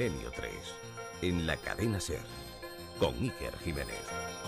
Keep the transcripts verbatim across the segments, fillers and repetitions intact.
Milenio tres, en la cadena SER, con Iker Jiménez.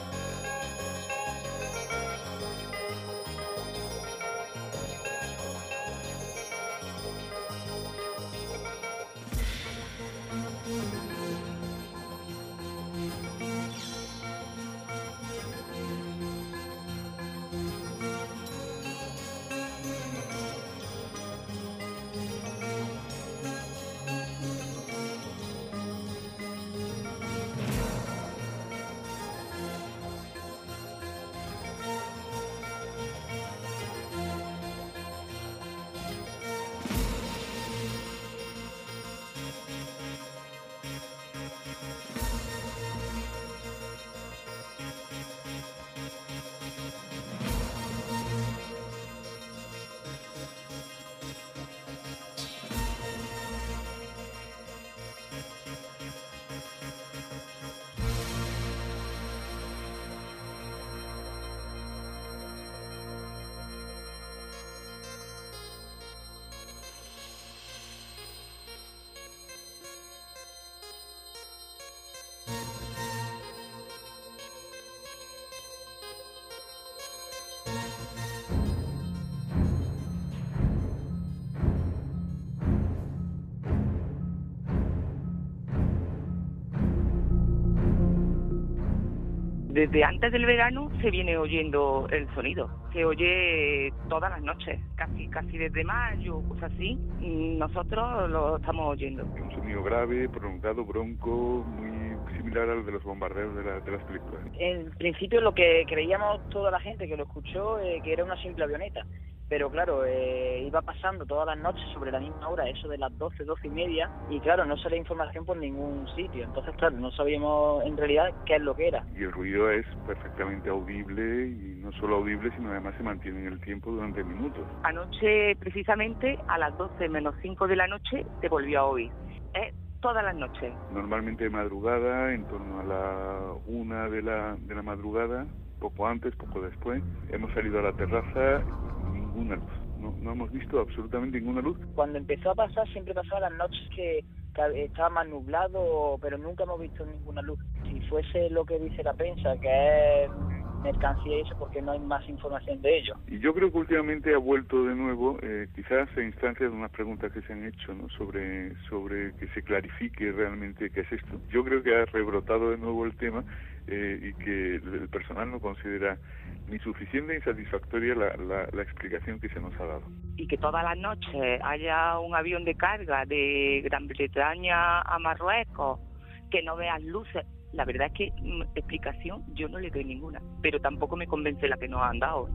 Desde antes del verano se viene oyendo el sonido, se oye todas las noches, casi casi desde mayo, cosas así, nosotros lo estamos oyendo. Un sonido grave, prolongado, bronco, muy similar al de los bombardeos de, la, de las películas. En principio lo que creíamos toda la gente que lo escuchó, eh, que era una simple avioneta. Pero claro, eh, iba pasando todas las noches sobre la misma hora, eso de las doce, doce y media, y claro, no salía información por ningún sitio. Entonces, claro, no sabíamos en realidad qué es lo que era. Y el ruido es perfectamente audible, y no solo audible, sino además se mantiene en el tiempo durante minutos. Anoche, precisamente, a las doce menos cinco de la noche, se volvió a oír. Es todas las noches. Normalmente de madrugada, en torno a la una de la, de la madrugada, poco antes, poco después, hemos salido a la terraza. Ninguna luz, no, no hemos visto absolutamente ninguna luz. Cuando empezó a pasar, siempre pasaba las noches que, que estaba más nublado, pero nunca hemos visto ninguna luz. Si fuese lo que dice la prensa, que es mercancía y eso, porque no hay más información de ello. Y yo creo que últimamente ha vuelto de nuevo, eh, quizás a instancias de unas preguntas que se han hecho, ¿no?, sobre, sobre que se clarifique realmente qué es esto. Yo creo que ha rebrotado de nuevo el tema eh, y que el personal no considera ni suficiente ni satisfactoria la, la, la explicación que se nos ha dado. Y que todas las noches haya un avión de carga de Gran Bretaña a Marruecos, que no veas luces. La verdad es que mm, explicación yo no le doy ninguna, pero tampoco me convence la que nos han dado.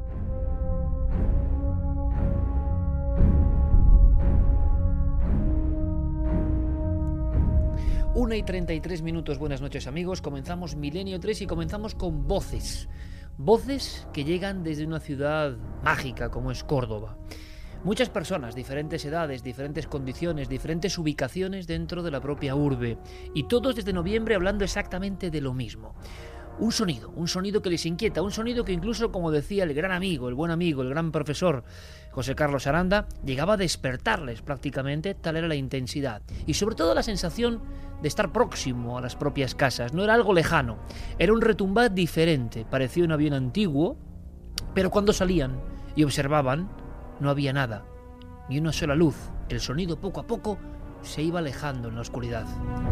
una y treinta y tres minutos, buenas noches amigos, comenzamos Milenio tres y comenzamos con voces. Voces que llegan desde una ciudad mágica como es Córdoba. Muchas personas, diferentes edades, diferentes condiciones, diferentes ubicaciones dentro de la propia urbe. Y todos desde noviembre hablando exactamente de lo mismo. Un sonido, un sonido que les inquieta, un sonido que incluso, como decía el gran amigo, el buen amigo, el gran profesor José Carlos Aranda, llegaba a despertarles prácticamente, tal era la intensidad. Y sobre todo la sensación de estar próximo a las propias casas. No era algo lejano, era un retumbar diferente, parecía un avión antiguo, pero cuando salían y observaban, no había nada, ni una sola luz. El sonido poco a poco se iba alejando en la oscuridad.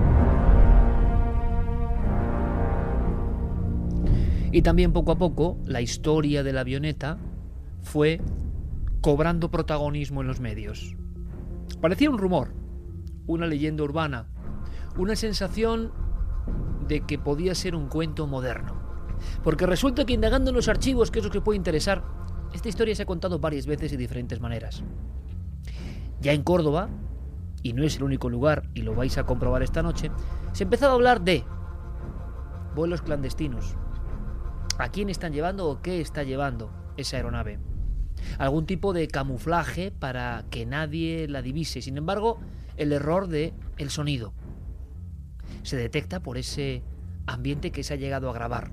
Y también poco a poco la historia de la avioneta fue cobrando protagonismo en los medios. Parecía un rumor, una leyenda urbana, una sensación de que podía ser un cuento moderno. Porque resulta que indagando en los archivos, que es lo que puede interesar, esta historia se ha contado varias veces de diferentes maneras. Ya en Córdoba, y no es el único lugar, y lo vais a comprobar esta noche, se empezaba a hablar de vuelos clandestinos. ¿A quién están llevando o qué está llevando esa aeronave? Algún tipo de camuflaje para que nadie la divise. Sin embargo, el error de el sonido se detecta por ese ambiente que se ha llegado a grabar.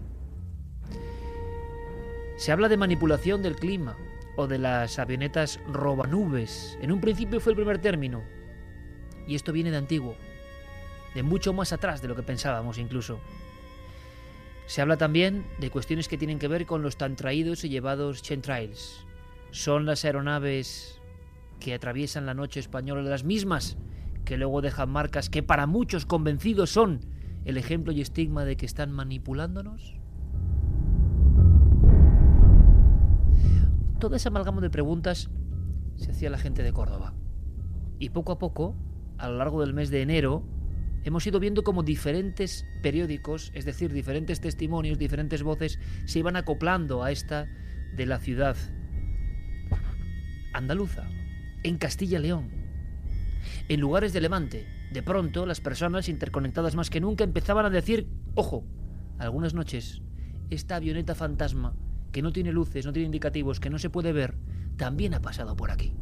Se habla de manipulación del clima o de las avionetas robanubes. En un principio fue el primer término. Y esto viene de antiguo. de mucho más atrás de lo que pensábamos incluso. Se habla también de cuestiones que tienen que ver con los tan traídos y llevados chemtrails. Son las aeronaves que atraviesan la noche española, las mismas que luego dejan marcas que para muchos convencidos son el ejemplo y estigma de que están manipulándonos. Toda esa amalgama de preguntas se hacía la gente de Córdoba. Y poco a poco, a lo largo del mes de enero, hemos ido viendo cómo diferentes periódicos, es decir, diferentes testimonios, diferentes voces, se iban acoplando a esta de la ciudad andaluza, en Castilla y León, en lugares de Levante. De pronto, las personas, interconectadas más que nunca, empezaban a decir, ojo, algunas noches, esta avioneta fantasma, que no tiene luces, no tiene indicativos, que no se puede ver, también ha pasado por aquí.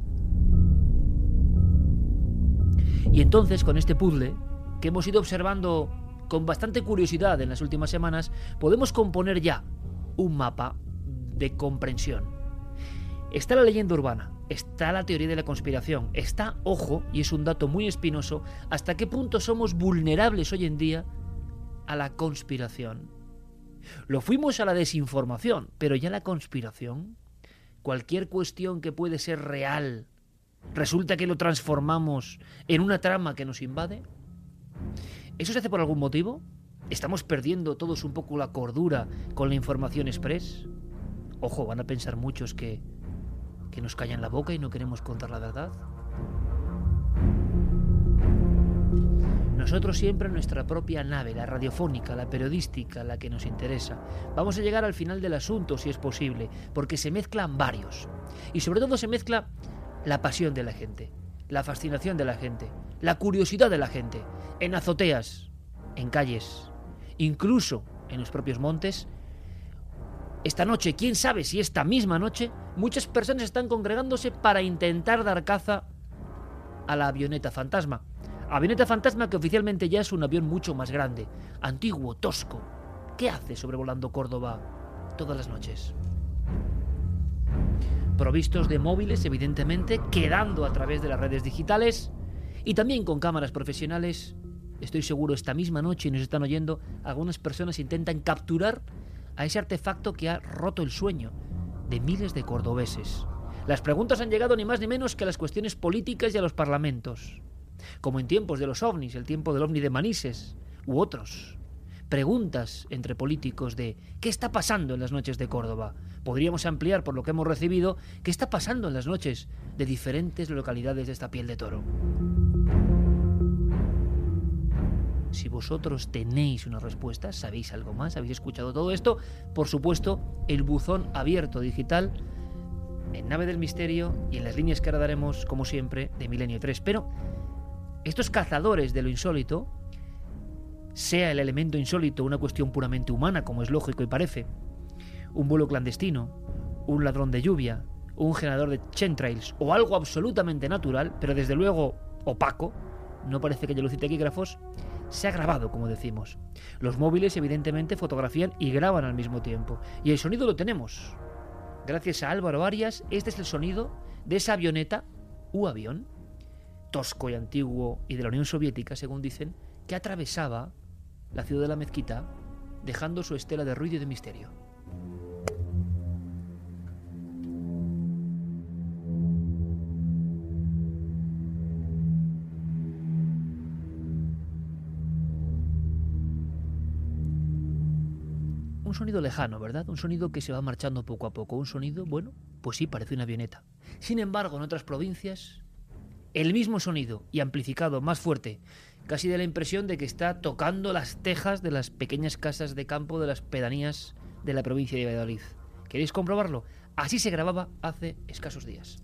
Y entonces, con este puzzle, que hemos ido observando con bastante curiosidad en las últimas semanas, podemos componer ya un mapa de comprensión. Está la leyenda urbana, está la teoría de la conspiración, está, ojo, y es un dato muy espinoso, hasta qué punto somos vulnerables hoy en día a la conspiración. Lo fuimos a la desinformación, pero ya la conspiración, cualquier cuestión que puede ser real, resulta que lo transformamos en una trama que nos invade. ¿Eso se hace por algún motivo? ¿Estamos perdiendo todos un poco la cordura con la información express? Ojo, van a pensar muchos que, que nos callan la boca y no queremos contar la verdad. Nosotros siempre en nuestra propia nave, la radiofónica, la periodística, la que nos interesa. Vamos a llegar al final del asunto, si es posible, porque se mezclan varios. Y sobre todo se mezcla la pasión de la gente, la fascinación de la gente, la curiosidad de la gente, en azoteas, en calles, incluso en los propios montes. Esta noche, quién sabe si esta misma noche, muchas personas están congregándose para intentar dar caza a la avioneta fantasma. Avioneta fantasma que oficialmente ya es un avión mucho más grande, antiguo, tosco. ¿Qué hace sobrevolando Córdoba todas las noches? Provistos de móviles, evidentemente, quedando a través de las redes digitales y también con cámaras profesionales. Estoy seguro, esta misma noche, y nos están oyendo, algunas personas intentan capturar a ese artefacto que ha roto el sueño de miles de cordobeses. Las preguntas han llegado ni más ni menos que a las cuestiones políticas y a los parlamentos, como en tiempos de los ovnis, el tiempo del ovni de Manises u otros. Preguntas entre políticos de ¿qué está pasando en las noches de Córdoba? Podríamos ampliar por lo que hemos recibido ¿qué está pasando en las noches de diferentes localidades de esta piel de toro? Si vosotros tenéis una respuesta, sabéis algo más, habéis escuchado todo esto, por supuesto, el buzón abierto digital en Nave del Misterio y en las líneas que ahora daremos, como siempre, de Milenio tres. Pero estos cazadores de lo insólito, sea el elemento insólito una cuestión puramente humana, como es lógico y parece, un vuelo clandestino, un ladrón de lluvia, un generador de chemtrails o algo absolutamente natural, pero desde luego opaco, no parece que haya luz y taquígrafos, se ha grabado, como decimos. Los móviles evidentemente fotografían y graban al mismo tiempo. Y el sonido lo tenemos. Gracias a Álvaro Arias, este es el sonido de esa avioneta u avión, tosco y antiguo y de la Unión Soviética, según dicen, que atravesaba la ciudad de la Mezquita, dejando su estela de ruido y de misterio. Un sonido lejano, ¿verdad? Un sonido que se va marchando poco a poco. Un sonido, bueno, pues sí, parece una avioneta. Sin embargo, en otras provincias, el mismo sonido y amplificado, más fuerte, casi da la impresión de que está tocando las tejas de las pequeñas casas de campo de las pedanías de la provincia de Valladolid. ¿Queréis comprobarlo? Así se grababa hace escasos días.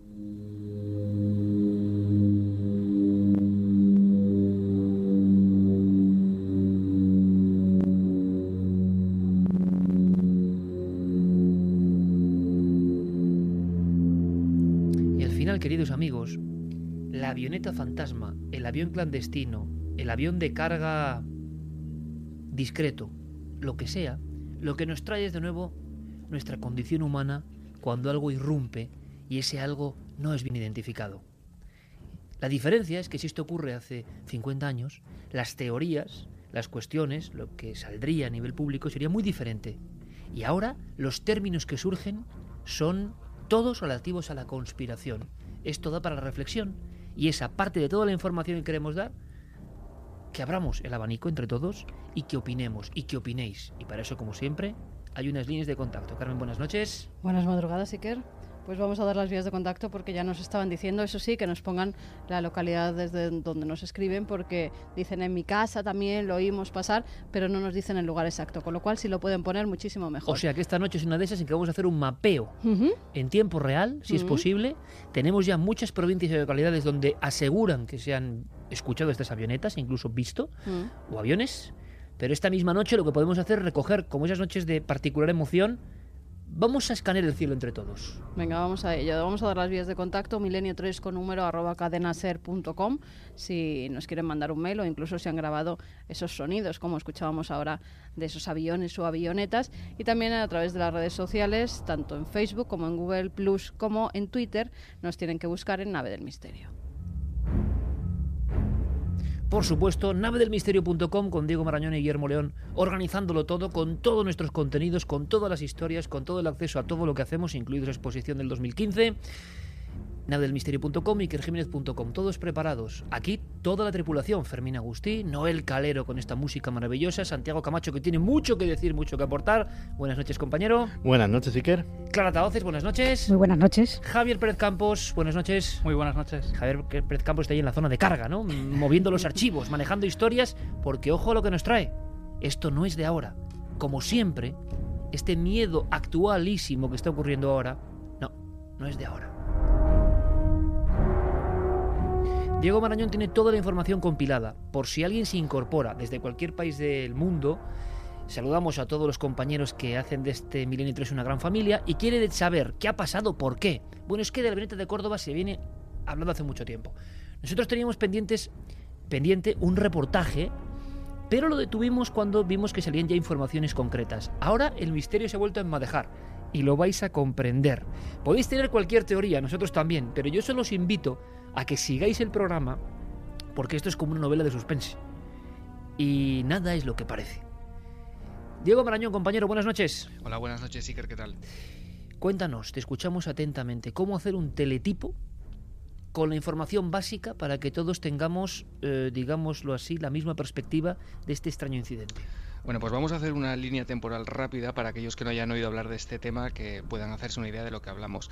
Queridos amigos, la avioneta fantasma, el avión clandestino, el avión de carga discreto, lo que sea, lo que nos trae es de nuevo nuestra condición humana cuando algo irrumpe y ese algo no es bien identificado. La diferencia es que si esto ocurre hace cincuenta años, las teorías, las cuestiones, lo que saldría a nivel público sería muy diferente. Y ahora los términos que surgen son todos relativos a la conspiración. Esto da para la reflexión y esa parte de toda la información que queremos dar, que abramos el abanico entre todos y que opinemos y que opinéis. Y para eso, como siempre, hay unas líneas de contacto. Carmen, buenas noches. Buenas madrugadas, Iker. Pues vamos a dar las vías de contacto porque ya nos estaban diciendo, eso sí, que nos pongan la localidad desde donde nos escriben, porque dicen en mi casa también lo oímos pasar, pero no nos dicen el lugar exacto, con lo cual si lo pueden poner muchísimo mejor. O sea que esta noche es una de esas en que vamos a hacer un mapeo uh-huh. en tiempo real, si uh-huh. es posible. Tenemos ya muchas provincias y localidades donde aseguran que se han escuchado estas avionetas, incluso visto, uh-huh. o aviones, pero esta misma noche lo que podemos hacer es recoger, como esas noches de particular emoción, vamos a escanear el cielo entre todos. Venga, vamos a ello. Vamos a dar las vías de contacto, milenio tres con número arroba cadenaser punto com, si nos quieren mandar un mail o incluso si han grabado esos sonidos, como escuchábamos ahora, de esos aviones o avionetas. Y también a través de las redes sociales, tanto en Facebook como en Google Plus, como en Twitter, nos tienen que buscar en Nave del Misterio. Por supuesto, nave del misterio punto com con Diego Marañón y Guillermo León, organizándolo todo, con todos nuestros contenidos, con todas las historias, con todo el acceso a todo lo que hacemos, incluido la exposición del dos mil quince. nave del misterio punto com y iker jiménez punto com, todos preparados. Aquí toda la tripulación, Fermín Agustí, Noel Calero con esta música maravillosa, Santiago Camacho, que tiene mucho que decir, mucho que aportar. Buenas noches, compañero. Buenas noches, Iker. Clara Tahoces, buenas noches. Muy buenas noches. Javier Pérez Campos, buenas noches. Muy buenas noches. Javier Pérez Campos está ahí en la zona de carga, ¿no? Moviendo los archivos, manejando historias, porque ojo a lo que nos trae. Esto no es de ahora. Como siempre, este miedo actualísimo que está ocurriendo ahora, no, no es de ahora. Diego Marañón tiene toda la información compilada. Por si alguien se incorpora desde cualquier país del mundo, saludamos a todos los compañeros que hacen de este Milenio tres una gran familia y quiere saber qué ha pasado, por qué. Bueno, es que de la avioneta de Córdoba se viene hablando hace mucho tiempo. Nosotros teníamos pendientes, pendiente un reportaje, pero lo detuvimos cuando vimos que salían ya informaciones concretas. Ahora el misterio se ha vuelto a enmadejar y lo vais a comprender. Podéis tener cualquier teoría, nosotros también, pero yo solo os invito a que sigáis el programa, porque esto es como una novela de suspense. Y nada es lo que parece. Diego Marañón, compañero, buenas noches. Hola, buenas noches, Iker, ¿qué tal? Cuéntanos, te escuchamos atentamente, cómo hacer un teletipo con la información básica para que todos tengamos, eh, digámoslo así, la misma perspectiva de este extraño incidente. Bueno, pues vamos a hacer una línea temporal rápida para aquellos que no hayan oído hablar de este tema, que puedan hacerse una idea de lo que hablamos.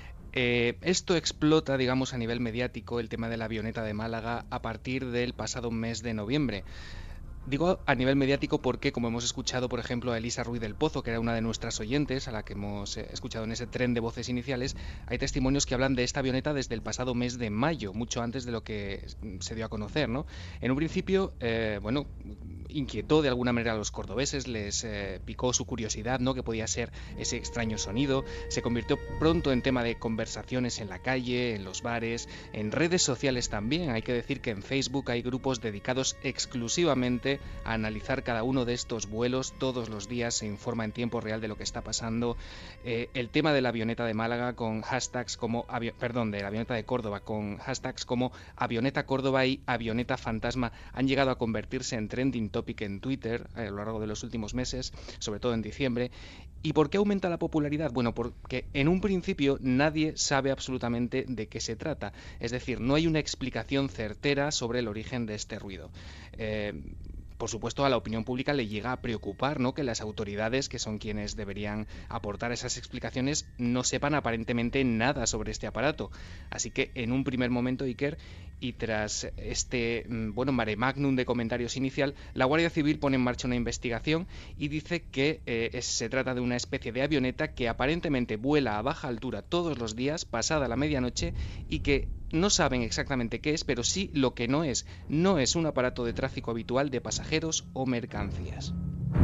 Eh, esto explota, digamos, a nivel mediático, el tema de la avioneta de Málaga, a partir del pasado mes de noviembre. Digo a nivel mediático porque, como hemos escuchado, por ejemplo, a Elisa Ruiz del Pozo, que era una de nuestras oyentes, a la que hemos eh, escuchado en ese tren de voces iniciales, hay testimonios que hablan de esta avioneta desde el pasado mes de mayo, mucho antes de lo que se dio a conocer, ¿no? En un principio, eh, bueno, inquietó de alguna manera a los cordobeses, les eh, picó su curiosidad, ¿no?, que podía ser ese extraño sonido. Se convirtió pronto en tema de conversaciones en la calle, en los bares, en redes sociales también. Hay que decir que en Facebook hay grupos dedicados exclusivamente a analizar cada uno de estos vuelos. Todos los días se informa en tiempo real de lo que está pasando. Eh, el tema de la avioneta de Málaga con hashtags como, avio, perdón, de la avioneta de Córdoba con hashtags como avioneta Córdoba y avioneta fantasma han llegado a convertirse en trending topic en Twitter a lo largo de los últimos meses, sobre todo en diciembre. ¿Y por qué aumenta la popularidad? Bueno, porque en un principio nadie sabe absolutamente de qué se trata. Es decir, no hay una explicación certera sobre el origen de este ruido. Eh, Por supuesto, a la opinión pública le llega a preocupar, ¿no?, que las autoridades, que son quienes deberían aportar esas explicaciones, no sepan aparentemente nada sobre este aparato. Así que, en un primer momento, Iker, y tras este, bueno, mare magnum de comentarios inicial, la Guardia Civil pone en marcha una investigación y dice que eh, es, se trata de una especie de avioneta que aparentemente vuela a baja altura todos los días, pasada la medianoche, y que no saben exactamente qué es, pero sí lo que no es. No es un aparato de tráfico habitual de pasajeros o mercancías.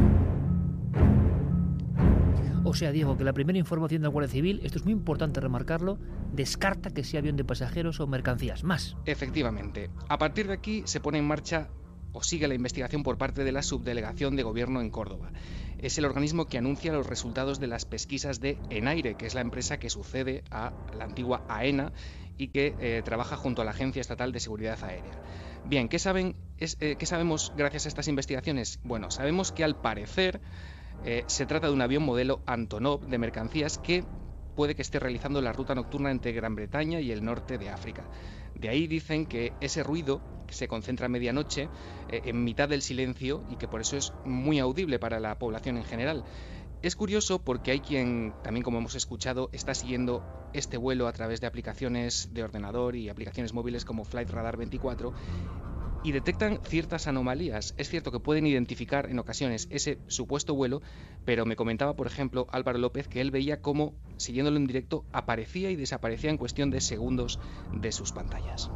O sea, Diego, que la primera información de la Guardia Civil, esto es muy importante remarcarlo, descarta que sea avión de pasajeros o mercancías. Más. Efectivamente. A partir de aquí se pone en marcha o sigue la investigación por parte de la Subdelegación de Gobierno en Córdoba. Es el organismo que anuncia los resultados de las pesquisas de Enaire, que es la empresa que sucede a la antigua AENA y que eh, trabaja junto a la Agencia Estatal de Seguridad Aérea. Bien, ¿qué, saben, es, eh, ¿qué sabemos gracias a estas investigaciones? Bueno, sabemos que al parecer eh, se trata de un avión modelo Antonov de mercancías que puede que esté realizando la ruta nocturna entre Gran Bretaña y el norte de África. De ahí dicen que ese ruido que se concentra a medianoche, eh, en mitad del silencio, y que por eso es muy audible para la población en general. Es curioso porque hay quien, también como hemos escuchado, está siguiendo este vuelo a través de aplicaciones de ordenador y aplicaciones móviles como Flight Radar veinticuatro, y detectan ciertas anomalías. Es cierto que pueden identificar en ocasiones ese supuesto vuelo, pero me comentaba, por ejemplo, Álvaro López, que él veía cómo, siguiéndolo en directo, aparecía y desaparecía en cuestión de segundos de sus pantallas.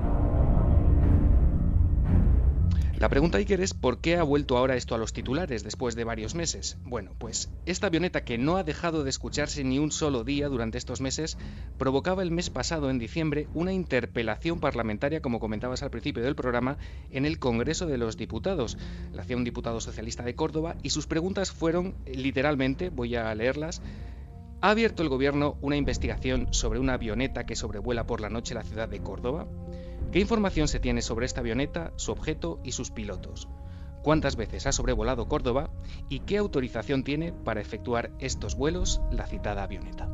La pregunta, Iker, es ¿por qué ha vuelto ahora esto a los titulares después de varios meses? Bueno, pues esta avioneta, que no ha dejado de escucharse ni un solo día durante estos meses, provocaba el mes pasado, en diciembre, una interpelación parlamentaria, como comentabas al principio del programa, en el Congreso de los Diputados. La hacía un diputado socialista de Córdoba y sus preguntas fueron, literalmente, voy a leerlas: ¿ha abierto el Gobierno una investigación sobre una avioneta que sobrevuela por la noche la ciudad de Córdoba? ¿Qué información se tiene sobre esta avioneta, su objeto y sus pilotos? ¿Cuántas veces ha sobrevolado Córdoba? ¿Y qué autorización tiene para efectuar estos vuelos la citada avioneta?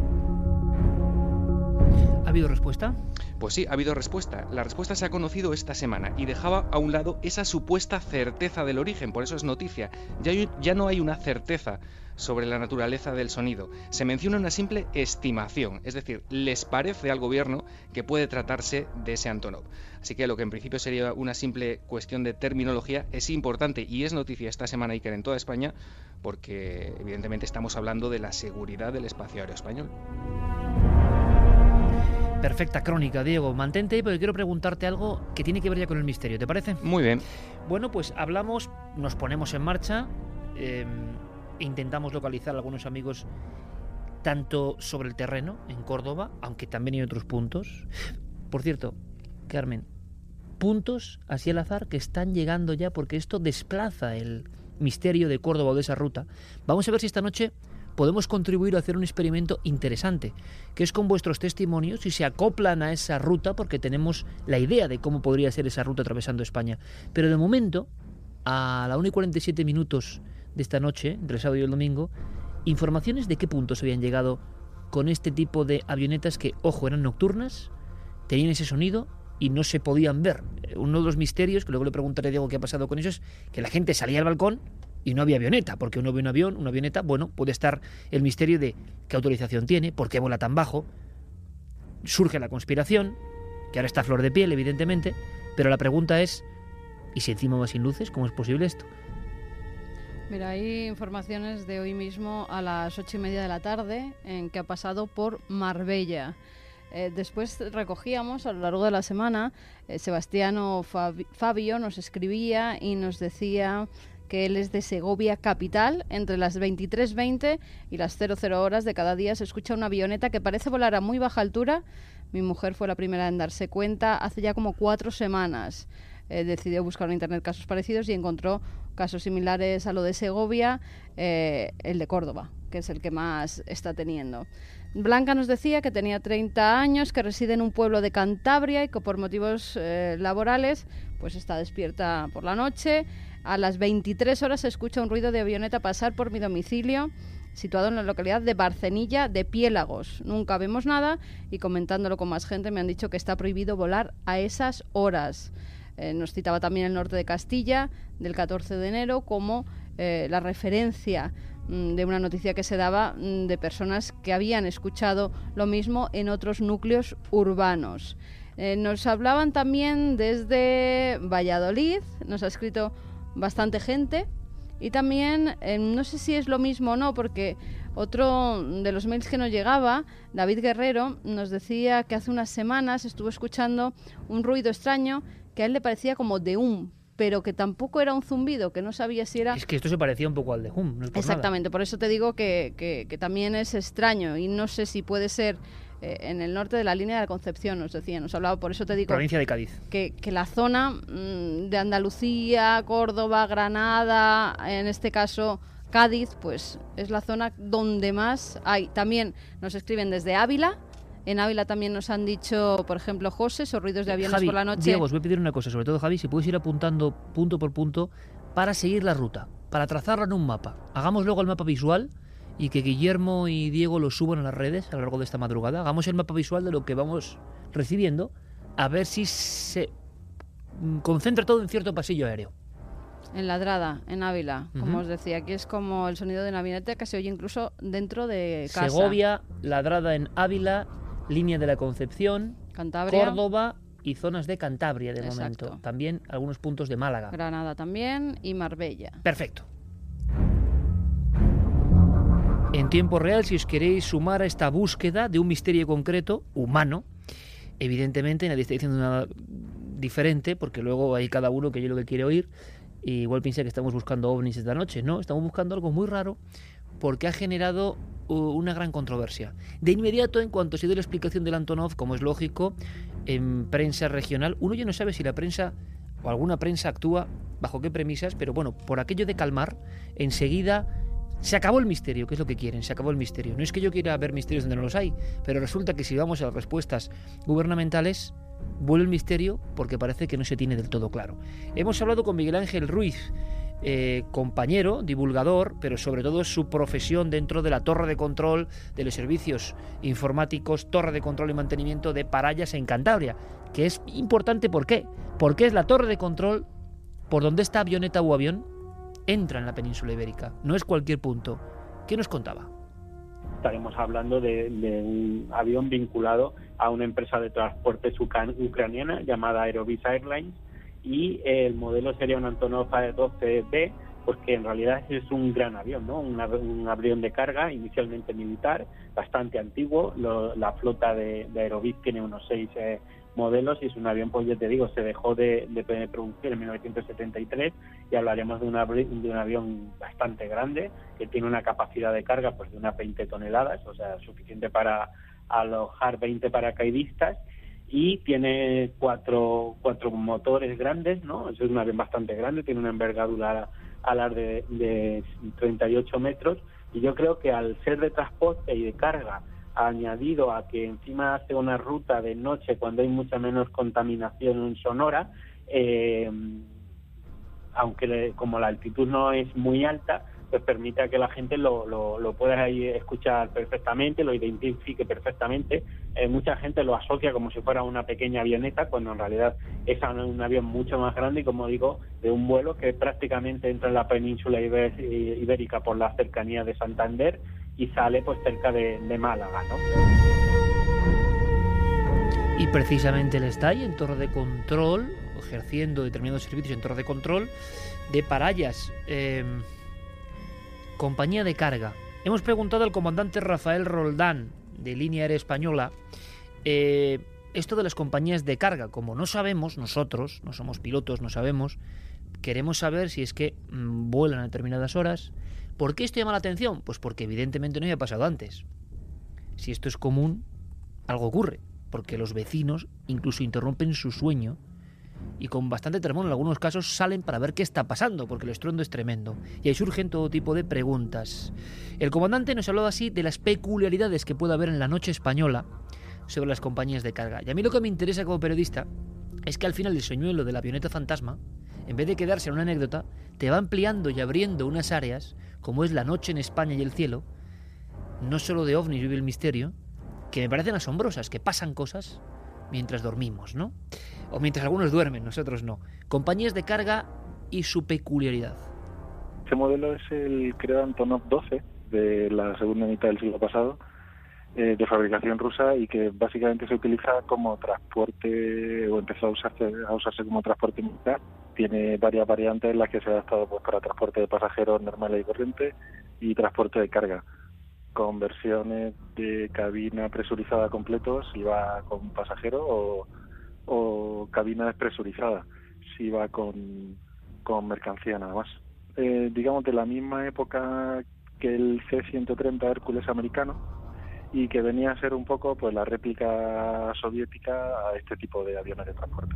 ¿Ha habido respuesta? Pues sí, ha habido respuesta. La respuesta se ha conocido esta semana y dejaba a un lado esa supuesta certeza del origen, por eso es noticia. Ya, hay, ya no hay una certeza sobre la naturaleza del sonido. Se menciona una simple estimación, es decir, les parece al gobierno que puede tratarse de ese Antonov. Así que lo que en principio sería una simple cuestión de terminología es importante y es noticia esta semana, Iker, en toda España, porque evidentemente estamos hablando de la seguridad del espacio aéreo español. Perfecta crónica, Diego. Mantente ahí porque quiero preguntarte algo que tiene que ver ya con el misterio, ¿te parece? Muy bien. Bueno, pues hablamos, nos ponemos en marcha, eh, intentamos localizar a algunos amigos tanto sobre el terreno, en Córdoba, aunque también hay otros puntos. Por cierto, Carmen, puntos así al azar que están llegando ya, porque esto desplaza el misterio de Córdoba o de esa ruta. Vamos a ver si esta noche podemos contribuir a hacer un experimento interesante, que es con vuestros testimonios, si se acoplan a esa ruta, porque tenemos la idea de cómo podría ser esa ruta atravesando España. Pero de momento, a la una y cuarenta y siete minutos de esta noche, entre el sábado y el domingo, informaciones de qué puntos habían llegado con este tipo de avionetas que, ojo, eran nocturnas, tenían ese sonido y no se podían ver. Uno de los misterios, que luego le preguntaré a Diego qué ha pasado con eso, es que la gente salía al balcón y no había avioneta, porque uno ve un avión, una avioneta, bueno, puede estar el misterio de qué autorización tiene, por qué vuela tan bajo. Surge la conspiración, que ahora está a flor de piel, evidentemente, pero la pregunta es, ¿y si encima va sin luces? ¿Cómo es posible esto? Mira, hay informaciones de hoy mismo a las ocho y media de la tarde en que ha pasado por Marbella. Eh, después recogíamos a lo largo de la semana, eh, Sebastiano Fabi- Fabio nos escribía y nos decía que él es de Segovia capital. Entre las veintitrés veinte y las cero cero horas de cada día se escucha una avioneta que parece volar a muy baja altura. Mi mujer fue la primera en darse cuenta hace ya como cuatro semanas. Eh, decidió buscar en internet casos parecidos y encontró casos similares a lo de Segovia, eh, el de Córdoba, que es el que más está teniendo. Blanca nos decía que tenía treinta años, que reside en un pueblo de Cantabria y que por motivos eh, laborales pues está despierta por la noche. A las veintitrés horas se escucha un ruido de avioneta pasar por mi domicilio, situado en la localidad de Barcenilla de Piélagos. Nunca vemos nada y comentándolo con más gente me han dicho que está prohibido volar a esas horas. Eh, nos citaba también el norte de Castilla, del catorce de enero, como eh, la referencia mm, de una noticia que se daba mm, de personas que habían escuchado lo mismo en otros núcleos urbanos. Eh, nos hablaban también desde Valladolid, nos ha escrito bastante gente, y también, eh, no sé si es lo mismo o no, porque otro de los mails que nos llegaba, David Guerrero, nos decía que hace unas semanas estuvo escuchando un ruido extraño que a él le parecía como de hum, pero que tampoco era un zumbido, que no sabía si era... Es que esto se parecía un poco al de hum, no es por Exactamente, nada. Por eso te digo que, que, que también es extraño, y no sé si puede ser eh, en el norte de la línea de la Concepción, nos decía, nos hablaba, por eso te digo... Provincia de Cádiz. Que, que la zona mmm, de Andalucía, Córdoba, Granada, en este caso Cádiz, pues es la zona donde más hay. También nos escriben desde Ávila, En Ávila también nos han dicho, por ejemplo, José, esos ruidos de aviones Javi, por la noche. Diego, os voy a pedir una cosa, sobre todo Javi, si puedes ir apuntando punto por punto para seguir la ruta, para trazarla en un mapa. Hagamos luego el mapa visual y que Guillermo y Diego lo suban a las redes a lo largo de esta madrugada. Hagamos el mapa visual de lo que vamos recibiendo, a ver si se concentra todo en cierto pasillo aéreo. En Ladrada, en Ávila, como Uh-huh. os decía, aquí es como el sonido de una avioneta que se oye incluso dentro de casa. Segovia, Ladrada en Ávila, Línea de la Concepción, Cantabria, Córdoba y zonas de Cantabria de Exacto. momento. También algunos puntos de Málaga. Granada también y Marbella. Perfecto. En tiempo real, si os queréis sumar a esta búsqueda de un misterio concreto, humano, evidentemente nadie está diciendo nada diferente, porque luego hay cada uno que oye lo que quiere oír, y igual piensa que estamos buscando ovnis esta noche. No, estamos buscando algo muy raro, porque ha generado uh, una gran controversia. De inmediato, en cuanto se dio la explicación del Antonov, como es lógico, en prensa regional, uno ya no sabe si la prensa o alguna prensa actúa bajo qué premisas, pero bueno, por aquello de calmar, enseguida se acabó el misterio, que es lo que quieren, se acabó el misterio. No es que yo quiera ver misterios donde no los hay, pero resulta que si vamos a las respuestas gubernamentales, vuelve el misterio porque parece que no se tiene del todo claro. Hemos hablado con Miguel Ángel Ruiz, eh, compañero, divulgador, pero sobre todo es su profesión dentro de la torre de control de los servicios informáticos, torre de control y mantenimiento de Parallas en Cantabria, que es importante. ¿Por qué? Porque es la torre de control por donde esta avioneta o avión entra en la península ibérica, no es cualquier punto. ¿Qué nos contaba? Estaremos hablando de, de un avión vinculado a una empresa de transportes ucraniana llamada Aerovis Airlines, y el modelo sería un Antonov A doce B, porque en realidad es un gran avión, ¿no? Un, un avión de carga inicialmente militar, bastante antiguo. Lo, la flota de, de Aerovis tiene unos seis eh, modelos, y es un avión, pues ya te digo, se dejó de, de producir en mil novecientos setenta y tres, y hablaremos de, una, de un avión bastante grande que tiene una capacidad de carga pues de unas veinte toneladas, o sea, suficiente para alojar veinte paracaidistas, y tiene cuatro cuatro motores grandes, ¿no? Es un avión bastante grande, tiene una envergadura alar de, de treinta y ocho metros, y yo creo que al ser de transporte y de carga, añadido a que encima hace una ruta de noche cuando hay mucha menos contaminación sonora, eh, aunque le, como la altitud no es muy alta, pues permite a que la gente lo, lo, lo pueda ahí escuchar perfectamente, lo identifique perfectamente. Eh, mucha gente lo asocia como si fuera una pequeña avioneta, cuando en realidad es un avión mucho más grande, y como digo, de un vuelo que prácticamente entra en la península ibérica por la cercanía de Santander y sale pues cerca de, de Málaga, ¿no? Y precisamente él está ahí en torre de control, ejerciendo determinados servicios en torre de control de Parallas, eh, compañía de carga. Hemos preguntado al comandante Rafael Roldán, de Línea Aérea Española, eh, esto de las compañías de carga. Como no sabemos, nosotros, no somos pilotos, no sabemos, queremos saber si es que mmm, vuelan a determinadas horas. ¿Por qué esto llama la atención? Pues porque evidentemente no había pasado antes. Si esto es común, algo ocurre, porque los vecinos incluso interrumpen su sueño y con bastante tremor en algunos casos salen para ver qué está pasando, porque el estruendo es tremendo. Y ahí surgen todo tipo de preguntas. El comandante nos habló así de las peculiaridades que puede haber en la noche española sobre las compañías de carga. Y a mí lo que me interesa como periodista es que al final el señuelo de la avioneta fantasma, en vez de quedarse en una anécdota, te va ampliando y abriendo unas áreas, como es la noche en España y el cielo, no solo de ovnis vive el misterio, que me parecen asombrosas, que pasan cosas mientras dormimos, ¿no? O mientras algunos duermen, nosotros no. Compañías de carga y su peculiaridad. Este modelo es el creado Antonov doce de la segunda mitad del siglo pasado, eh, de fabricación rusa, y que básicamente se utiliza como transporte, o empezó a usarse, a usarse como transporte militar. Tiene varias variantes en las que se ha adaptado pues, para transporte de pasajeros normales y corrientes y transporte de carga, con versiones de cabina presurizada completos si va con pasajero, o, o cabina despresurizada si va con, con mercancía nada más. Eh, digamos de la misma época que el C ciento treinta Hércules americano, y que venía a ser un poco pues la réplica soviética a este tipo de aviones de transporte.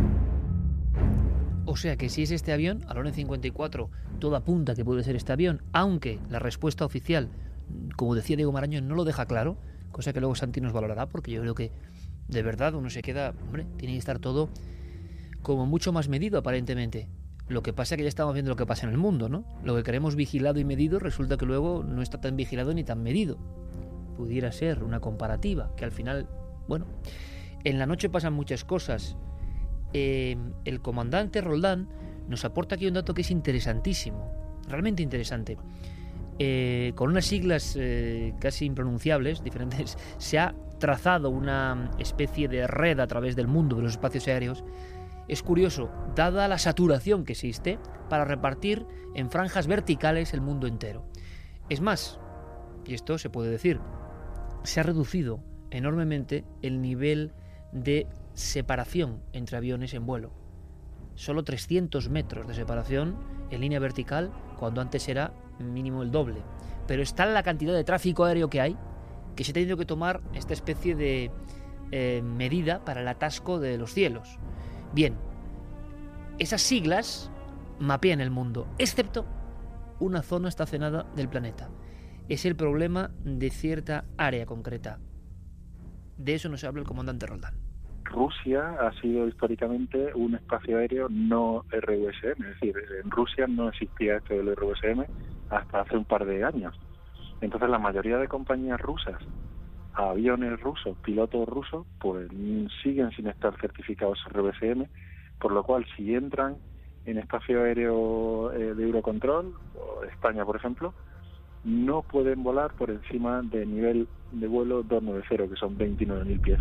O sea que si es este avión, al N cincuenta y cuatro, todo apunta que puede ser este avión, aunque la respuesta oficial, como decía Diego Marañón, no lo deja claro. cosa que luego Santi nos valorará, porque yo creo que de verdad uno se queda, hombre, tiene que estar todo como mucho más medido aparentemente. Lo que pasa es que ya estamos viendo lo que pasa en el mundo, ¿no? Lo que queremos vigilado y medido resulta que luego no está tan vigilado ni tan medido. Pudiera ser una comparativa, que al final, bueno, en la noche pasan muchas cosas. Eh, el comandante Roldán nos aporta aquí un dato que es interesantísimo, realmente interesante. Eh, con unas siglas eh, casi impronunciables, diferentes, se ha trazado una especie de red a través del mundo de los espacios aéreos. Es curioso, dada la saturación que existe, para repartir en franjas verticales el mundo entero. Es más, y esto se puede decir, se ha reducido enormemente el nivel de separación entre aviones en vuelo. Solo trescientos metros de separación en línea vertical, cuando antes era mínimo el doble. Pero está la cantidad de tráfico aéreo que hay, que se ha tenido que tomar esta especie de eh, medida para el atasco de los cielos. Bien, esas siglas mapean el mundo, excepto una zona estacionada del planeta. Es el problema de cierta área concreta. De eso nos habla el comandante Roldán. Rusia ha sido históricamente un espacio aéreo no R U S M, es decir, en Rusia no existía esto del R U S M hasta hace un par de años. Entonces la mayoría de compañías rusas, aviones rusos, pilotos rusos, pues siguen sin estar certificados R U S M, por lo cual si entran en espacio aéreo eh, de Eurocontrol, o España por ejemplo, no pueden volar por encima del nivel de vuelo doscientos noventa, que son veintinueve mil pies.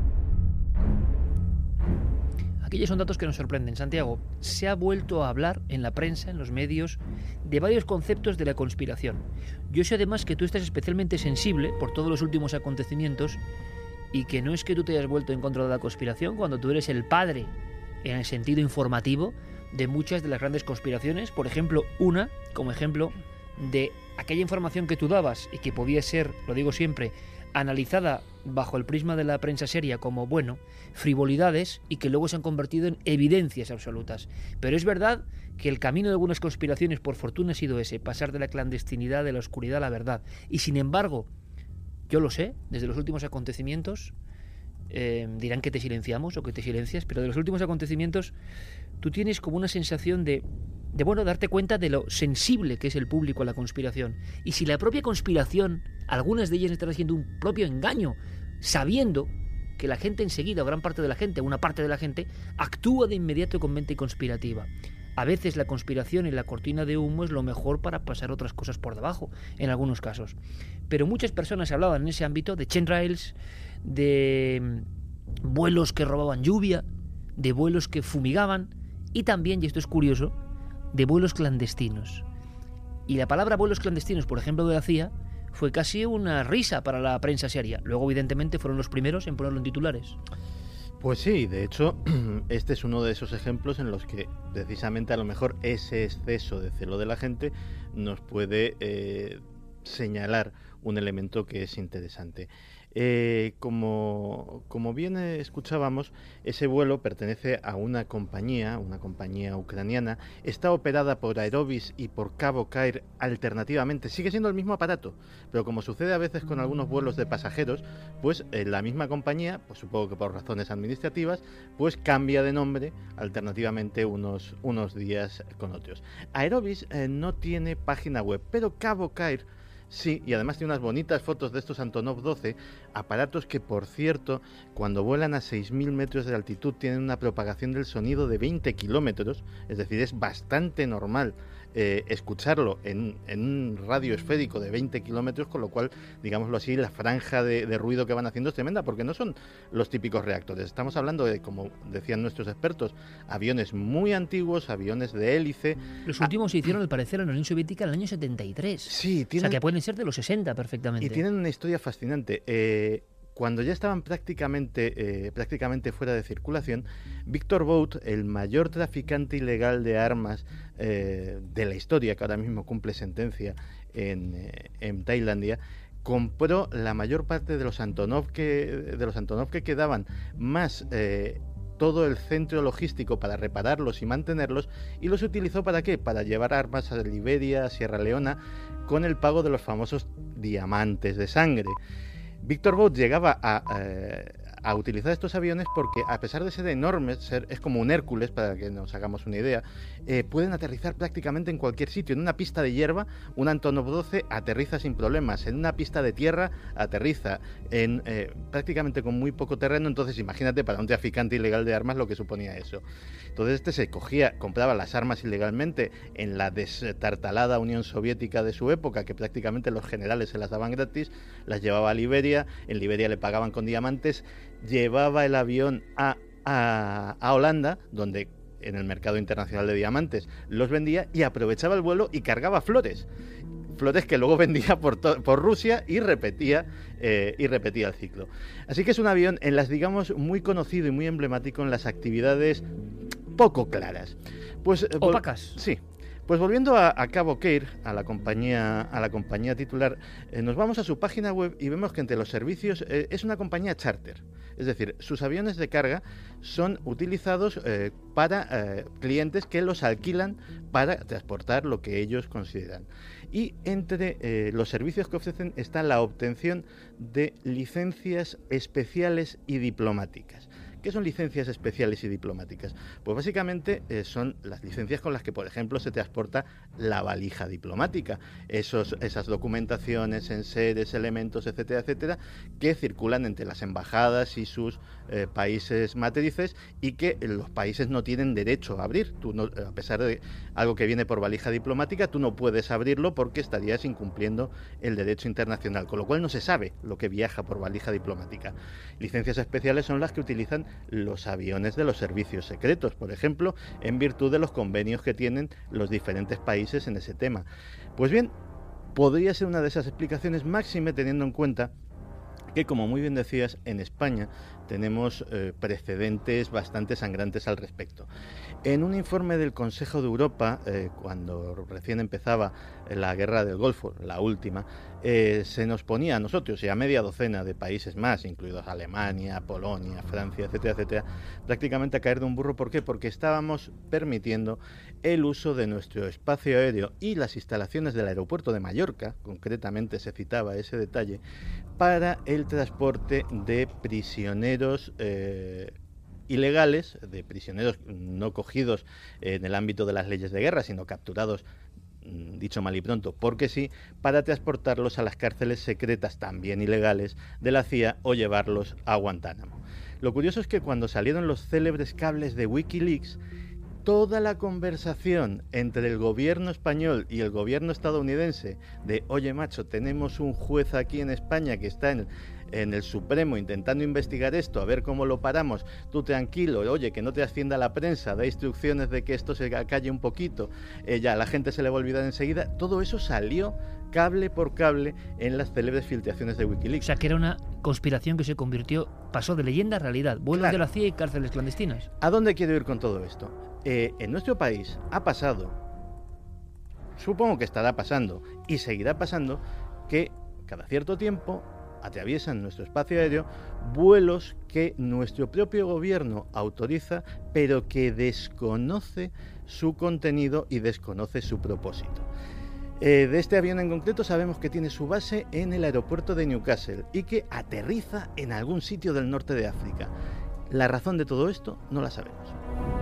Aquellos son datos que nos sorprenden. Santiago, se ha vuelto a hablar en la prensa, en los medios, de varios conceptos de la conspiración. Yo sé además que tú estás especialmente sensible por todos los últimos acontecimientos y que no es que tú te hayas vuelto en contra de la conspiración cuando tú eres el padre, en el sentido informativo, de muchas de las grandes conspiraciones. Por ejemplo, una, como ejemplo, de aquella información que tú dabas y que podía ser, lo digo siempre, analizada bajo el prisma de la prensa seria como, bueno, frivolidades y que luego se han convertido en evidencias absolutas. Pero es verdad que el camino de algunas conspiraciones, por fortuna, ha sido ese, pasar de la clandestinidad, de la oscuridad a la verdad. Y sin embargo, yo lo sé, desde los últimos acontecimientos, eh, dirán que te silenciamos o que te silencias, pero de los últimos acontecimientos tú tienes como una sensación de, de, bueno, darte cuenta de lo sensible que es el público a la conspiración. Y si la propia conspiración, algunas de ellas están haciendo un propio engaño, sabiendo que la gente enseguida, o gran parte de la gente, una parte de la gente, actúa de inmediato con mente conspirativa. A veces la conspiración y la cortina de humo es lo mejor para pasar otras cosas por debajo, en algunos casos. Pero muchas personas hablaban en ese ámbito de chemtrails, de vuelos que robaban lluvia, de vuelos que fumigaban y también, y esto es curioso, de vuelos clandestinos. Y la palabra vuelos clandestinos, por ejemplo, de la C I A, fue casi una risa para la prensa seria. Luego, evidentemente, fueron los primeros en ponerlo en titulares. Pues sí, de hecho, este es uno de esos ejemplos en los que precisamente a lo mejor ese exceso de celo de la gente nos puede eh, señalar un elemento que es interesante. Eh, como, como bien escuchábamos, ese vuelo pertenece a una compañía, una compañía ucraniana, está operada por Aerobis y por Cabo Cair alternativamente, sigue siendo el mismo aparato, pero como sucede a veces con algunos vuelos de pasajeros, pues eh, la misma compañía, pues supongo que por razones administrativas, pues cambia de nombre alternativamente unos, unos días con otros. Aerobis eh, no tiene página web, pero Cabo Cair sí, y además tiene unas bonitas fotos de estos Antonov doce, aparatos que, por cierto, cuando vuelan a seis mil metros de altitud tienen una propagación del sonido de veinte kilómetros, es decir, es bastante normal eh, escucharlo en, en un radio esférico de veinte kilómetros, con lo cual, digámoslo así, la franja de, de ruido que van haciendo es tremenda, porque no son los típicos reactores. Estamos hablando de, como decían nuestros expertos, aviones muy antiguos, aviones de hélice. Los últimos ah, se hicieron, al parecer, en la Unión Soviética en el año setenta y tres. Sí, tienen, o sea, que pueden ser de los sesenta perfectamente. Y tienen una historia fascinante. Eh, Cuando ya estaban prácticamente, eh, prácticamente fuera de circulación, Victor Bout, el mayor traficante ilegal de armas eh, de la historia, que ahora mismo cumple sentencia en, eh, en Tailandia, compró la mayor parte de los Antonov que, de los Antonov que quedaban, más eh, todo el centro logístico para repararlos y mantenerlos, y los utilizó ¿para qué? Para llevar armas a Liberia, a Sierra Leona, con el pago de los famosos diamantes de sangre. Victor Bout llegaba a, eh, a utilizar estos aviones porque, a pesar de ser enormes, ser, es como un Hércules, para que nos hagamos una idea, eh, pueden aterrizar prácticamente en cualquier sitio. En una pista de hierba, un Antonov doce aterriza sin problemas. En una pista de tierra, aterriza en eh, prácticamente con muy poco terreno. Entonces, imagínate para un traficante ilegal de armas lo que suponía eso. Entonces, este se cogía, compraba las armas ilegalmente en la destartalada Unión Soviética de su época, que prácticamente los generales se las daban gratis, las llevaba a Liberia, en Liberia le pagaban con diamantes, llevaba el avión a, a, a Holanda, donde en el mercado internacional de diamantes los vendía, y aprovechaba el vuelo y cargaba flores. Flores que luego vendía por, por Rusia y repetía, eh, y repetía el ciclo. Así que es un avión en las, digamos, muy conocido y muy emblemático en las actividades poco claras. Pues, opacas. Sí. Pues volviendo a, a Cabo Cair, a la compañía, a la compañía titular, eh, nos vamos a su página web y vemos que entre los servicios eh, es una compañía charter. Es decir, sus aviones de carga son utilizados eh, para eh, clientes que los alquilan para transportar lo que ellos consideran. Y entre eh, los servicios que ofrecen está la obtención de licencias especiales y diplomáticas. ¿Qué son licencias especiales y diplomáticas? Pues básicamente eh, son las licencias con las que, por ejemplo, se transporta la valija diplomática, esos, esas documentaciones, enseres, elementos, etcétera, etcétera, que circulan entre las embajadas y sus eh, países matrices y que los países no tienen derecho a abrir. Tú no, a pesar de algo que viene por valija diplomática, tú no puedes abrirlo porque estarías incumpliendo el derecho internacional, con lo cual no se sabe lo que viaja por valija diplomática. Licencias especiales son las que utilizan los aviones de los servicios secretos, por ejemplo, en virtud de los convenios que tienen los diferentes países en ese tema. Pues bien, podría ser una de esas explicaciones, máxime teniendo en cuenta que, como muy bien decías, en España tenemos eh, precedentes bastante sangrantes al respecto. En un informe del Consejo de Europa, eh, cuando recién empezaba la guerra del Golfo, la última, eh, se nos ponía a nosotros y a media docena de países más, incluidos Alemania, Polonia, Francia, etcétera, etcétera, prácticamente a caer de un burro. ¿Por qué? Porque estábamos permitiendo el uso de nuestro espacio aéreo y las instalaciones del aeropuerto de Mallorca, concretamente se citaba ese detalle, para el transporte de prisioneros eh, ilegales, de prisioneros no cogidos en el ámbito de las leyes de guerra, sino capturados, dicho mal y pronto, porque sí, para transportarlos a las cárceles secretas, también ilegales, de la C I A o llevarlos a Guantánamo. Lo curioso es que cuando salieron los célebres cables de Wikileaks, toda la conversación entre el gobierno español y el gobierno estadounidense de, oye macho, tenemos un juez aquí en España que está en, en el Supremo intentando investigar esto, a ver cómo lo paramos, tú tranquilo, oye, que no te ascienda la prensa, da instrucciones de que esto se calle un poquito, eh, ya la gente se le va a olvidar enseguida, todo eso salió cable por cable en las célebres filtraciones de Wikileaks. O sea, que era una conspiración que se convirtió, pasó de leyenda a realidad, vuelos claro. de la C I A y cárceles clandestinas. ¿A dónde quiero ir con todo esto? Eh, en nuestro país ha pasado, supongo que estará pasando y seguirá pasando, que cada cierto tiempo atraviesan nuestro espacio aéreo vuelos que nuestro propio gobierno autoriza, pero que desconoce su contenido y desconoce su propósito. Eh, de este avión en concreto sabemos que tiene su base en el aeropuerto de Newcastle y que aterriza en algún sitio del norte de África. La razón de todo esto no la sabemos.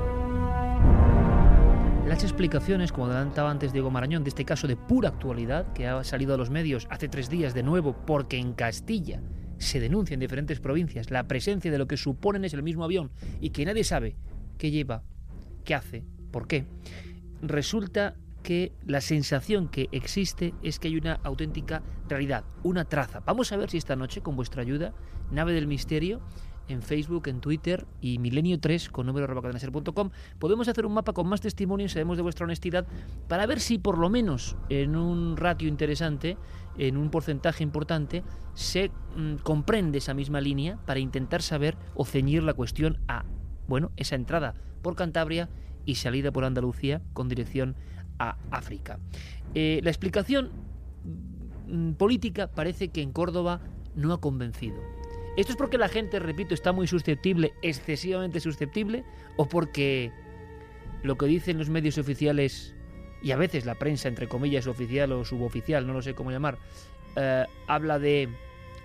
Las explicaciones, como adelantaba antes Diego Marañón, de este caso de pura actualidad, que ha salido a los medios hace tres días de nuevo, porque en Castilla se denuncia en diferentes provincias la presencia de lo que suponen es el mismo avión y que nadie sabe qué lleva, qué hace, por qué. Resulta que la sensación que existe es que hay una auténtica realidad, una traza. Vamos a ver si esta noche, con vuestra ayuda, Nave del Misterio, en Facebook, en Twitter y Milenio tres con número arroba cadena ser punto com, podemos hacer un mapa con más testimonios, sabemos de vuestra honestidad, para ver si por lo menos en un ratio interesante, en un porcentaje importante, se mmm, comprende esa misma línea para intentar saber o ceñir la cuestión a, bueno, esa entrada por Cantabria y salida por Andalucía con dirección a África. Eh, la explicación mmm, política parece que en Córdoba no ha convencido. ¿Esto es porque la gente, repito, está muy susceptible, excesivamente susceptible, o porque lo que dicen los medios oficiales y a veces la prensa, entre comillas, oficial o suboficial, no lo sé cómo llamar, eh, habla de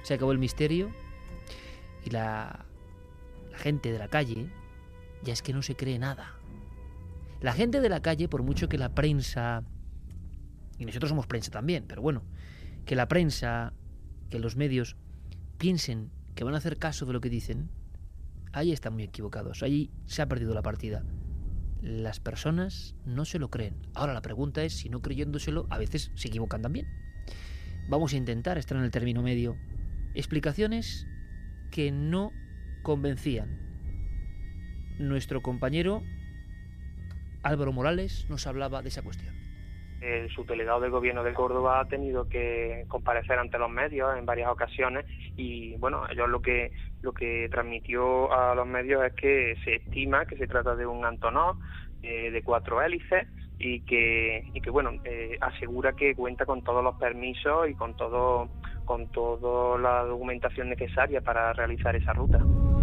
se acabó el misterio y la, la gente de la calle ya es que no se cree nada. La gente de la calle, por mucho que la prensa, y nosotros somos prensa también, pero bueno, que la prensa, que los medios piensen que van a hacer caso de lo que dicen, ahí están muy equivocados, ahí se ha perdido la partida. Las personas no se lo creen. Ahora la pregunta es si no creyéndoselo a veces se equivocan también. Vamos a intentar estar en el término medio. Explicaciones que no convencían. Nuestro compañero Álvaro Morales nos hablaba de esa cuestión. El subdelegado del Gobierno de Córdoba ha tenido que comparecer ante los medios en varias ocasiones y bueno, ellos lo que lo que transmitió a los medios es que se estima que se trata de un Antonov eh, de cuatro hélices y que y que bueno eh, asegura que cuenta con todos los permisos y con todo con toda la documentación necesaria para realizar esa ruta.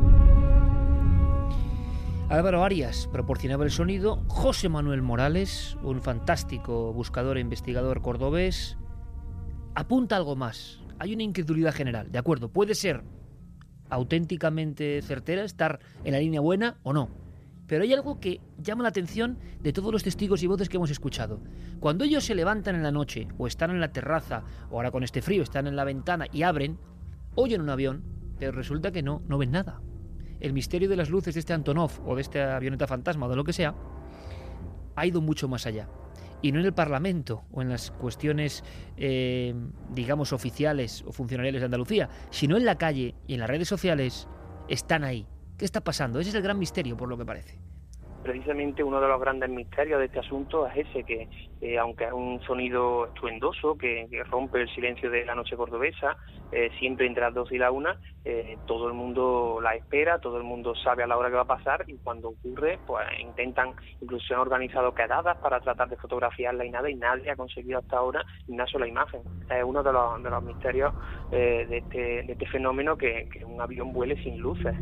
Álvaro Arias proporcionaba el sonido, José Manuel Morales, un fantástico buscador e investigador cordobés, apunta algo más. Hay una incredulidad general, de acuerdo, puede ser auténticamente certera, estar en la línea buena o no, pero hay algo que llama la atención de todos los testigos y voces que hemos escuchado. Cuando ellos se levantan en la noche o están en la terraza, o ahora con este frío están en la ventana y abren, oyen un avión, pero resulta que no, no ven nada. El misterio de las luces de este Antonov o de esta avioneta fantasma o de lo que sea ha ido mucho más allá. Y no en el Parlamento o en las cuestiones, eh, digamos, oficiales o funcionariales de Andalucía, sino en la calle y en las redes sociales están ahí. ¿Qué está pasando? Ese es el gran misterio, por lo que parece. Precisamente uno de los grandes misterios de este asunto es ese, que eh, aunque es un sonido estruendoso que, que rompe el silencio de la noche cordobesa, eh, siempre entre las dos y la una, eh, todo el mundo la espera, todo el mundo sabe a la hora que va a pasar y cuando ocurre, pues intentan, incluso se han organizado quedadas para tratar de fotografiarla y nada, y nadie ha conseguido hasta ahora ni una sola imagen. Es uno de los, de los misterios eh, de, este, de este fenómeno, que, que un avión vuele sin luces.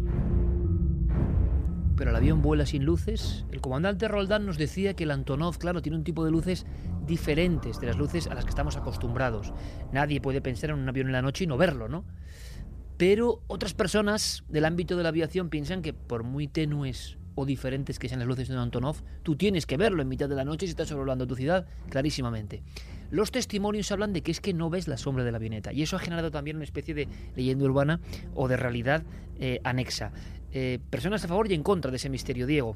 Pero el avión vuela sin luces. El comandante Roldán nos decía que el Antonov, claro, tiene un tipo de luces diferentes de las luces a las que estamos acostumbrados. Nadie puede pensar en un avión en la noche y no verlo, ¿no? Pero otras personas del ámbito de la aviación piensan que por muy tenues o diferentes que sean las luces de un Antonov, tú tienes que verlo en mitad de la noche si estás sobrevolando tu ciudad, clarísimamente. Los testimonios hablan de que es que no ves la sombra de la avioneta, y eso ha generado también una especie de leyenda urbana o de realidad eh, anexa. Eh, personas a favor y en contra de ese misterio, Diego.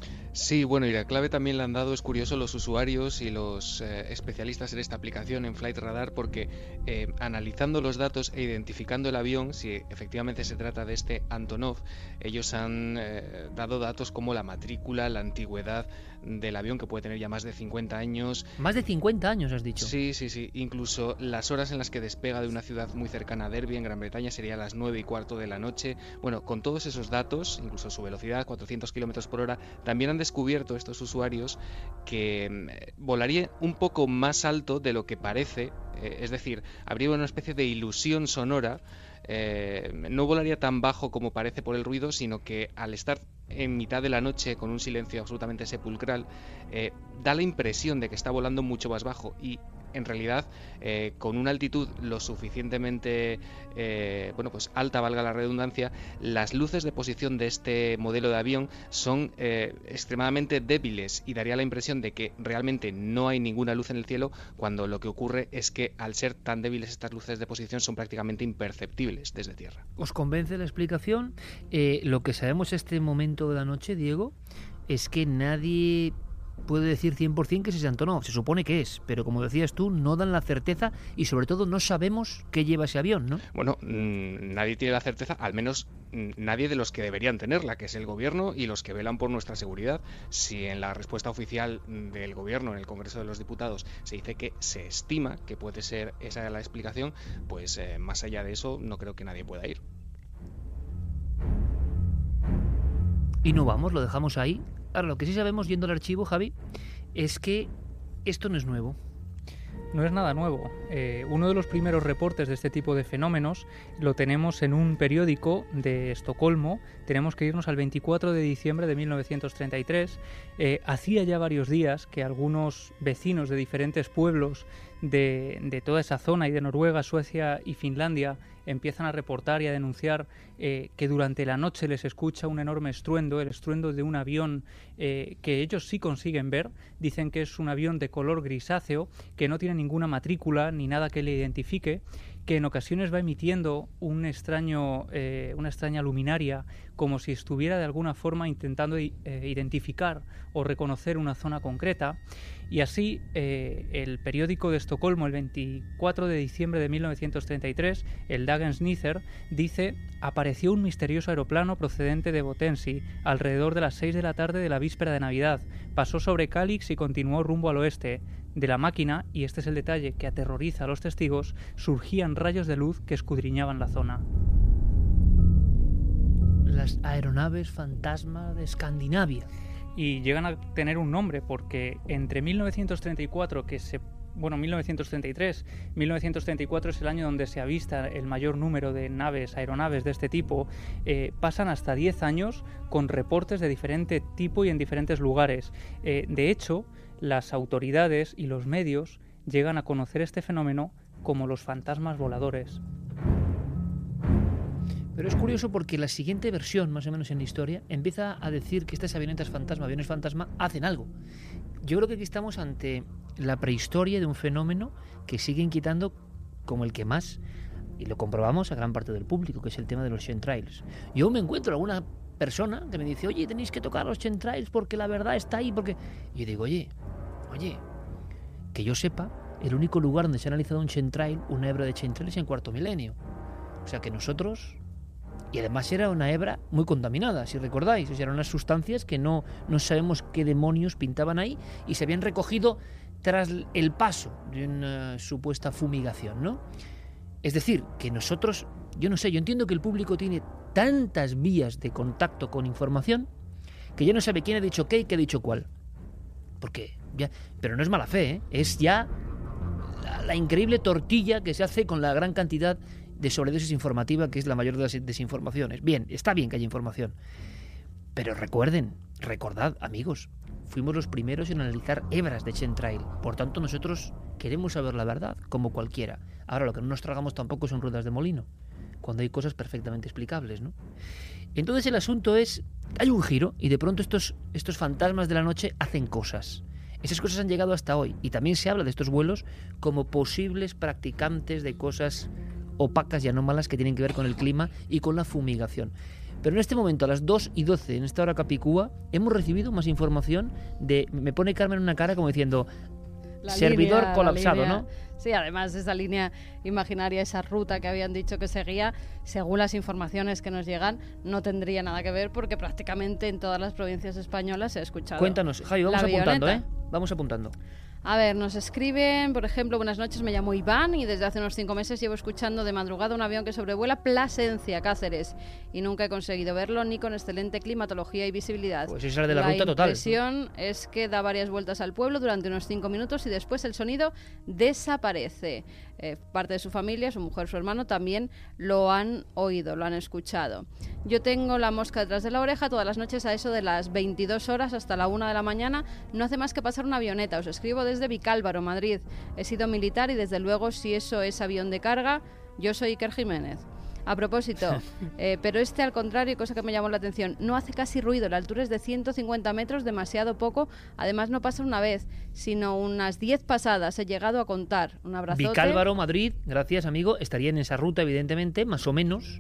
Sí, bueno, y la clave también la han dado, es curioso, los usuarios y los eh, especialistas en esta aplicación, en Flight Radar, porque eh, analizando los datos e identificando el avión, si efectivamente se trata de este Antonov, ellos han eh, dado datos como la matrícula, la antigüedad del avión, que puede tener ya más de cincuenta años. Más de cincuenta años, has dicho. Sí, sí, sí. Incluso las horas en las que despega de una ciudad muy cercana a Derby, en Gran Bretaña, sería las nueve y cuarto de la noche. Bueno, con todos esos datos, incluso su velocidad, cuatrocientos kilómetros por hora, también han descubierto estos usuarios que eh, volaría un poco más alto de lo que parece, eh, es decir, habría una especie de ilusión sonora. Eh, no volaría tan bajo como parece por el ruido, sino que al estar en mitad de la noche con un silencio absolutamente sepulcral, eh, da la impresión de que está volando mucho más bajo y en realidad eh, con una altitud lo suficientemente eh, bueno, pues alta, valga la redundancia, las luces de posición de este modelo de avión son eh, extremadamente débiles y daría la impresión de que realmente no hay ninguna luz en el cielo, cuando lo que ocurre es que al ser tan débiles estas luces de posición son prácticamente imperceptibles desde tierra. ¿Os convence la explicación? Eh, lo que sabemos este momento de la noche, Diego, es que nadie puede decir cien por ciento que es Antonov. Se supone que es, pero como decías tú, no dan la certeza y sobre todo no sabemos qué lleva ese avión, ¿no? Bueno, mmm, nadie tiene la certeza, al menos mmm, nadie de los que deberían tenerla, que es el gobierno y los que velan por nuestra seguridad. Si en la respuesta oficial del gobierno en el Congreso de los Diputados se dice que se estima que puede ser esa la explicación, pues eh, más allá de eso no creo que nadie pueda ir. Y no vamos, lo dejamos ahí. Ahora, lo que sí sabemos, yendo al archivo, Javi, es que esto no es nuevo. No es nada nuevo. Eh, uno de los primeros reportes de este tipo de fenómenos lo tenemos en un periódico de Estocolmo. Tenemos que irnos al veinticuatro de diciembre de mil novecientos treinta y tres. Eh, hacía ya varios días que algunos vecinos de diferentes pueblos de, de toda esa zona y de Noruega, Suecia y Finlandia empiezan a reportar y a denunciar eh, que durante la noche les escucha un enorme estruendo, el estruendo de un avión eh, que ellos sí consiguen ver. Dicen que es un avión de color grisáceo, que no tiene ninguna matrícula ni nada que le identifique, que en ocasiones va emitiendo un extraño, eh, una extraña luminaria, como si estuviera de alguna forma intentando eh, identificar o reconocer una zona concreta. Y así, eh, el periódico de Estocolmo, el veinticuatro de diciembre de mil novecientos treinta y tres, el Dagens Nyheter, dice: apareció un misterioso aeroplano procedente de Botensi alrededor de las seis de la tarde de la víspera de Navidad. Pasó sobre Kalix y continuó rumbo al oeste. De la máquina, y este es el detalle que aterroriza a los testigos, surgían rayos de luz que escudriñaban la zona. Las aeronaves fantasma de Escandinavia. Y llegan a tener un nombre porque entre mil novecientos treinta y cuatro, que se bueno, mil novecientos treinta y tres, mil novecientos treinta y cuatro es el año donde se avista el mayor número de naves, aeronaves de este tipo, eh, pasan hasta diez años con reportes de diferente tipo y en diferentes lugares. Eh, de hecho, las autoridades y los medios llegan a conocer este fenómeno como los fantasmas voladores. Pero es curioso porque la siguiente versión, más o menos en la historia, empieza a decir que estas avionetas fantasma, aviones fantasma, hacen algo. Yo creo que aquí estamos ante la prehistoria de un fenómeno que sigue inquietando como el que más, y lo comprobamos a gran parte del público, que es el tema de los chemtrails. Yo me encuentro alguna persona que me dice: oye, tenéis que tocar los chemtrails porque la verdad está ahí, porque... Y yo digo, oye, oye, que yo sepa, el único lugar donde se ha analizado un chemtrail, una hebra de chemtrail, es en Cuarto Milenio. O sea que nosotros... Y además era una hebra muy contaminada, si recordáis. O sea, eran unas sustancias que no, no sabemos qué demonios pintaban ahí y se habían recogido tras el paso de una supuesta fumigación, ¿no? Es decir, que nosotros, yo no sé, yo entiendo que el público tiene tantas vías de contacto con información que ya no sabe quién ha dicho qué y qué ha dicho cuál. Porque ya, pero no es mala fe, ¿eh? Es ya la, la increíble tortilla que se hace con la gran cantidad de sobredosis informativa, que es la mayor de las desinformaciones. Bien, está bien que haya información, pero recuerden, recordad, amigos, fuimos los primeros en analizar hebras de chemtrail, por tanto nosotros queremos saber la verdad, como cualquiera. Ahora, lo que no nos tragamos tampoco son ruedas de molino, cuando hay cosas perfectamente explicables, ¿no? Entonces el asunto es, hay un giro, y de pronto estos, estos fantasmas de la noche hacen cosas. Esas cosas han llegado hasta hoy, y también se habla de estos vuelos como posibles practicantes de cosas opacas y anómalas que tienen que ver con el clima y con la fumigación. Pero en este momento, a las dos y doce, en esta hora capicúa, hemos recibido más información de... Me pone Carmen una cara como diciendo... La servidor línea, colapsado, ¿no? Sí, además esa línea imaginaria, esa ruta que habían dicho que seguía, según las informaciones que nos llegan, no tendría nada que ver porque prácticamente en todas las provincias españolas se ha escuchado. Cuéntanos, Javi, vamos apuntando, ¿eh? Vamos apuntando. A ver, nos escriben, por ejemplo, buenas noches, me llamo Iván y desde hace unos cinco meses llevo escuchando de madrugada un avión que sobrevuela Plasencia, Cáceres, y nunca he conseguido verlo ni con excelente climatología y visibilidad. Pues esa es de la, la ruta total. La impresión es que da varias vueltas al pueblo durante unos cinco minutos y después el sonido desaparece. Eh, parte de su familia, su mujer, su hermano, también lo han oído, lo han escuchado. Yo tengo la mosca detrás de la oreja todas las noches a eso de las veintidós horas hasta la una de la mañana. No hace más que pasar una avioneta. Os escribo desde Vicálvaro, Madrid. He sido militar y desde luego si eso es avión de carga, yo soy Iker Jiménez. A propósito, eh, pero este al contrario, cosa que me llamó la atención, no hace casi ruido, la altura es de ciento cincuenta metros, demasiado poco, además no pasa una vez, sino unas diez pasadas, he llegado a contar. Un abrazote. Vicálvaro, Madrid, gracias amigo, estaría en esa ruta evidentemente, más o menos.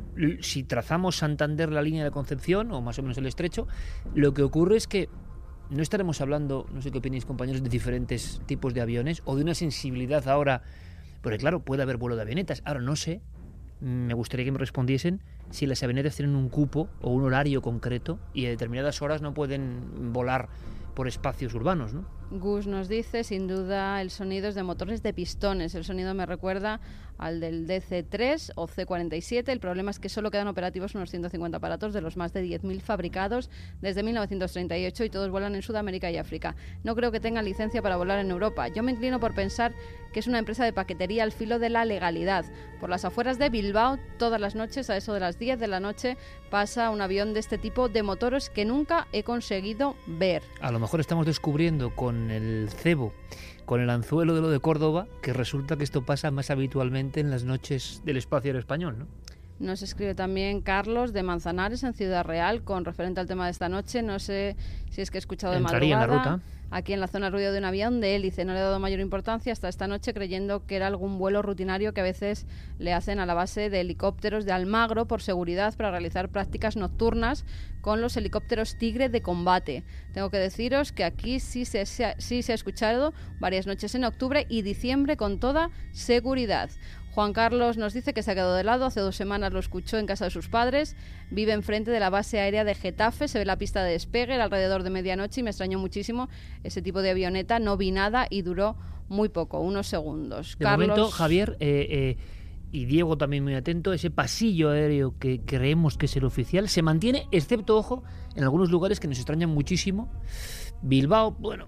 Si trazamos Santander la línea de Concepción, o más o menos el estrecho, lo que ocurre es que no estaremos hablando, no sé qué opináis compañeros, de diferentes tipos de aviones, o de una sensibilidad ahora, porque claro, puede haber vuelo de avionetas, ahora no sé. Me gustaría que me respondiesen si las avionetas tienen un cupo o un horario concreto y a determinadas horas no pueden volar por espacios urbanos, ¿no? Gus nos dice, sin duda, el sonido es de motores de pistones. El sonido me recuerda al del D C tres o C cuarenta y siete. El problema es que solo quedan operativos unos ciento cincuenta aparatos de los más de diez mil fabricados desde mil novecientos treinta y ocho y todos vuelan en Sudamérica y África. No creo que tengan licencia para volar en Europa. Yo me inclino por pensar que es una empresa de paquetería al filo de la legalidad. Por las afueras de Bilbao, todas las noches, a eso de las diez de la noche, pasa un avión de este tipo de motores que nunca he conseguido ver. A lo mejor estamos descubriendo con con el cebo, con el anzuelo de lo de Córdoba, que resulta que esto pasa más habitualmente en las noches del espacio aéreo español, ¿no? Nos escribe también Carlos de Manzanares, en Ciudad Real, con referente al tema de esta noche. No sé si es que he escuchado de Entraría madrugada. en la ruta. Aquí en la zona ruido de un avión de hélice. No le he dado mayor importancia hasta esta noche, creyendo que era algún vuelo rutinario que a veces le hacen a la base de helicópteros de Almagro por seguridad para realizar prácticas nocturnas con los helicópteros Tigre de combate. Tengo que deciros que aquí sí se, se, sí se ha escuchado varias noches en octubre y diciembre con toda seguridad. Juan Carlos nos dice que se ha quedado de lado, hace dos semanas lo escuchó en casa de sus padres, vive enfrente de la base aérea de Getafe, se ve la pista de despegue era alrededor de medianoche y me extrañó muchísimo ese tipo de avioneta, no vi nada y duró muy poco, unos segundos. De Carlos... momento, Javier, eh, eh, y Diego también muy atento, ese pasillo aéreo que creemos que es el oficial se mantiene, excepto, ojo, en algunos lugares que nos extrañan muchísimo. Bilbao, bueno,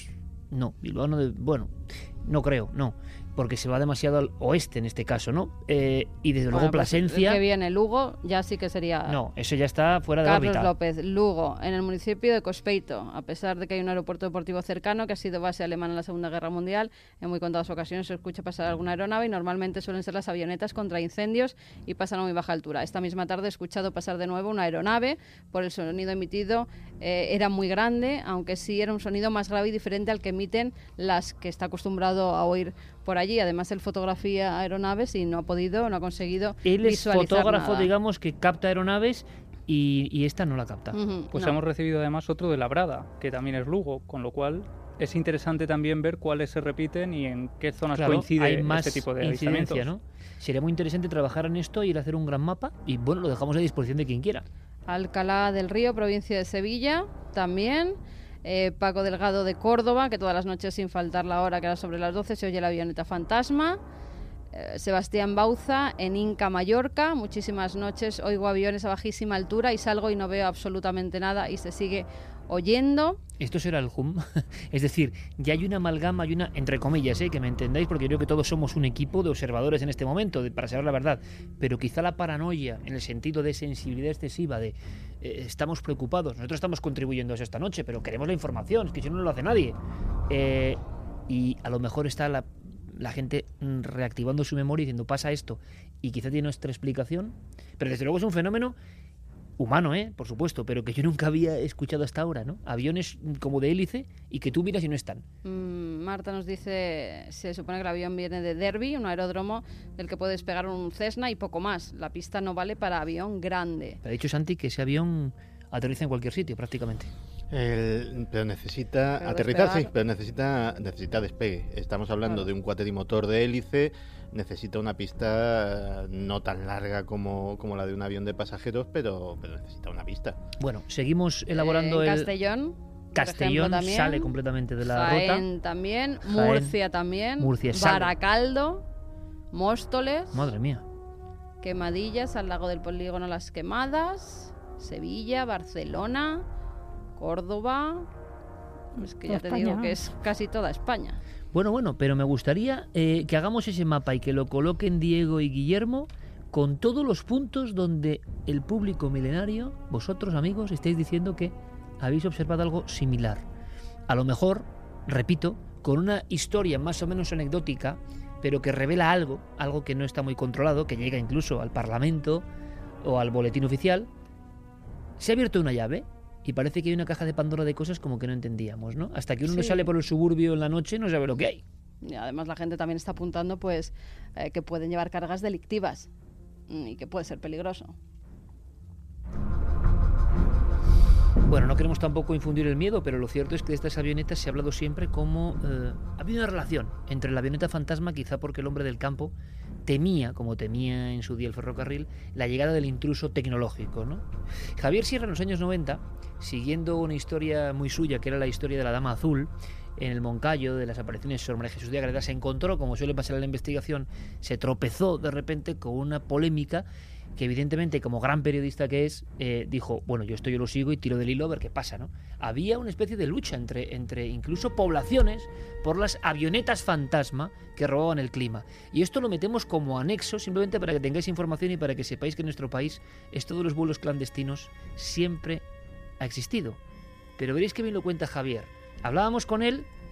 no, Bilbao no, de, bueno, no creo, no. Porque se va demasiado al oeste en este caso, ¿no? Eh, y desde bueno, luego Plasencia... Pues que viene Lugo, ya sí que sería... No, eso ya está fuera de Carlos órbita. López, Lugo, en el municipio de Cospeito, a pesar de que hay un aeropuerto deportivo cercano que ha sido base alemana en la Segunda Guerra Mundial, en muy contadas ocasiones se escucha pasar alguna aeronave y normalmente suelen ser las avionetas contra incendios y pasan a muy baja altura. Esta misma tarde he escuchado pasar de nuevo una aeronave, por el sonido emitido eh, era muy grande, aunque sí era un sonido más grave y diferente al que emiten las que está acostumbrado a oír por allí. Además, él fotografía aeronaves y no ha podido, no ha conseguido Él es visualizar fotógrafo, nada. digamos, que capta aeronaves y, y esta no la capta. Uh-huh, pues no. hemos recibido además otro de Labrada, que también es Lugo, con lo cual es interesante también ver cuáles se repiten y en qué zonas Claro, coincide hay más este tipo de incidencia, avistamientos. ¿no? Sería muy interesante trabajar en esto y ir a hacer un gran mapa y, bueno, lo dejamos a disposición de quien quiera. Alcalá del Río, provincia de Sevilla, también. Eh, Paco Delgado de Córdoba, que todas las noches sin faltar la hora, que era sobre las doce, se oye la avioneta fantasma. Eh, Sebastián Bauza, en Inca, Mallorca, muchísimas noches oigo aviones a bajísima altura y salgo y no veo absolutamente nada y se sigue oyendo. Esto será el hum. Es decir, ya hay una amalgama, hay una, entre comillas, ¿eh? Que me entendáis, porque creo que todos somos un equipo de observadores en este momento, de, para saber la verdad. Pero quizá la paranoia, en el sentido de sensibilidad excesiva, de eh, estamos preocupados, nosotros estamos contribuyendo a eso esta noche, pero queremos la información, es que si no, no lo hace nadie. Eh, y a lo mejor está la, la gente reactivando su memoria y diciendo, pasa esto, y quizá tiene nuestra explicación, pero desde luego es un fenómeno humano, ¿eh? Por supuesto, pero que yo nunca había escuchado hasta ahora, ¿no? Aviones como de hélice y que tú miras y no están. Mm, Marta nos dice, se supone que el avión viene de Derby, un aeródromo del que puede despegar un Cessna y poco más. La pista no vale para avión grande. Te ha dicho Santi que ese avión aterriza en cualquier sitio prácticamente. El, pero necesita pero aterrizar, despegar. sí, pero necesita, necesita despegue. Estamos hablando claro. de un cuatrimotor de hélice, necesita una pista no tan larga como, como la de un avión de pasajeros, pero, pero necesita una pista. Bueno, seguimos elaborando eh, en el... Castellón. Castellón ejemplo, también, sale completamente de la Jaén ruta. también, Jaén, Murcia también, Murcia sale. Baracaldo, Móstoles, Madre mía. Quemadillas, al lago del Polígono Las Quemadas, Sevilla, Barcelona, Córdoba. Es que ya te España. digo que es casi toda España. Bueno, bueno, pero me gustaría eh, que hagamos ese mapa y que lo coloquen Diego y Guillermo con todos los puntos donde el público milenario, vosotros amigos, estáis diciendo que habéis observado algo similar. A lo mejor, repito, con una historia más o menos anecdótica, pero que revela algo, algo que no está muy controlado, que llega incluso al Parlamento o al boletín oficial. Se ha abierto una llave y parece que hay una caja de Pandora de cosas como que no entendíamos, ¿no? Hasta que uno no Sí. sale por el suburbio en la noche no sabe lo que hay. Y además la gente también está apuntando pues eh, que pueden llevar cargas delictivas mm, y que puede ser peligroso. Bueno, no queremos tampoco infundir el miedo, pero lo cierto es que de estas avionetas se ha hablado siempre como... Eh, ha habido una relación entre la avioneta fantasma, quizá porque el hombre del campo temía, como temía en su día el ferrocarril, la llegada del intruso tecnológico, ¿no? Javier Sierra en los años noventa, siguiendo una historia muy suya, que era la historia de la Dama Azul, en el Moncayo, de las apariciones sobre María Jesús de Agreda, se encontró, como suele pasar en la investigación, se tropezó de repente con una polémica que evidentemente, como gran periodista que es, eh, dijo, bueno, yo esto yo lo sigo y tiro del hilo a ver qué pasa, ¿no? Había una especie de lucha entre, entre incluso poblaciones por las avionetas fantasma que robaban el clima. Y esto lo metemos como anexo, simplemente para que tengáis información y para que sepáis que en nuestro país esto de los vuelos clandestinos siempre ha existido. Pero veréis que bien lo cuenta Javier. Hablábamos con él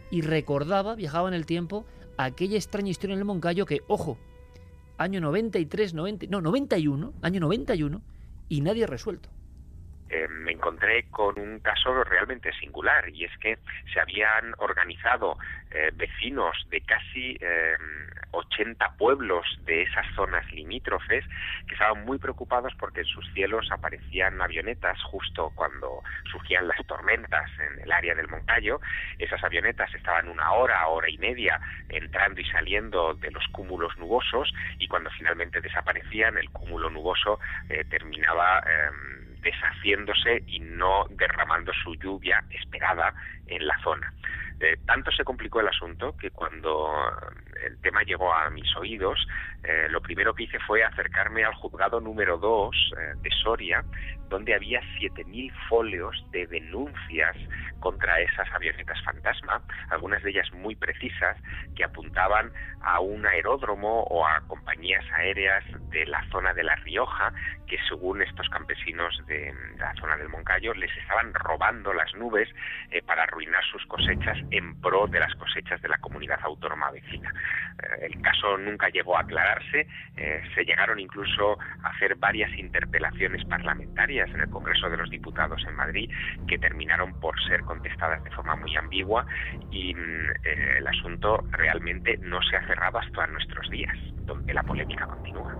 y recordaba, viajaba en el tiempo, aquella extraña historia en el Moncayo que, ojo, año noventa y tres, noventa, no, noventa y uno, año noventa y uno, y nadie ha resuelto. Eh, me encontré con un caso realmente singular, y es que se habían organizado eh, vecinos de casi eh, ochenta pueblos de esas zonas limítrofes que estaban muy preocupados porque en sus cielos aparecían avionetas justo cuando surgían las tormentas en el área del Moncayo. Esas avionetas estaban una hora, hora y media entrando y saliendo de los cúmulos nubosos, y cuando finalmente desaparecían, el cúmulo nuboso eh, terminaba eh, deshaciéndose y no derramando su lluvia esperada en la zona. Eh, tanto se complicó el asunto que cuando el tema llegó a mis oídos, eh, lo primero que hice fue acercarme al juzgado número dos eh, de Soria, donde había siete mil folios de denuncias contra esas avionetas fantasma, algunas de ellas muy precisas, que apuntaban a un aeródromo o a compañías aéreas de la zona de La Rioja, que según estos campesinos de la zona del Moncayo les estaban robando las nubes eh, para arruinar sus cosechas en pro de las cosechas de la comunidad autónoma vecina. Eh, el caso nunca llegó a aclararse, eh, se llegaron incluso a hacer varias interpelaciones parlamentarias en el Congreso de los Diputados en Madrid, que terminaron por ser contestadas de forma muy ambigua, y eh, el asunto realmente no se ha cerrado hasta nuestros días, donde la polémica continúa.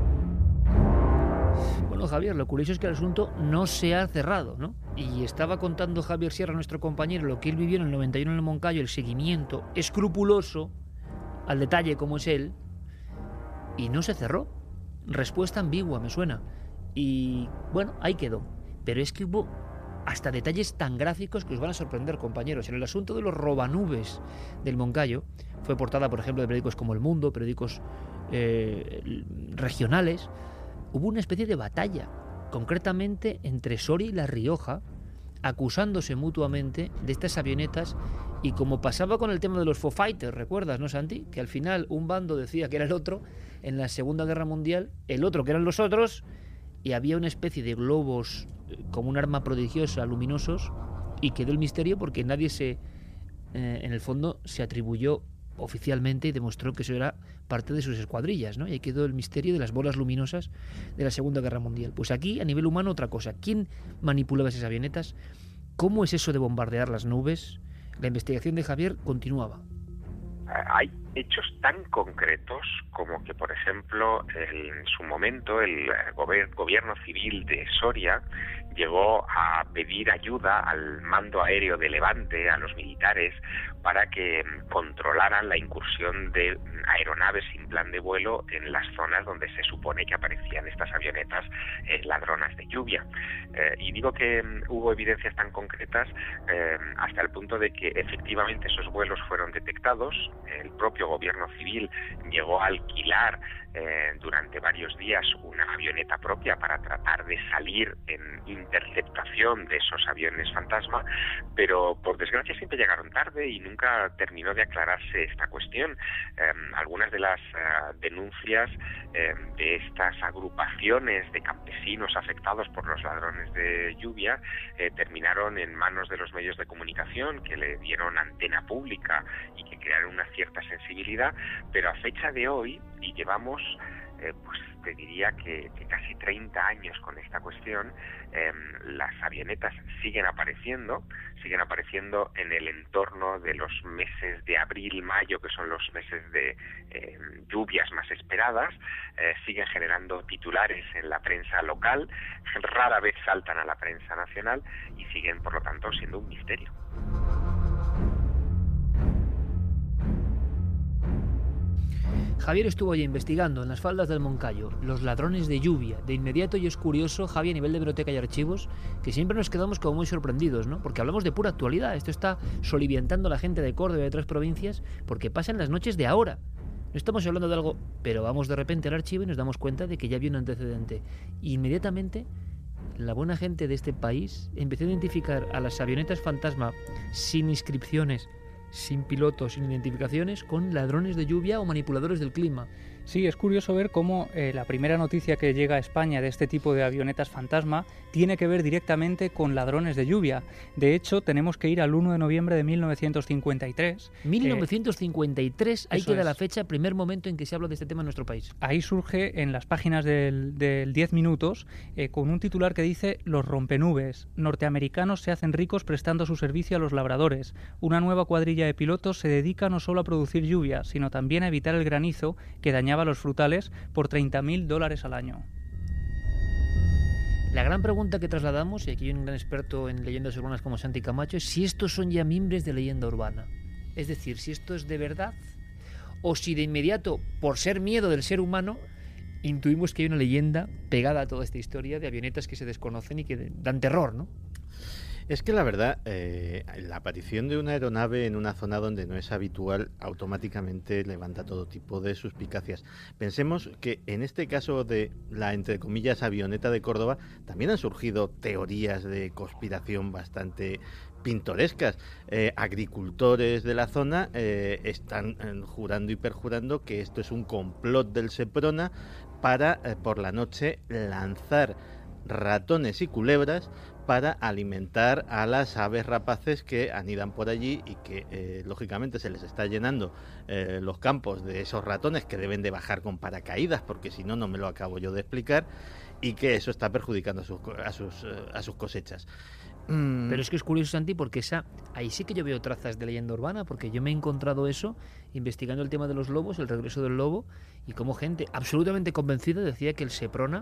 Bueno, Javier, lo curioso es que el asunto no se ha cerrado, ¿no? Y estaba contando Javier Sierra, nuestro compañero, lo que él vivió en el noventa y uno en el Moncayo, el seguimiento escrupuloso, al detalle como es él, y no se cerró. Respuesta ambigua, me suena. Y bueno, ahí quedó. Pero es que hubo hasta detalles tan gráficos que os van a sorprender, compañeros. En el asunto de los robanubes del Moncayo, fue portada, por ejemplo, de periódicos como El Mundo, periódicos eh, regionales. Hubo una especie de batalla, concretamente entre Soria y La Rioja, acusándose mutuamente de estas avionetas, y como pasaba con el tema de los Foo Fighters, ¿recuerdas, no, Santi? Que al final un bando decía que era el otro, en la Segunda Guerra Mundial, el otro que eran los otros, y había una especie de globos como un arma prodigiosa, luminosos, y quedó el misterio porque nadie se, eh, en el fondo, se atribuyó oficialmente y demostró que eso era parte de sus escuadrillas, ¿no? Y ahí quedó el misterio de las bolas luminosas de la Segunda Guerra Mundial. Pues aquí, a nivel humano, otra cosa. ¿Quién manipulaba esas avionetas? ¿Cómo es eso de bombardear las nubes? La investigación de Javier continuaba. Hay hechos tan concretos como que, por ejemplo, en su momento el gober- gobierno civil de Soria llegó a pedir ayuda al mando aéreo de Levante, a los militares, para que controlaran la incursión de aeronaves sin plan de vuelo en las zonas donde se supone que aparecían estas avionetas eh, ladronas de lluvia. Eh, y digo que um, hubo evidencias tan concretas eh, hasta el punto de que efectivamente esos vuelos fueron detectados. El propio gobierno civil llegó a alquilar eh, durante varios días una avioneta propia para tratar de salir en interceptación de esos aviones fantasma, pero por desgracia siempre llegaron tarde y nunca terminó de aclararse esta cuestión. Eh, algunas de las uh, denuncias eh, de estas agrupaciones de campesinos afectados por los ladrones de lluvia eh, terminaron en manos de los medios de comunicación, que le dieron antena pública y que crearon una cierta sensibilidad, pero a fecha de hoy, y llevamos eh, pues te diría que, que casi treinta años con esta cuestión, eh, las avionetas siguen apareciendo, siguen apareciendo en el entorno de los meses de abril, mayo, que son los meses de eh, lluvias más esperadas, eh, siguen generando titulares en la prensa local, rara vez saltan a la prensa nacional y siguen, por lo tanto, siendo un misterio. Javier estuvo allí investigando en las faldas del Moncayo los ladrones de lluvia. De inmediato, y es curioso, Javi, a nivel de biblioteca y archivos, que siempre nos quedamos como muy sorprendidos, ¿no? Porque hablamos de pura actualidad. Esto está soliviantando a la gente de Córdoba y de otras provincias porque pasan las noches de ahora. No estamos hablando de algo, pero vamos de repente al archivo y nos damos cuenta de que ya había un antecedente. Y inmediatamente, la buena gente de este país empezó a identificar a las avionetas fantasma sin inscripciones, sin pilotos, sin identificaciones, con ladrones de lluvia o manipuladores del clima. Sí, es curioso ver cómo eh, la primera noticia que llega a España de este tipo de avionetas fantasma tiene que ver directamente con ladrones de lluvia. De hecho, tenemos que ir al uno de noviembre de mil novecientos cincuenta y tres. mil novecientos cincuenta y tres, eh, ahí queda es. la fecha, primer momento en que se habla de este tema en nuestro país. Ahí surge en las páginas del, del diez minutos eh, con un titular que dice: los rompenubes, norteamericanos se hacen ricos prestando su servicio a los labradores. Una nueva cuadrilla de pilotos se dedica no solo a producir lluvia, sino también a evitar el granizo que dañaba a los frutales por treinta mil dólares al año. La gran pregunta que trasladamos, y aquí hay un gran experto en leyendas urbanas como Santi Camacho, es si estos son ya mimbres de leyenda urbana. Es decir, si esto es de verdad o si de inmediato, por ser miedo del ser humano, intuimos que hay una leyenda pegada a toda esta historia de avionetas que se desconocen y que dan terror, ¿no? Es que la verdad, eh, la aparición de una aeronave en una zona donde no es habitual automáticamente levanta todo tipo de suspicacias. Pensemos que en este caso de la, entre comillas, avioneta de Córdoba, también han surgido teorías de conspiración bastante pintorescas. Eh, agricultores de la zona eh, están eh, jurando y perjurando que esto es un complot del Seprona para, eh, por la noche, lanzar ratones y culebras para alimentar a las aves rapaces que anidan por allí y que eh, lógicamente se les está llenando eh, los campos de esos ratones que deben de bajar con paracaídas, porque si no, no me lo acabo yo de explicar, y que eso está perjudicando a sus, a sus, a sus cosechas. Mm. Pero es que es curioso, Santi, porque esa ahí sí que yo veo trazas de leyenda urbana, porque yo me he encontrado eso investigando el tema de los lobos, el regreso del lobo, y como gente absolutamente convencida decía que el Seprona,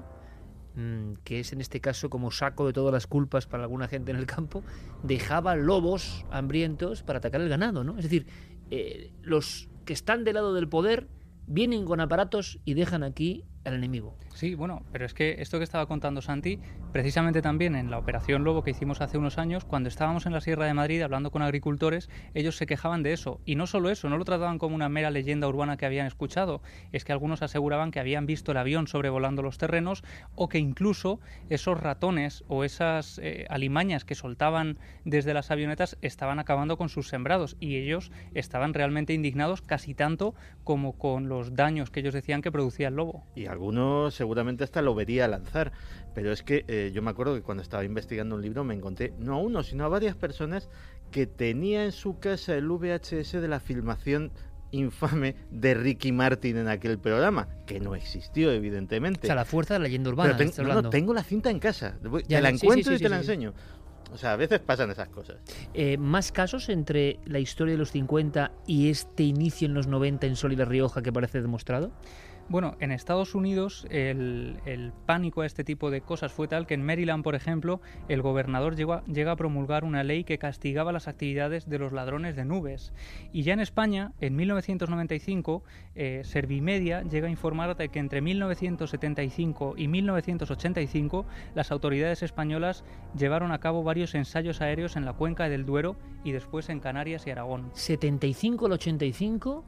que es en este caso como saco de todas las culpas para alguna gente en el campo, dejaba lobos hambrientos para atacar el ganado, ¿no? Es decir, eh, los que están del lado del poder vienen con aparatos y dejan aquí al enemigo. Sí, bueno, pero es que esto que estaba contando Santi, precisamente también en la Operación Lobo que hicimos hace unos años, cuando estábamos en la Sierra de Madrid hablando con agricultores, ellos se quejaban de eso. Y no solo eso, no lo trataban como una mera leyenda urbana que habían escuchado, es que algunos aseguraban que habían visto el avión sobrevolando los terrenos o que incluso esos ratones o esas eh, alimañas que soltaban desde las avionetas estaban acabando con sus sembrados y ellos estaban realmente indignados casi tanto como con los daños que ellos decían que producía el lobo. Y algunos seguramente hasta lo vería lanzar, pero es que eh, yo me acuerdo que cuando estaba investigando un libro me encontré no a uno, sino a varias personas que tenía en su casa el V H S de la filmación infame de Ricky Martin en aquel programa, que no existió evidentemente. O sea, la fuerza de la leyenda urbana. Pero ten, no, no, tengo la cinta en casa, ya, te la sí, encuentro sí, sí, y te sí, la sí. enseño. O sea, a veces pasan esas cosas. Eh, ¿Más casos entre la historia de los cincuenta y este inicio en los noventa en Sol y La Rioja que parece demostrado? Bueno, en Estados Unidos el, el pánico a este tipo de cosas fue tal que en Maryland, por ejemplo, el gobernador llegó a, llega a promulgar una ley que castigaba las actividades de los ladrones de nubes. Y ya en España, en mil novecientos noventa y cinco, eh, Servimedia llega a informar de que entre mil novecientos setenta y cinco y mil novecientos ochenta y cinco las autoridades españolas llevaron a cabo varios ensayos aéreos en la cuenca del Duero y después en Canarias y Aragón. setenta y cinco al ochenta y cinco...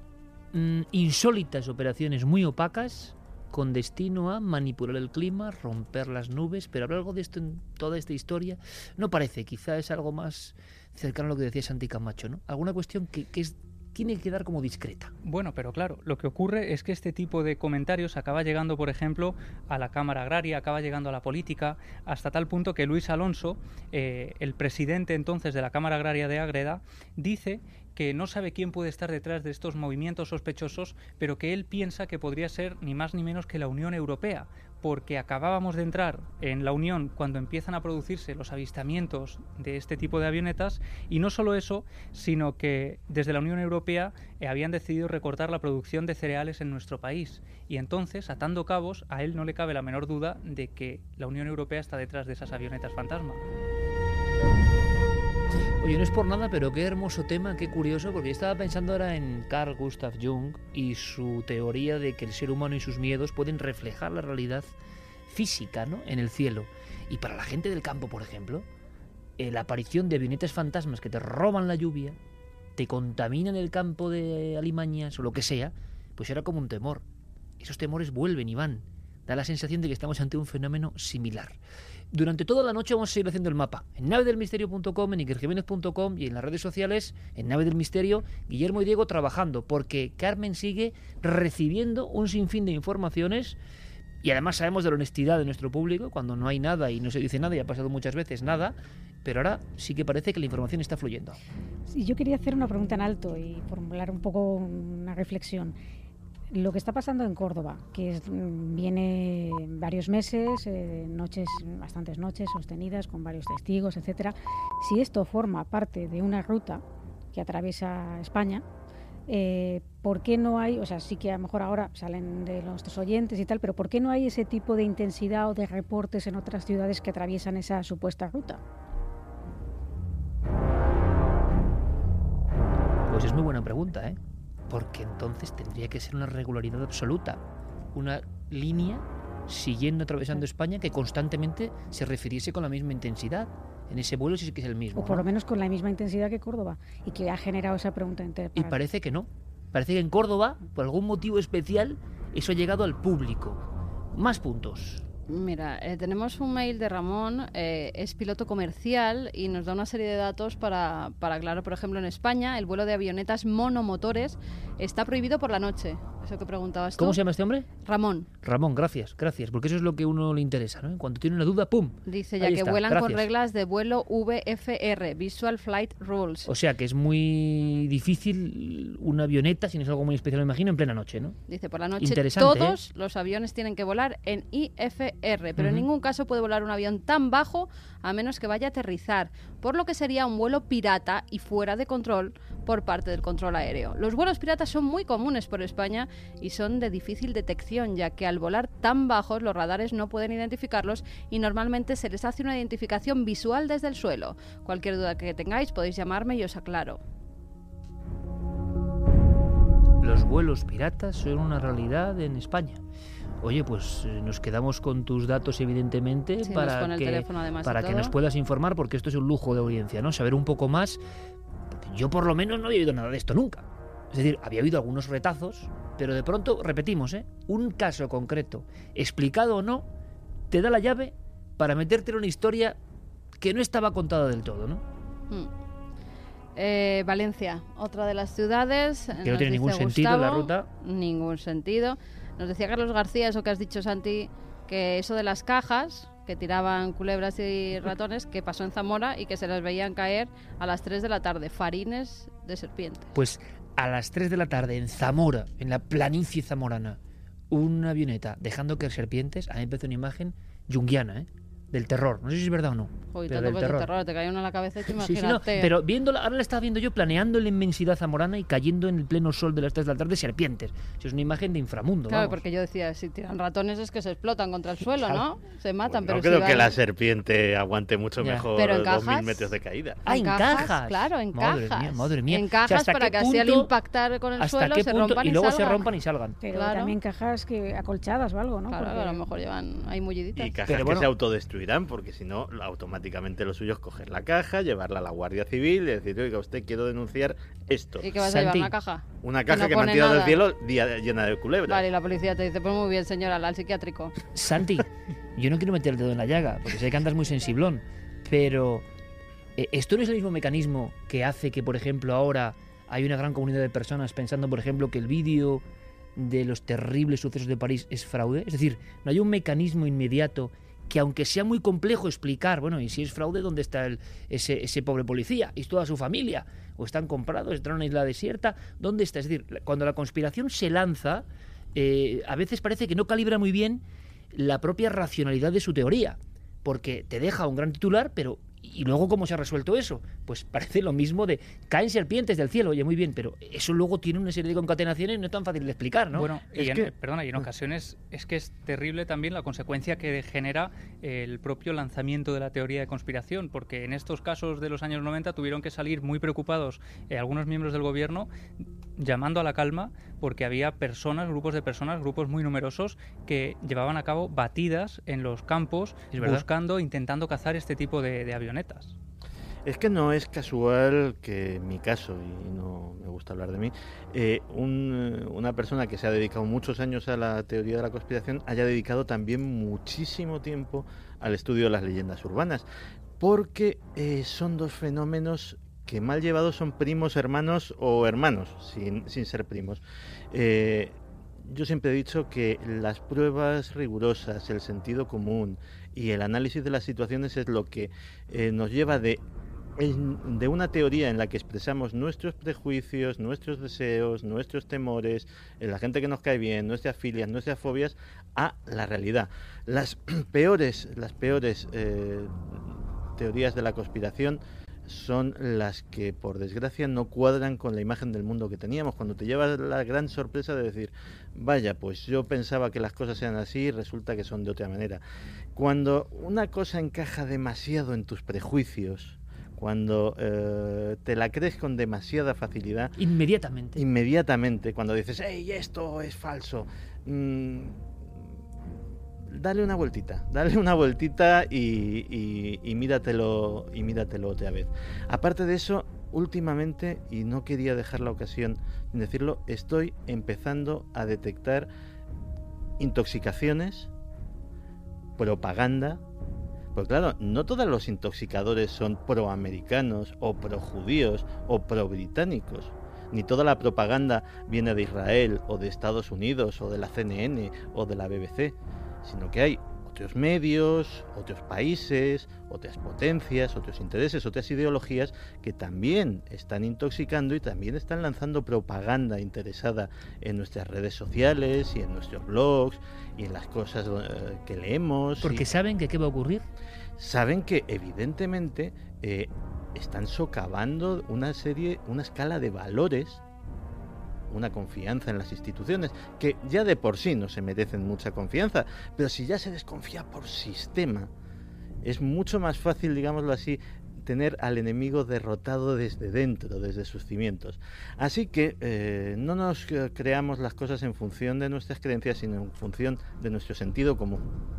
insólitas operaciones muy opacas con destino a manipular el clima, romper las nubes, pero ¿habrá algo de esto en toda esta historia? No parece, quizá es algo más cercano a lo que decía Santi Camacho, ¿no? Alguna cuestión que, que es, tiene que quedar como discreta. Bueno, pero claro, lo que ocurre es que este tipo de comentarios acaba llegando, por ejemplo, a la Cámara Agraria, acaba llegando a la política, hasta tal punto que Luis Alonso, eh, el presidente entonces de la Cámara Agraria de Ágreda, dice que no sabe quién puede estar detrás de estos movimientos sospechosos, pero que él piensa que podría ser ni más ni menos que la Unión Europea, porque acabábamos de entrar en la Unión cuando empiezan a producirse los avistamientos de este tipo de avionetas, y no solo eso, sino que desde la Unión Europea eh, habían decidido recortar la producción de cereales en nuestro país, y entonces, atando cabos, a él no le cabe la menor duda de que la Unión Europea está detrás de esas avionetas fantasma. Oye, no es por nada, pero qué hermoso tema, qué curioso, porque yo estaba pensando ahora en Carl Gustav Jung y su teoría de que el ser humano y sus miedos pueden reflejar la realidad física, ¿no?, en el cielo. Y para la gente del campo, por ejemplo, eh, la aparición de avionetas fantasmas que te roban la lluvia, te contaminan el campo de alimañas o lo que sea, pues era como un temor. Esos temores vuelven y van. Da la sensación de que estamos ante un fenómeno similar. durante toda la noche vamos a seguir haciendo el mapa. En nave del misterio punto com, en iker jiménez punto com y en las redes sociales, en Nave del Misterio, Guillermo y Diego trabajando, porque Carmen sigue recibiendo un sinfín de informaciones y además sabemos de la honestidad de nuestro público, cuando no hay nada y no se dice nada, y ha pasado muchas veces nada, pero ahora sí que parece que la información está fluyendo. Sí, yo quería hacer una pregunta en alto y formular un poco una reflexión. Lo que está pasando en Córdoba, que es, viene varios meses, eh, noches, bastantes noches sostenidas con varios testigos, etcétera. Si esto forma parte de una ruta que atraviesa España, eh, ¿por qué no hay, o sea, sí que a lo mejor ahora salen de nuestros oyentes y tal, pero ¿por qué no hay ese tipo de intensidad o de reportes en otras ciudades que atraviesan esa supuesta ruta? Pues es muy buena pregunta, ¿eh? Porque entonces tendría que ser una regularidad absoluta, una línea siguiendo atravesando España que constantemente se refiriese con la misma intensidad. En ese vuelo sí que es el mismo. O por ¿no? lo menos con la misma intensidad que Córdoba, y que ha generado esa pregunta entera. Y parece que no. Parece que en Córdoba, por algún motivo especial, eso ha llegado al público. Más puntos. Mira, eh, tenemos un mail de Ramón, eh, es piloto comercial y nos da una serie de datos para, para aclarar, por ejemplo, en España el vuelo de avionetas monomotores está prohibido por la noche. Eso que preguntabas tú. ¿Cómo se llama este hombre? Ramón. Ramón, gracias, gracias, porque eso es lo que a uno le interesa, ¿no? Cuando tiene una duda, ¡pum! Dice ya Ahí que está, vuelan gracias. con reglas de vuelo V F R, Visual Flight Rules. O sea que es muy difícil una avioneta, si no es algo muy especial, me imagino, en plena noche, ¿no? Dice, por la noche Interesante, todos ¿eh? los aviones tienen que volar en I F R, pero Uh-huh. en ningún caso puede volar un avión tan bajo a menos que vaya a aterrizar, por lo que sería un vuelo pirata y fuera de control por parte del control aéreo. Los vuelos piratas son muy comunes por España y son de difícil detección, ya que al volar tan bajos los radares no pueden identificarlos y normalmente se les hace una identificación visual desde el suelo. Cualquier duda que tengáis podéis llamarme y os aclaro. Los vuelos piratas son una realidad en España. Oye, pues eh, nos quedamos con tus datos, evidentemente, Sí, para nos pone el que, teléfono además y para que todo. nos puedas informar, porque esto es un lujo de audiencia, ¿no? Saber un poco más, porque yo por lo menos no había oído nada de esto nunca. Es decir, había oído algunos retazos, pero de pronto, repetimos, ¿eh? Un caso concreto, explicado o no, te da la llave para meterte en una historia que no estaba contada del todo, ¿no? Hmm. Eh, Valencia, otra de las ciudades. Que no nos tiene ningún dice sentido la Gustavo, ruta. Ningún sentido. Nos decía Carlos García, eso que has dicho, Santi, que eso de las cajas que tiraban culebras y ratones, que pasó en Zamora y que se las veían caer a las tres de la tarde, farines de serpiente. Pues a las tres de la tarde en Zamora, en la planicie zamorana, una avioneta dejando caer serpientes, a mí me parece una imagen junguiana, ¿eh? Del terror. No sé si es verdad o no. Uy, pero tanto del que es de terror. terror, te cae uno en la cabeza y te Sí, sí, no, imagínate. pero viéndola, ahora la estaba viendo yo planeando en la inmensidad zamorana y cayendo en el pleno sol de las tres de la tarde serpientes. Eso es una imagen de inframundo. Claro, vamos. porque yo decía, si tiran ratones es que se explotan contra el suelo, ¿no? Se matan, No pero creo si que van- la serpiente aguante mucho Ya. mejor Pero en dos mil cajas. metros de caída. Ah, en cajas. Claro, en Madre cajas. mía, madre mía. En O sea, cajas ¿hasta para qué que así al punto- impactar con el hasta suelo qué se punto- rompan y y, luego se salgan. rompan y salgan. Pero Claro. también cajas que acolchadas o algo, ¿no? Claro, Porque- a lo mejor llevan ahí mulliditas. Y cajas Pero que bueno. se autodestruirán, porque si no, automáticamente lo suyo es coger la caja, llevarla a la Guardia Civil y decir, oiga, usted quiero denunciar esto. ¿Y qué vas a llevar? Santi, ¿Una caja? Una caja no que, me han pone tirado del nada. cielo día- llena de culebras. Vale, y la policía te dice, pues muy bien, señora, al psiquiátrico. Santi, yo no quiero meter el dedo en la llaga, porque sé que andas muy sensiblón, pero eh, ¿esto no es el mismo mecanismo que hace que, por ejemplo, ahora hay una gran comunidad de personas pensando, por ejemplo, que el vídeo de los terribles sucesos de París es fraude? Es decir, ¿no hay un mecanismo inmediato que, aunque sea muy complejo explicar, bueno, y si es fraude, ¿dónde está el, ese, ese pobre policía y toda su familia? ¿O están comprados, están en una isla desierta? ¿Dónde está? Es decir, cuando la conspiración se lanza, eh, a veces parece que no calibra muy bien la propia racionalidad de su teoría, porque te deja un gran titular, pero ¿y luego cómo se ha resuelto eso? Pues parece lo mismo de caen serpientes del cielo, oye, muy bien, pero eso luego tiene una serie de concatenaciones y no es tan fácil de explicar, ¿no? Bueno, y Es en, que- perdona, y en ocasiones es que es terrible también la consecuencia que genera el propio lanzamiento de la teoría de conspiración, porque en estos casos de los años noventa tuvieron que salir muy preocupados eh, algunos miembros del gobierno llamando a la calma porque había personas, grupos de personas, grupos muy numerosos que llevaban a cabo batidas en los campos Es verdad. buscando, intentando cazar este tipo de, de avionetas. Es que no es casual que en mi caso, y no me gusta hablar de mí, eh, un, una persona que se ha dedicado muchos años a la teoría de la conspiración haya dedicado también muchísimo tiempo al estudio de las leyendas urbanas, porque eh, son dos fenómenos que mal llevados son primos hermanos o hermanos, sin, sin ser primos. Eh, yo siempre he dicho que las pruebas rigurosas, el sentido común y el análisis de las situaciones es lo que eh, nos lleva de de una teoría en la que expresamos nuestros prejuicios, nuestros deseos, nuestros temores, la gente que nos cae bien, nuestras filias, nuestras fobias, a la realidad. Las peores, las peores eh, teorías de la conspiración son las que, por desgracia, no cuadran con la imagen del mundo que teníamos, cuando te llevas la gran sorpresa de decir, vaya, pues yo pensaba que las cosas eran así y resulta que son de otra manera. Cuando una cosa encaja demasiado en tus prejuicios, cuando eh, te la crees con demasiada facilidad... Inmediatamente. Inmediatamente, cuando dices, ¡hey, esto es falso! Mmm, dale una vueltita, dale una vueltita y, y, y, míratelo, y míratelo otra vez. Aparte de eso, últimamente, y no quería dejar la ocasión de decirlo, estoy empezando a detectar intoxicaciones, propaganda. Pues claro, no todos los intoxicadores son proamericanos o projudíos o pro-británicos. Ni toda la propaganda viene de Israel o de Estados Unidos o de la C N N o de la B B C, sino que hay otros medios, otros países, otras potencias, otros intereses, otras ideologías que también están intoxicando y también están lanzando propaganda interesada en nuestras redes sociales y en nuestros blogs y en las cosas eh, que leemos. Porque y... saben que qué va a ocurrir. Saben que evidentemente eh, están socavando una serie, una escala de valores, una confianza en las instituciones, que ya de por sí no se merecen mucha confianza, pero si ya se desconfía por sistema, es mucho más fácil, digámoslo así, tener al enemigo derrotado desde dentro, desde sus cimientos. Así que eh, no nos creamos las cosas en función de nuestras creencias, sino en función de nuestro sentido común.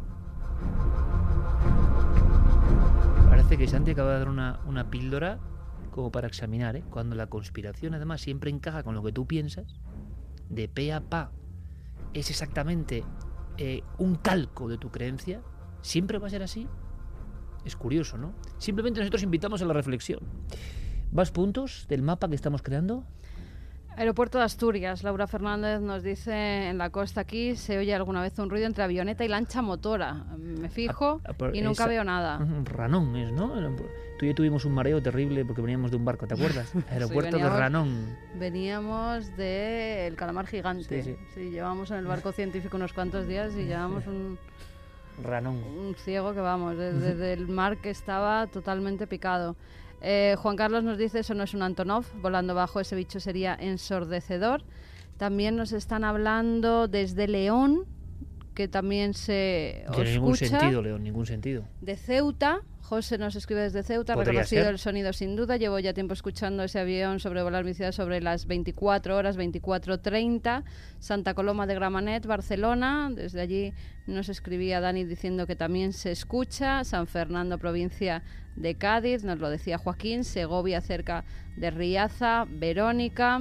Parece que Santi acaba de dar una, una píldora como para examinar, ¿eh? Cuando la conspiración además siempre encaja con lo que tú piensas, de pe a pa, es exactamente eh, un calco de tu creencia, ¿siempre va a ser así? Es curioso, ¿no? Simplemente nosotros invitamos a la reflexión. ¿Vas puntos del mapa que estamos creando? Aeropuerto de Asturias. Laura Fernández nos dice, en la costa aquí se oye alguna vez un ruido entre avioneta y lancha motora. Me fijo a, a, y nunca esa, veo nada. Un ranón es, ¿no? Tú y yo tuvimos un mareo terrible porque veníamos de un barco, ¿te acuerdas? Aeropuerto sí, de Ranón. Veníamos del Calamar Gigante. Sí, sí. Sí, llevamos en el barco científico unos cuantos días y llevamos un... Ranón. Un ciego que vamos, desde, desde el mar que estaba totalmente picado. Eh, Juan Carlos nos dice, eso no es un Antonov, volando bajo ese bicho sería ensordecedor. También nos están hablando desde León, que también se escucha. Ningún sentido, León, ningún sentido. De Ceuta, José nos escribe desde Ceuta, reconocido el sonido sin duda. Llevo ya tiempo escuchando ese avión sobrevolar mi ciudad sobre las veinticuatro horas, veinticuatro treinta. Santa Coloma de Gramenet, Barcelona. Desde allí nos escribía Dani diciendo que también se escucha. San Fernando, provincia de Cádiz, nos lo decía Joaquín. Segovia, cerca de Riaza. Verónica.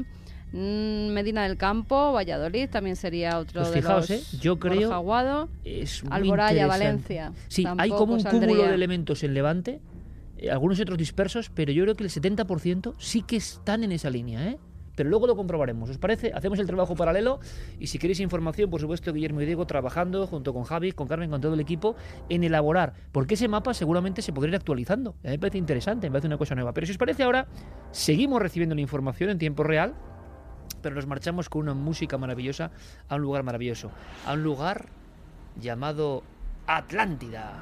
Medina del Campo, Valladolid, también sería otro pues de fijaos, los... ¿eh? Yo creo... Borja es Alboraya, Valencia. Sí, tampoco hay como un saldría. cúmulo de elementos en Levante, eh, algunos otros dispersos, pero yo creo que el setenta por ciento sí que están en esa línea, ¿eh? Pero luego lo comprobaremos. ¿Os parece? Hacemos el trabajo paralelo y si queréis información, por supuesto, Guillermo y Diego trabajando junto con Javi, con Carmen, con todo el equipo en elaborar, porque ese mapa seguramente se podría ir actualizando. A mí me parece interesante, me parece una cosa nueva. Pero si os parece ahora, seguimos recibiendo la información en tiempo real, pero nos marchamos con una música maravillosa a un lugar maravilloso, a un lugar llamado Atlántida.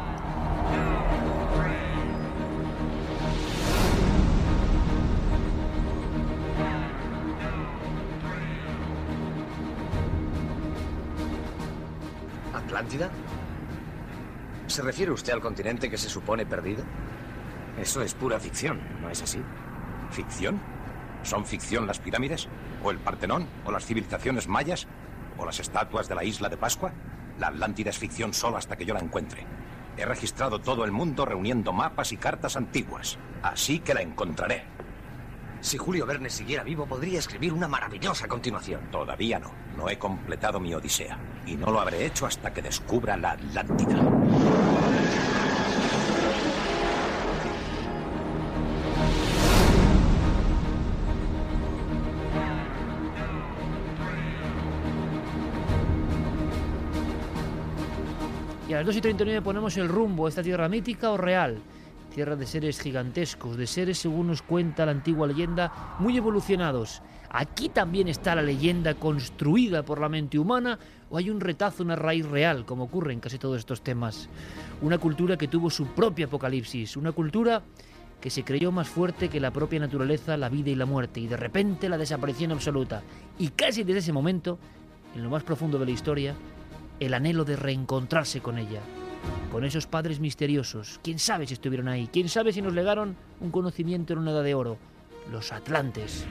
¿Atlántida? ¿Se refiere usted al continente que se supone perdido? Eso es pura ficción, ¿no es así? ¿Ficción? ¿Son ficción las pirámides? ¿O el Partenón? ¿O las civilizaciones mayas? ¿O las estatuas de la isla de Pascua? La Atlántida es ficción solo hasta que yo la encuentre. He registrado todo el mundo reuniendo mapas y cartas antiguas. Así que la encontraré. Si Julio Verne siguiera vivo, podría escribir una maravillosa continuación. Todavía no. No he completado mi odisea. Y no lo habré hecho hasta que descubra la Atlántida. Y a las dos y treinta y nueve ponemos el rumbo a esta tierra mítica o real. Tierra de seres gigantescos, de seres, según nos cuenta la antigua leyenda, muy evolucionados. ¿Aquí también está la leyenda construida por la mente humana o hay un retazo, una raíz real, como ocurre en casi todos estos temas? Una cultura que tuvo su propio apocalipsis, una cultura que se creyó más fuerte que la propia naturaleza, la vida y la muerte, y de repente la desaparición absoluta. Y casi desde ese momento, en lo más profundo de la historia, el anhelo de reencontrarse con ella, con esos padres misteriosos. ¿Quién sabe si estuvieron ahí? ¿Quién sabe si nos legaron un conocimiento en una edad de oro? Los atlantes.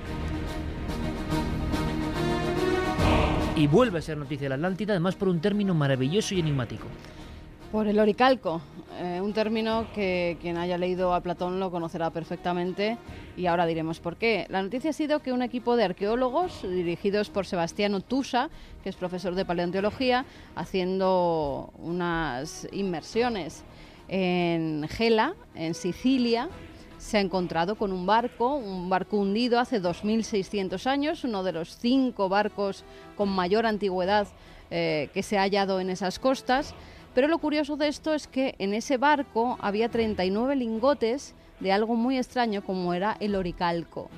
Y vuelve a ser noticia de la Atlántida, además por un término maravilloso y enigmático. Por el oricalco, eh, un término que quien haya leído a Platón lo conocerá perfectamente y ahora diremos por qué. La noticia ha sido que un equipo de arqueólogos dirigidos por Sebastiano Tusa, que es profesor de paleontología, haciendo unas inmersiones en Gela, en Sicilia, se ha encontrado con un barco, un barco hundido hace dos mil seiscientos años, uno de los cinco barcos con mayor antigüedad eh, que se ha hallado en esas costas. Pero lo curioso de esto es que en ese barco había treinta y nueve lingotes de algo muy extraño como era el oricalco.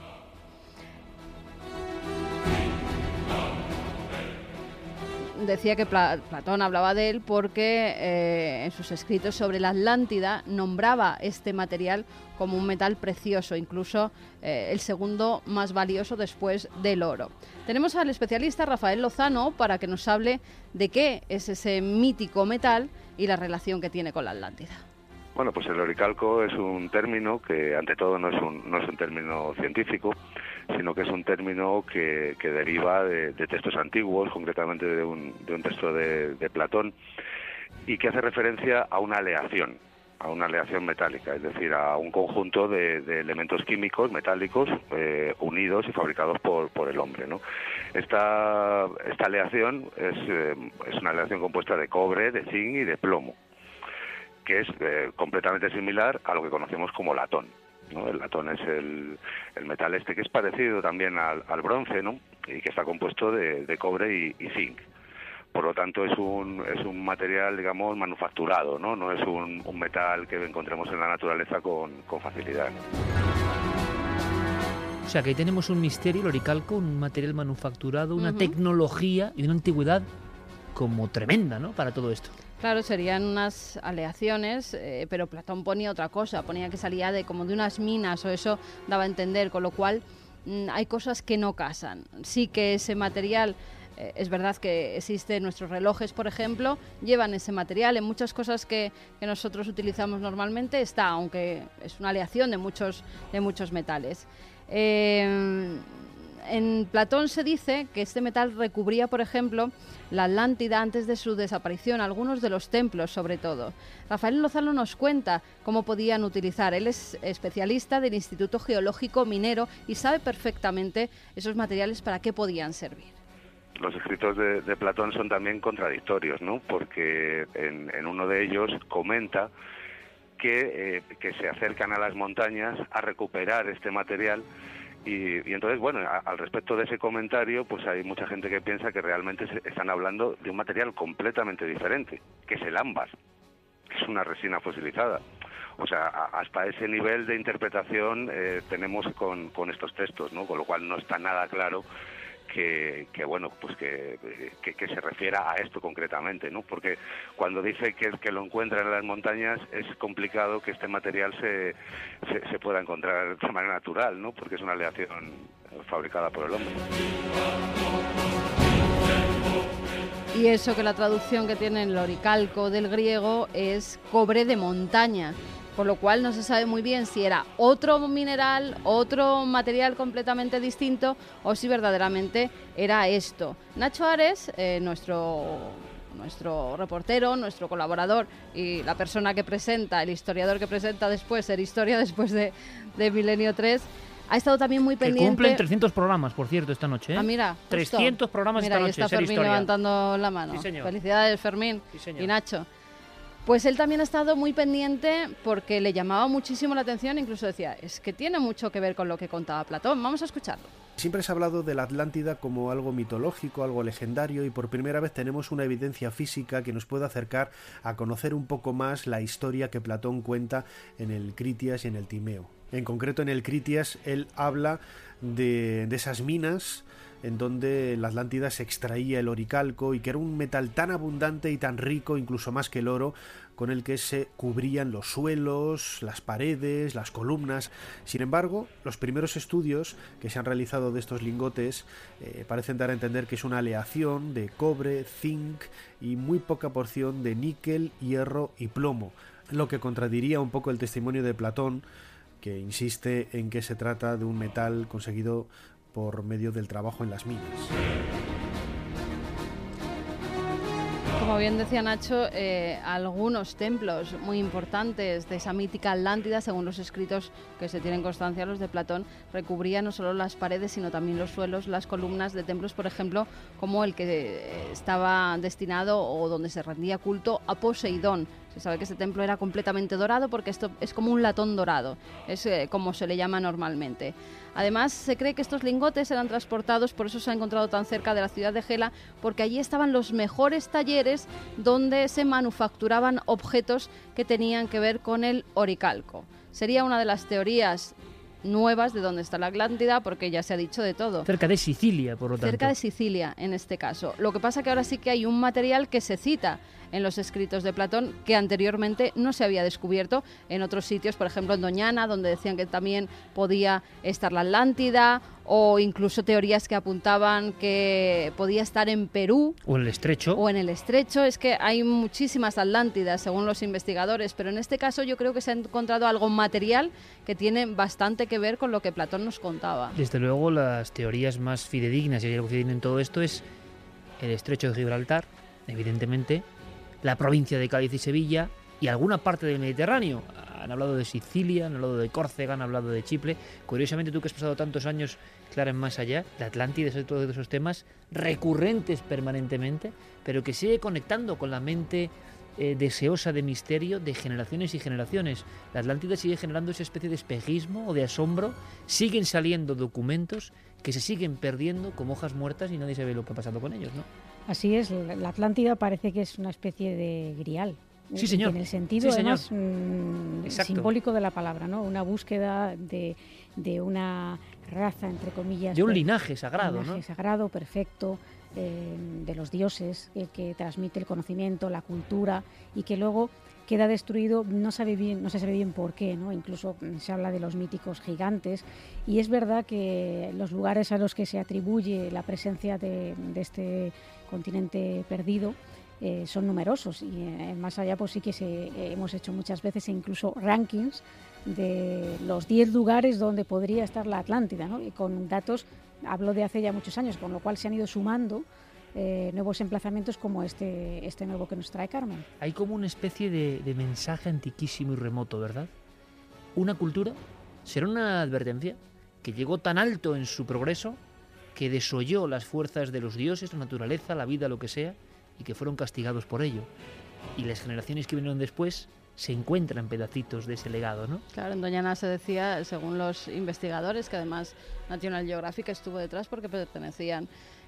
Decía que Pla- Platón hablaba de él porque eh, en sus escritos sobre la Atlántida nombraba este material como un metal precioso, incluso eh, el segundo más valioso después del oro. Tenemos al especialista Rafael Lozano para que nos hable de qué es ese mítico metal y la relación que tiene con la Atlántida. Bueno, pues el oricalco es un término que ante todo no es un, no es un término científico, sino que es un término que, que deriva de, de textos antiguos, concretamente de un, de un texto de, de Platón, y que hace referencia a una aleación, a una aleación metálica, es decir, a un conjunto de, de elementos químicos metálicos eh, unidos y fabricados por, por el hombre, ¿no? Esta, esta aleación es, eh, es una aleación compuesta de cobre, de zinc y de plomo, que es eh, completamente similar a lo que conocemos como latón, ¿no? El latón es el, el metal este que es parecido también al, al bronce, ¿no? Y que está compuesto de, de cobre y, y zinc. Por lo tanto, es un, es un material, digamos, manufacturado, ¿no? No es un, un metal que encontremos en la naturaleza con, con facilidad. O sea, que ahí tenemos un misterio, el oricalco, un material manufacturado, una Uh-huh. tecnología y una antigüedad como tremenda, ¿no?, para todo esto. Claro, serían unas aleaciones, eh, pero Platón ponía otra cosa, ponía que salía de como de unas minas o eso daba a entender, con lo cual mmm, hay cosas que no casan. Sí que ese material, eh, es verdad que existen nuestros relojes, por ejemplo, llevan ese material, en muchas cosas que, que nosotros utilizamos normalmente está, aunque es una aleación de muchos, de muchos metales. Eh, En Platón se dice que este metal recubría, por ejemplo, la Atlántida antes de su desaparición, algunos de los templos sobre todo. Rafael Lozano nos cuenta cómo podían utilizar. Él es especialista del Instituto Geológico Minero y sabe perfectamente esos materiales para qué podían servir. Los escritos de, de Platón son también contradictorios, ¿no? Porque en, en uno de ellos comenta que, eh, que se acercan a las montañas a recuperar este material. Y, y entonces, bueno, a, al respecto de ese comentario, pues hay mucha gente que piensa que realmente se están hablando de un material completamente diferente, que es el ámbar, que es una resina fosilizada. O sea, a, hasta ese nivel de interpretación eh, tenemos con, con estos textos, ¿no? Con lo cual no está nada claro que, que bueno, pues que, que, que se refiera a esto concretamente, ¿no? Porque cuando dice que, que lo encuentran en las montañas es complicado que este material se, se, se pueda encontrar de manera natural, ¿no? Porque es una aleación fabricada por el hombre. Y eso que la traducción que tiene el oricalco del griego es cobre de montaña, por lo cual no se sabe muy bien si era otro mineral, otro material completamente distinto o si verdaderamente era esto. Nacho Ares, eh, nuestro, nuestro reportero, nuestro colaborador y la persona que presenta, el historiador que presenta después, Ser Historia, después de, de Milenio tres, ha estado también muy pendiente. Que cumplen trescientos programas, por cierto, esta noche. ¿eh? Ah, mira. Justo. trescientos programas mira, esta noche. Mira, está Ser Fermín Historia. levantando la mano. Sí, señor. Felicidades, Fermín Sí, señor. y Nacho. Pues él también ha estado muy pendiente porque le llamaba muchísimo la atención, incluso decía, es que tiene mucho que ver con lo que contaba Platón. Vamos a escucharlo. Siempre se ha hablado de la Atlántida como algo mitológico, algo legendario, y por primera vez tenemos una evidencia física que nos puede acercar a conocer un poco más la historia que Platón cuenta en el Critias y en el Timeo. En concreto, en el Critias, él habla de, de esas minas en donde la Atlántida se extraía el oricalco y que era un metal tan abundante y tan rico, incluso más que el oro, con el que se cubrían los suelos, las paredes, las columnas. Sin embargo, los primeros estudios que se han realizado de estos lingotes eh, parecen dar a entender que es una aleación de cobre, zinc y muy poca porción de níquel, hierro y plomo, lo que contradiría un poco el testimonio de Platón, que insiste en que se trata de un metal conseguido por medio del trabajo en las minas. Como bien decía Nacho, eh, algunos templos muy importantes de esa mítica Atlántida, según los escritos que se tienen constancia, los de Platón, recubrían no solo las paredes, sino también los suelos, las columnas de templos, por ejemplo, como el que estaba destinado o donde se rendía culto a Poseidón. Se sabe que ese templo era completamente dorado porque esto es como un latón dorado, es eh, como se le llama normalmente. Además, se cree que estos lingotes eran transportados, por eso se ha encontrado tan cerca de la ciudad de Gela, porque allí estaban los mejores talleres donde se manufacturaban objetos que tenían que ver con el oricalco. Sería una de las teorías nuevas de dónde está la Atlántida, porque ya se ha dicho de todo. Cerca de Sicilia, por lo tanto. Cerca de Sicilia, en este caso. Lo que pasa que ahora sí que hay un material que se cita en los escritos de Platón que anteriormente no se había descubierto en otros sitios, por ejemplo en Doñana, donde decían que también podía estar la Atlántida, o incluso teorías que apuntaban que podía estar en Perú. O en el Estrecho. O en el Estrecho. Es que hay muchísimas Atlántidas, según los investigadores, pero en este caso yo creo que se ha encontrado algo material que tiene bastante que ver con lo que Platón nos contaba. Desde luego, las teorías más fidedignas, y hay algo fidedigno en todo esto, es el Estrecho de Gibraltar, evidentemente, la provincia de Cádiz y Sevilla y alguna parte del Mediterráneo. Han hablado de Sicilia, han hablado de Córcega, han hablado de Chipre. Curiosamente, tú que has pasado tantos años, Clara, en Más Allá, la Atlántida es otro de esos temas recurrentes permanentemente, pero que sigue conectando con la mente eh, deseosa de misterio de generaciones y generaciones. La Atlántida sigue generando esa especie de espejismo o de asombro. Siguen saliendo documentos que se siguen perdiendo como hojas muertas y nadie sabe lo que ha pasado con ellos, ¿no? Así es, la Atlántida parece que es una especie de grial. Sí, señor. En el sentido, sí, señor. además, mmm, simbólico de la palabra, ¿no? Una búsqueda de, de una raza, entre comillas. De un linaje sagrado, un linaje ¿no? sagrado, perfecto, eh, de los dioses, eh, que transmite el conocimiento, la cultura, y que luego queda destruido, no sabe bien, no se sabe bien por qué, ¿no? Incluso se habla de los míticos gigantes, y es verdad que los lugares a los que se atribuye la presencia de, de este continente perdido eh, son numerosos, y eh, más allá pues sí que se, eh, hemos hecho muchas veces incluso rankings de los diez lugares donde podría estar la Atlántida, ¿no? Y con datos, hablo de hace ya muchos años, con lo cual se han ido sumando Eh, nuevos emplazamientos como este, este nuevo que nos trae Carmen. Hay como una especie de, de mensaje antiquísimo y remoto, ¿verdad? Una cultura, será una advertencia, que llegó tan alto en su progreso que desoyó las fuerzas de los dioses, la naturaleza, la vida, lo que sea, y que fueron castigados por ello. Y las generaciones que vinieron después se encuentran pedacitos de ese legado, ¿no? Claro, en Doñana se decía, según los investigadores, que además National Geographic estuvo detrás porque pertenecían,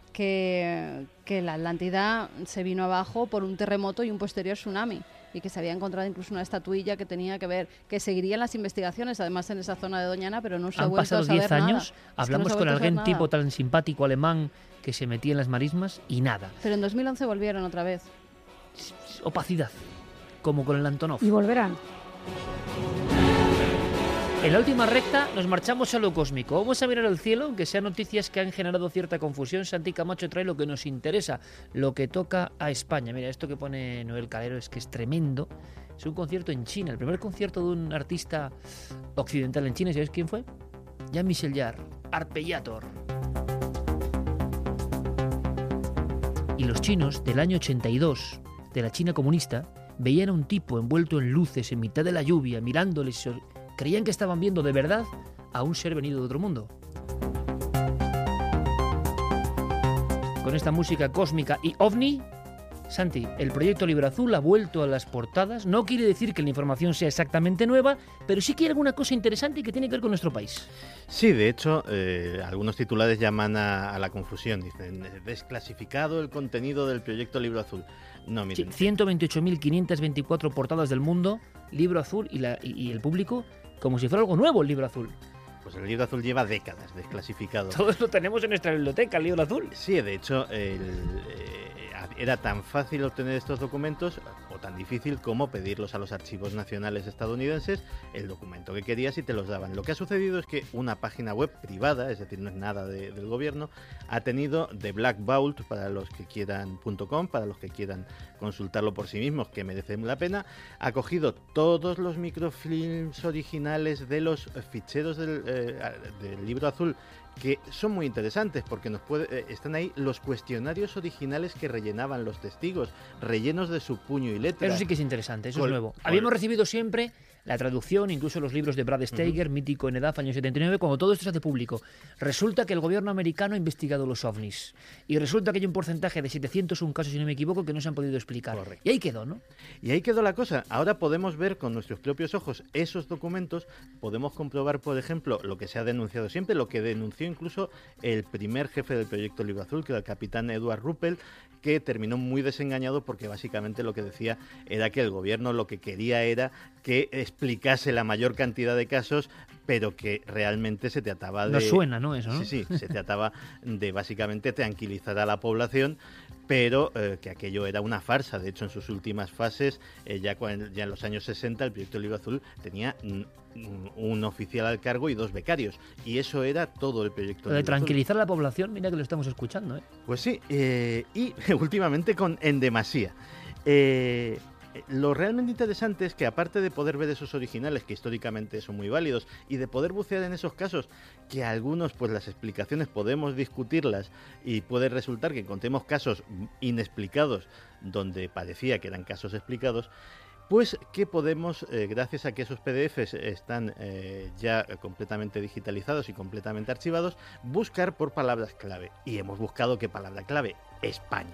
Que, que la Atlántida se vino abajo por un terremoto y un posterior tsunami, y que se había encontrado incluso una estatuilla que tenía que ver, que seguirían las investigaciones además en esa zona de Doñana, pero no se ha vuelto a saber nada. Han pasado diez años, hablamos es que no con algún tipo tan simpático alemán que se metía en las marismas y nada. Pero en dos mil once volvieron otra vez. Opacidad, como con el Antonov. Y volverán. En la última recta nos marchamos a lo cósmico. Vamos a mirar al cielo, aunque sean noticias que han generado cierta confusión. Santi Camacho trae lo que nos interesa, lo que toca a España. Mira, esto que pone Noel Calero es que es tremendo. Es un concierto en China, el primer concierto de un artista occidental en China. ¿Sabes quién fue? Jean-Michel Jarre, Arpeggiator. Y los chinos del año ochenta y dos, de la China comunista, veían a un tipo envuelto en luces en mitad de la lluvia, mirándoles, creían que estaban viendo de verdad a un ser venido de otro mundo. Con esta música cósmica y ovni, Santi, el proyecto Libro Azul ha vuelto a las portadas. No quiere decir que la información sea exactamente nueva, pero sí que hay alguna cosa interesante y que tiene que ver con nuestro país. Sí, de hecho, eh, algunos titulares llaman a, a la confusión. Dicen, desclasificado el contenido del proyecto Libro Azul. No, miren. Sí, ciento veintiocho mil quinientas veinticuatro portadas del mundo, Libro Azul y, la, y, y el público, como si fuera algo nuevo el Libro Azul. Pues el Libro Azul lleva décadas desclasificado. Todos lo tenemos en nuestra biblioteca, el Libro Azul. Sí, de hecho, el, eh, era tan fácil obtener estos documentos, o tan difícil como pedirlos a los archivos nacionales estadounidenses, el documento que querías y te los daban. Lo que ha sucedido es que una página web privada, es decir, no es nada de, del gobierno, ha tenido The Black Vault, para los que quieran .com, para los que quieran consultarlo por sí mismos, que merecen la pena, ha cogido todos los microfilms originales de los ficheros del, eh, del Libro Azul, que son muy interesantes porque nos puede, eh, están ahí los cuestionarios originales que rellenaban los testigos, rellenos de su puño y letra. Eso sí que es interesante, eso Col- es nuevo. col- Habíamos recibido siempre la traducción, incluso los libros de Brad Steiger, uh-huh. mítico en EDAF, año setenta y nueve, cuando todo esto se hace público. Resulta que el gobierno americano ha investigado los ovnis. Y resulta que hay un porcentaje de setecientos uno casos, si no me equivoco, que no se han podido explicar. Correcto. Y ahí quedó, ¿no? Y ahí quedó la cosa. Ahora podemos ver con nuestros propios ojos esos documentos, podemos comprobar, por ejemplo, lo que se ha denunciado siempre, lo que denunció incluso el primer jefe del proyecto Libro Azul, que era el capitán Edward Ruppel, que terminó muy desengañado porque básicamente lo que decía era que el gobierno lo que quería era que explicase la mayor cantidad de casos, pero que realmente se trataba de... No suena, ¿no? Eso, ¿no? Sí, sí, se trataba de básicamente tranquilizar a la población, pero eh, que aquello era una farsa. De hecho, en sus últimas fases, eh, ya, ya en los años sesenta, el proyecto Libro Azul tenía un oficial al cargo y dos becarios, y eso era todo el proyecto. Lo de tranquilizar a la población, mira que lo estamos escuchando, ¿eh? Pues sí, eh, y últimamente con En Demasía. Eh, lo realmente interesante es que, aparte de poder ver esos originales, que históricamente son muy válidos, y de poder bucear en esos casos, que algunos, pues las explicaciones podemos discutirlas, y puede resultar que encontremos casos inexplicados donde parecía que eran casos explicados, pues que podemos, eh, gracias a que esos P D Efes están eh, ya completamente digitalizados y completamente archivados, buscar por palabras clave. Y hemos buscado ¿qué palabra clave? España.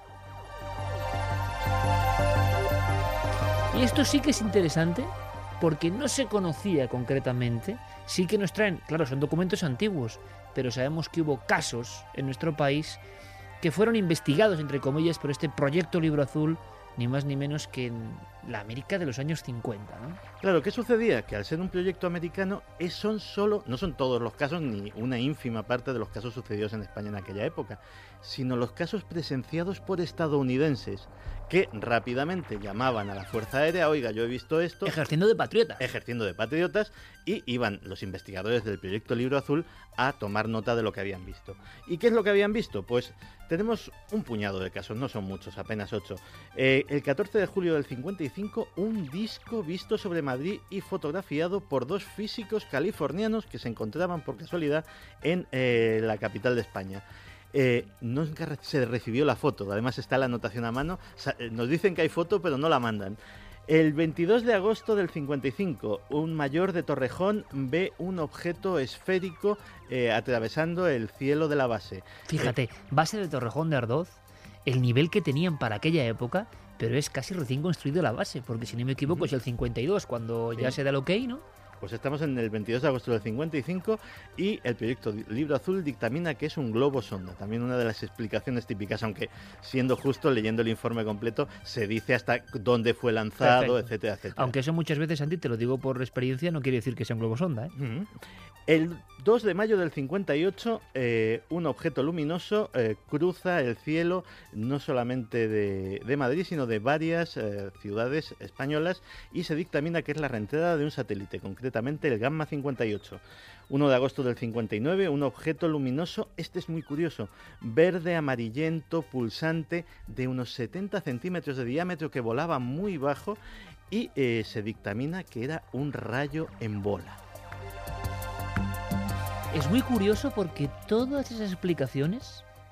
Y esto sí que es interesante porque no se conocía concretamente. Sí que nos traen, claro, son documentos antiguos, pero sabemos que hubo casos en nuestro país que fueron investigados, entre comillas, por este proyecto Libro Azul, ni más ni menos que en la América de los años cincuenta, ¿no? Claro, ¿qué sucedía? Que al ser un proyecto americano, es, son solo, no son todos los casos, ni una ínfima parte de los casos sucedidos en España en aquella época, sino los casos presenciados por estadounidenses, que rápidamente llamaban a la Fuerza Aérea, oiga, yo he visto esto... Ejerciendo de patriotas. Ejerciendo de patriotas, y iban los investigadores del proyecto Libro Azul a tomar nota de lo que habían visto. ¿Y qué es lo que habían visto? Pues tenemos un puñado de casos, no son muchos, apenas ocho. Eh, el catorce de julio del cincuenta y cinco, un disco visto sobre Madrid y fotografiado por dos físicos californianos que se encontraban por casualidad en eh, la capital de España. Eh, nunca se recibió la foto, además está la anotación a mano, nos dicen que hay foto pero no la mandan. El veintidós de agosto del cincuenta y cinco, un mayor de Torrejón ve un objeto esférico eh, atravesando el cielo de la base. Fíjate, eh, base de Torrejón de Ardoz, el nivel que tenían para aquella época, pero es casi recién construido la base, porque si no me equivoco uh-huh. es el cincuenta y dos, cuando sí. ya se da el ok, ¿no? Pues estamos en el veintidós de agosto del cincuenta y cinco y el proyecto Libro Azul dictamina que es un globo sonda. También una de las explicaciones típicas, aunque siendo justo, leyendo el informe completo, se dice hasta dónde fue lanzado, Perfecto. etcétera, etcétera. Aunque eso muchas veces, Santi, te lo digo por experiencia, no quiere decir que sea un globo sonda, ¿eh? Uh-huh. El dos de mayo del cincuenta y ocho, eh, un objeto luminoso eh, cruza el cielo no solamente de, de Madrid, sino de varias eh, ciudades españolas, y se dictamina que es la reentrada de un satélite, concretamente el Gamma cincuenta y ocho. uno de agosto del cincuenta y nueve, un objeto luminoso, este es muy curioso, verde amarillento, pulsante, de unos setenta centímetros de diámetro, que volaba muy bajo, y eh, se dictamina que era un rayo en bola. Es muy curioso porque todas esas explicaciones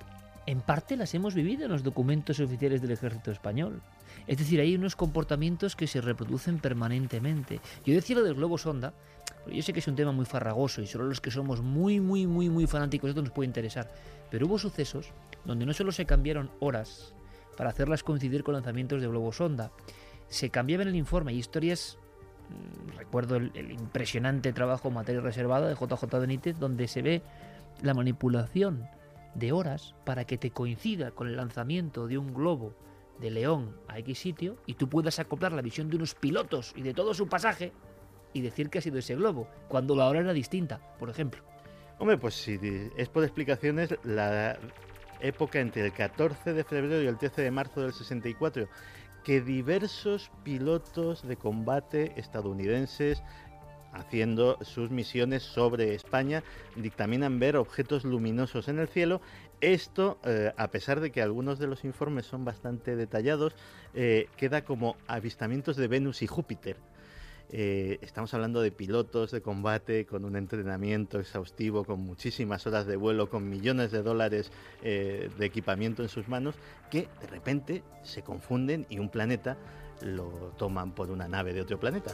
en parte las hemos vivido en los documentos oficiales del ejército español. Es decir, hay unos comportamientos que se reproducen permanentemente. Yo decía lo del globo sonda, yo sé que es un tema muy farragoso y solo los que somos muy, muy, muy, muy fanáticos de esto nos puede interesar, pero hubo sucesos donde no solo se cambiaron horas para hacerlas coincidir con lanzamientos de globo sonda, se cambiaba en el informe. Hay historias, mmm, recuerdo el, el impresionante trabajo Materia Reservada de J J Benítez, donde se ve la manipulación de horas para que te coincida con el lanzamiento de un globo de León a X sitio y tú puedas acoplar la visión de unos pilotos y de todo su pasaje y decir que ha sido ese globo, cuando la hora era distinta, por ejemplo. Hombre, pues si es por explicaciones, la época entre el catorce de febrero y el trece de marzo del sesenta y cuatro, que diversos pilotos de combate estadounidenses haciendo sus misiones sobre España dictaminan ver objetos luminosos en el cielo. Esto, eh, a pesar de que algunos de los informes son bastante detallados, eh, queda como avistamientos de Venus y Júpiter. Eh, estamos hablando de pilotos de combate con un entrenamiento exhaustivo, con muchísimas horas de vuelo, con millones de dólares eh, de equipamiento en sus manos, que de repente se confunden y un planeta lo toman por una nave de otro planeta.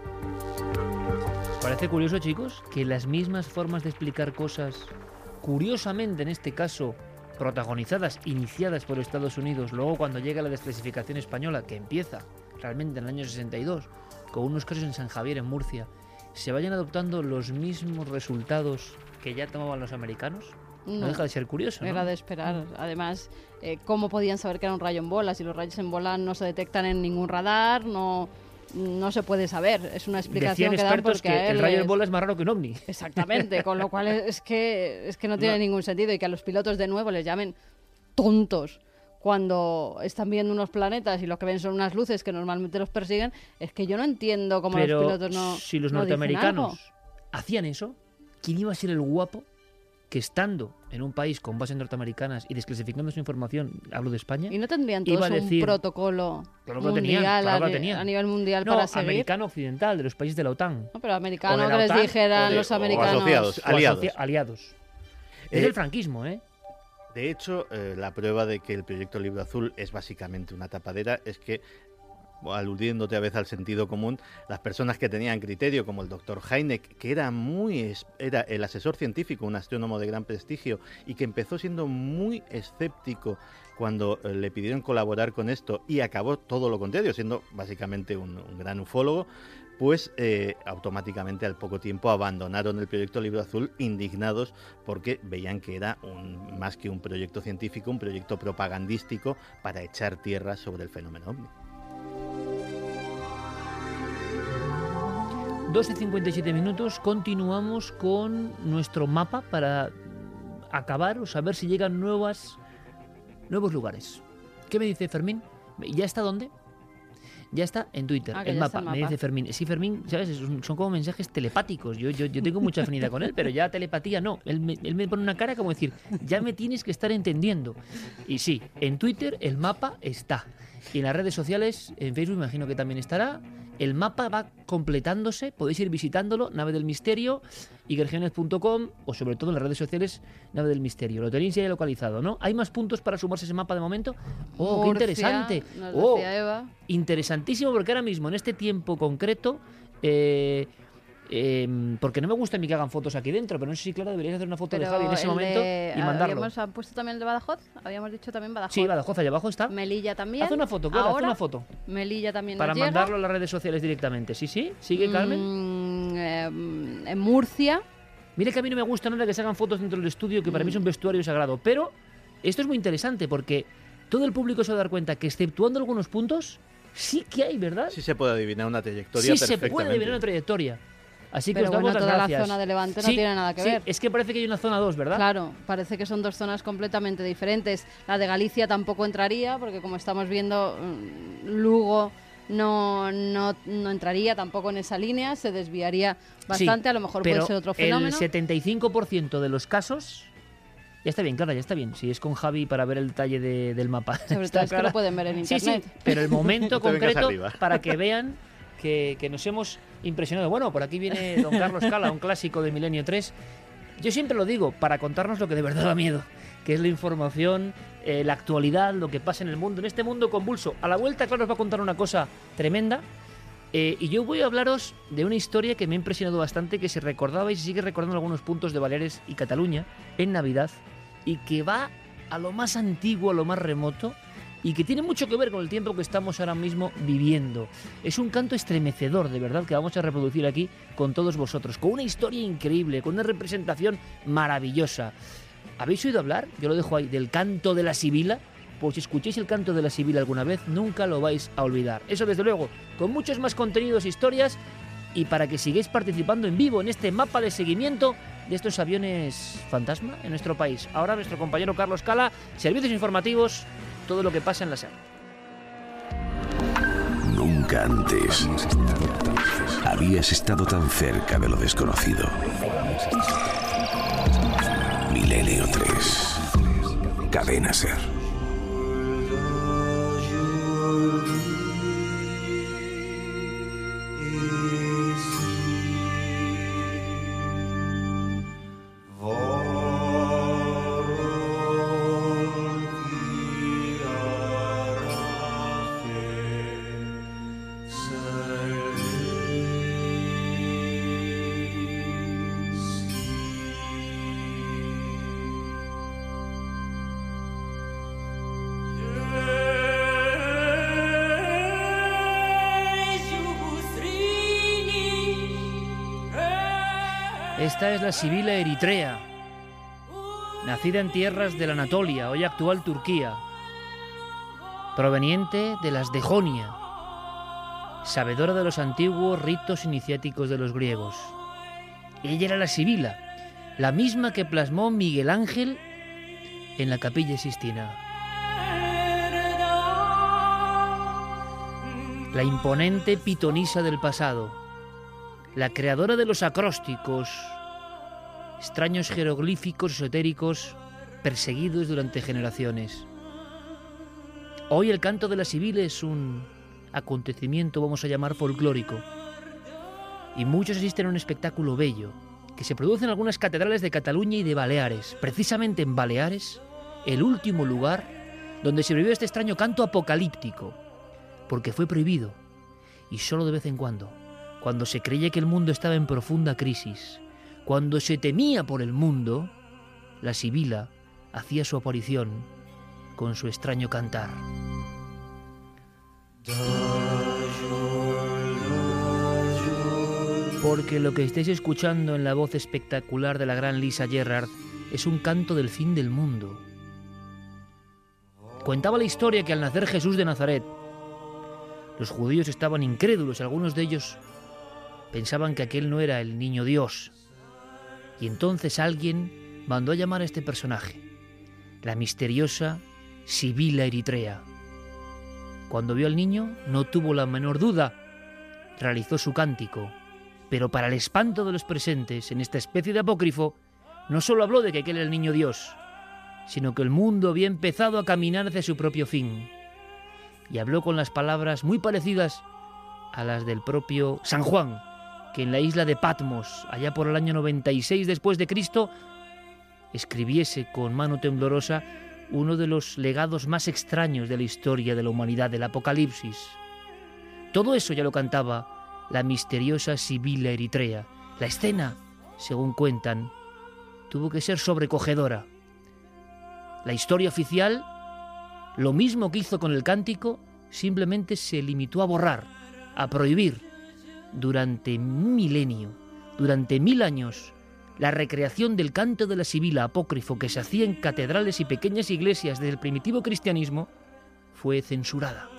Parece curioso, chicos, que las mismas formas de explicar cosas, curiosamente en este caso protagonizadas, iniciadas por Estados Unidos, luego cuando llega la desclasificación española, que empieza realmente en el año sesenta y dos, con unos casos en San Javier, en Murcia, se vayan adoptando los mismos resultados que ya tomaban los americanos. No, no deja de ser curioso, ¿no? Era de esperar. Además, eh, ¿cómo podían saber que era un rayo en bola? Si los rayos en bola no se detectan en ningún radar, no... No se puede saber, es una explicación Decían que dan porque que a él el rayo es... en bola es más raro que un ovni. Exactamente, con lo cual es que, es que no tiene No. ningún sentido, y que a los pilotos de nuevo les llamen tontos cuando están viendo unos planetas y lo que ven son unas luces que normalmente los persiguen. Es que yo no entiendo cómo Pero los pilotos no si los no dicen norteamericanos algo. hacían eso, ¿quién iba a ser el guapo que, estando en un país con bases norteamericanas y desclasificando su información, hablo de España, Y no tendrían iba todos a decir, un protocolo claro que lo mundial tenían, claro que lo a, ni- tenían. a nivel mundial no, para seguir? americano occidental, de los países de la OTAN. No, pero O americano de la que les OTAN, dijeran o de- los o americanos. asociados, O aliados. asocia- aliados. Es Eh, el franquismo, ¿eh? De hecho, eh, la prueba de que el proyecto Libro Azul es básicamente una tapadera es que, aludiendo otra vez al sentido común, las personas que tenían criterio, como el doctor Heineck, que era muy es- era el asesor científico, un astrónomo de gran prestigio, y que empezó siendo muy escéptico cuando eh, le pidieron colaborar con esto, y acabó todo lo contrario, siendo básicamente un, un gran ufólogo, pues eh, automáticamente al poco tiempo abandonaron el proyecto Libro Azul, indignados porque veían que era un, más que un proyecto científico, un proyecto propagandístico para echar tierra sobre el fenómeno ovni. doce y cincuenta y siete minutos, continuamos con nuestro mapa para acabar o saber si llegan nuevas, nuevos lugares. ¿Qué me dice Fermín? ¿Ya está dónde? Ya está en Twitter, Ah, que el, ya mapa, está el me mapa. dice Fermín. Sí, Fermín, ¿sabes? Son, son como mensajes telepáticos. Yo, yo, yo tengo mucha afinidad con él, pero ya telepatía no. Él me, él me pone una cara como decir, ya me tienes que estar entendiendo. Y sí, en Twitter el mapa está. Y en las redes sociales, en Facebook imagino que también estará. El mapa va completándose, podéis ir visitándolo, Nave del Misterio, igergiones punto com, o sobre todo en las redes sociales, Nave del Misterio. Lo tenéis ya localizado, ¿no? ¿Hay más puntos para sumarse a ese mapa de momento? ¡Oh, qué Murcia, interesante! nos ¡Oh! decía Eva. Interesantísimo, porque ahora mismo, en este tiempo concreto, eh, eh, porque no me gusta a mí que hagan fotos aquí dentro, pero no sé si, claro, deberíais hacer una foto de Pero Javi en ese el momento de- y mandarlo. Habíamos puesto también el de Badajoz, habíamos dicho también Badajoz. Sí, Badajoz, allá abajo está. Melilla también. Haz una foto, Clara, haz Ahora, una foto. Melilla también Para nos llega. mandarlo a las redes sociales directamente. ¿Sí, sí? ¿Sigue, Carmen? Mm, eh, en Murcia. Mire que a mí no me gusta nada que se hagan fotos dentro del estudio, que para mí es un vestuario sagrado. Pero esto es muy interesante porque todo el público se va a dar cuenta que, exceptuando algunos puntos, sí que hay, ¿verdad? Sí se puede adivinar una trayectoria Sí se perfectamente. puede adivinar una trayectoria. Así que Pero os damos bueno, las toda la gracias. zona de Levante no Sí, tiene nada que sí, ver. Es que parece que hay una zona dos, ¿verdad? Claro, parece que son dos zonas completamente diferentes. La de Galicia tampoco entraría, porque como estamos viendo, mm, Lugo no, no, no entraría tampoco en esa línea, se desviaría bastante, Sí, a lo mejor pero puede ser otro fenómeno. el setenta y cinco por ciento de los casos... Ya está bien, Clara, ya está bien. Si es con Javi para ver el detalle de- del mapa. Sobre Está todo es que clara. lo pueden ver en Sí, internet. sí, pero el momento No te vengas concreto arriba. para que vean que, que nos hemos impresionado. Bueno, por aquí viene don Carlos Cala, un clásico de Milenio tres. Yo siempre lo digo, para contarnos lo que de verdad da miedo, que es la información, eh, la actualidad, lo que pasa en el mundo, en este mundo convulso. A la vuelta, claro, os va a contar una cosa tremenda. Eh, y yo voy a hablaros de una historia que me ha impresionado bastante, que si recordabais y sigue recordando algunos puntos de Baleares y Cataluña en Navidad, y que va a lo más antiguo, a lo más remoto, y que tiene mucho que ver con el tiempo que estamos ahora mismo viviendo. Es un canto estremecedor, de verdad, que vamos a reproducir aquí con todos vosotros, con una historia increíble, con una representación maravillosa. ¿Habéis oído hablar? Yo lo dejo ahí, del canto de la Sibila. Pues si escuchéis el canto de la Sibila alguna vez, nunca lo vais a olvidar. Eso desde luego, con muchos más contenidos e historias, y para que sigáis participando en vivo en este mapa de seguimiento de estos aviones fantasma en nuestro país. Ahora nuestro compañero Carlos Cala, servicios informativos, todo lo que pasa en la SER. Nunca antes habías estado tan cerca de lo desconocido. Milenio tres. Cadena SER. Esta es la Sibila eritrea, nacida en tierras de la Anatolia, hoy actual Turquía, proveniente de las de Jonia, sabedora de los antiguos ritos iniciáticos de los griegos. Ella era la Sibila, la misma que plasmó Miguel Ángel en la Capilla Sistina. La imponente pitonisa del pasado, la creadora de los acrósticos, extraños jeroglíficos esotéricos perseguidos durante generaciones. Hoy el canto de la Sibila es un acontecimiento, vamos a llamar, folclórico. Y muchos asisten a un espectáculo bello, que se produce en algunas catedrales de Cataluña y de Baleares. Precisamente en Baleares, el último lugar donde se vivió este extraño canto apocalíptico, porque fue prohibido, y solo de vez en cuando, cuando se creía que el mundo estaba en profunda crisis, cuando se temía por el mundo, la Sibila hacía su aparición con su extraño cantar. Porque lo que estáis escuchando en la voz espectacular de la gran Lisa Gerrard es un canto del fin del mundo. Contaba la historia que al nacer Jesús de Nazaret, los judíos estaban incrédulos, algunos de ellos pensaban que aquel no era el niño Dios. Y entonces alguien mandó a llamar a este personaje, la misteriosa Sibila eritrea. Cuando vio al niño, no tuvo la menor duda, realizó su cántico, pero para el espanto de los presentes en esta especie de apócrifo, no solo habló de que aquel era el niño Dios, sino que el mundo había empezado a caminar hacia su propio fin. Y habló con las palabras muy parecidas a las del propio San Juan, que en la isla de Patmos, allá por el año noventa y seis después de Cristo, escribiese con mano temblorosa uno de los legados más extraños de la historia de la humanidad, del Apocalipsis. Todo eso ya lo cantaba la misteriosa Sibila eritrea. La escena, según cuentan, tuvo que ser sobrecogedora. La historia oficial, lo mismo que hizo con el cántico, simplemente se limitó a borrar, a prohibir, durante un milenio, durante mil años, la recreación del canto de la Sibila apócrifo que se hacía en catedrales y pequeñas iglesias del primitivo cristianismo fue censurada.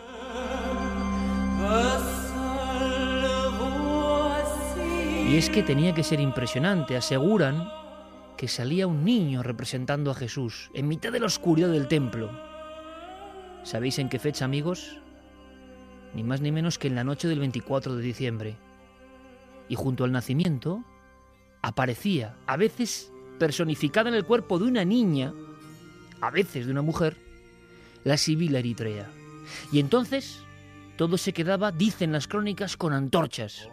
Y es que tenía que ser impresionante. Aseguran que salía un niño representando a Jesús en mitad de la oscuridad del templo. ¿Sabéis en qué fecha, amigos? Ni más ni menos que en la noche del veinticuatro de diciembre. Y junto al nacimiento aparecía, a veces personificada en el cuerpo de una niña, a veces de una mujer, la Sibila eritrea. Y entonces todo se quedaba, dicen las crónicas, con antorchas.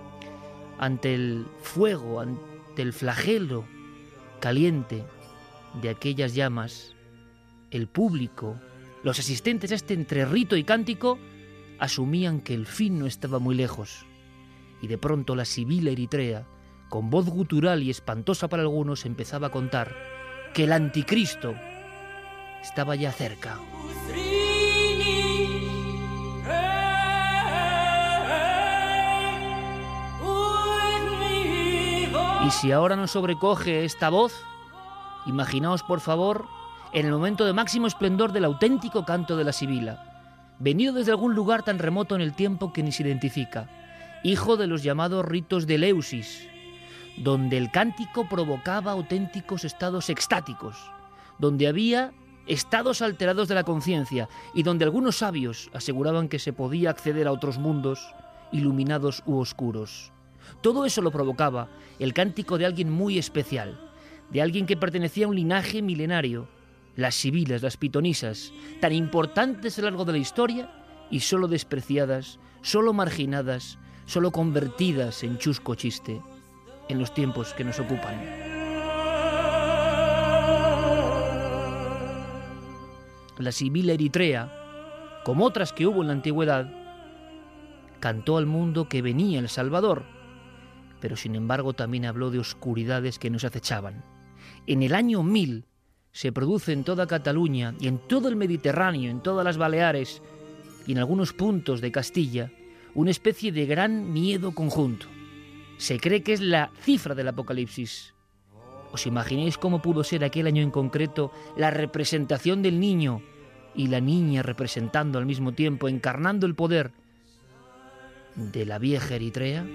Ante el fuego, ante el flagelo caliente de aquellas llamas, el público, los asistentes a este entre rito y cántico, asumían que el fin no estaba muy lejos. Y de pronto la sibila eritrea, con voz gutural y espantosa para algunos, empezaba a contar que el anticristo estaba ya cerca. Y si ahora nos sobrecoge esta voz, imaginaos por favor en el momento de máximo esplendor del auténtico canto de la sibila, venido desde algún lugar tan remoto en el tiempo que ni se identifica, hijo de los llamados ritos de Eleusis, donde el cántico provocaba auténticos estados extáticos, donde había estados alterados de la conciencia y donde algunos sabios aseguraban que se podía acceder a otros mundos iluminados u oscuros. Todo eso lo provocaba el cántico de alguien muy especial, de alguien que pertenecía a un linaje milenario, las sibilas, las pitonisas, tan importantes a lo largo de la historia y solo despreciadas, solo marginadas, solo convertidas en chusco chiste en los tiempos que nos ocupan. La sibila eritrea, como otras que hubo en la antigüedad, cantó al mundo que venía el Salvador, pero sin embargo también habló de oscuridades que nos acechaban. En el año mil se produce en toda Cataluña y en todo el Mediterráneo, en todas las Baleares y en algunos puntos de Castilla, una especie de gran miedo conjunto. Se cree que es la cifra del Apocalipsis. ¿Os imagináis cómo pudo ser aquel año en concreto la representación del niño y la niña representando al mismo tiempo, encarnando el poder de la vieja Eritrea?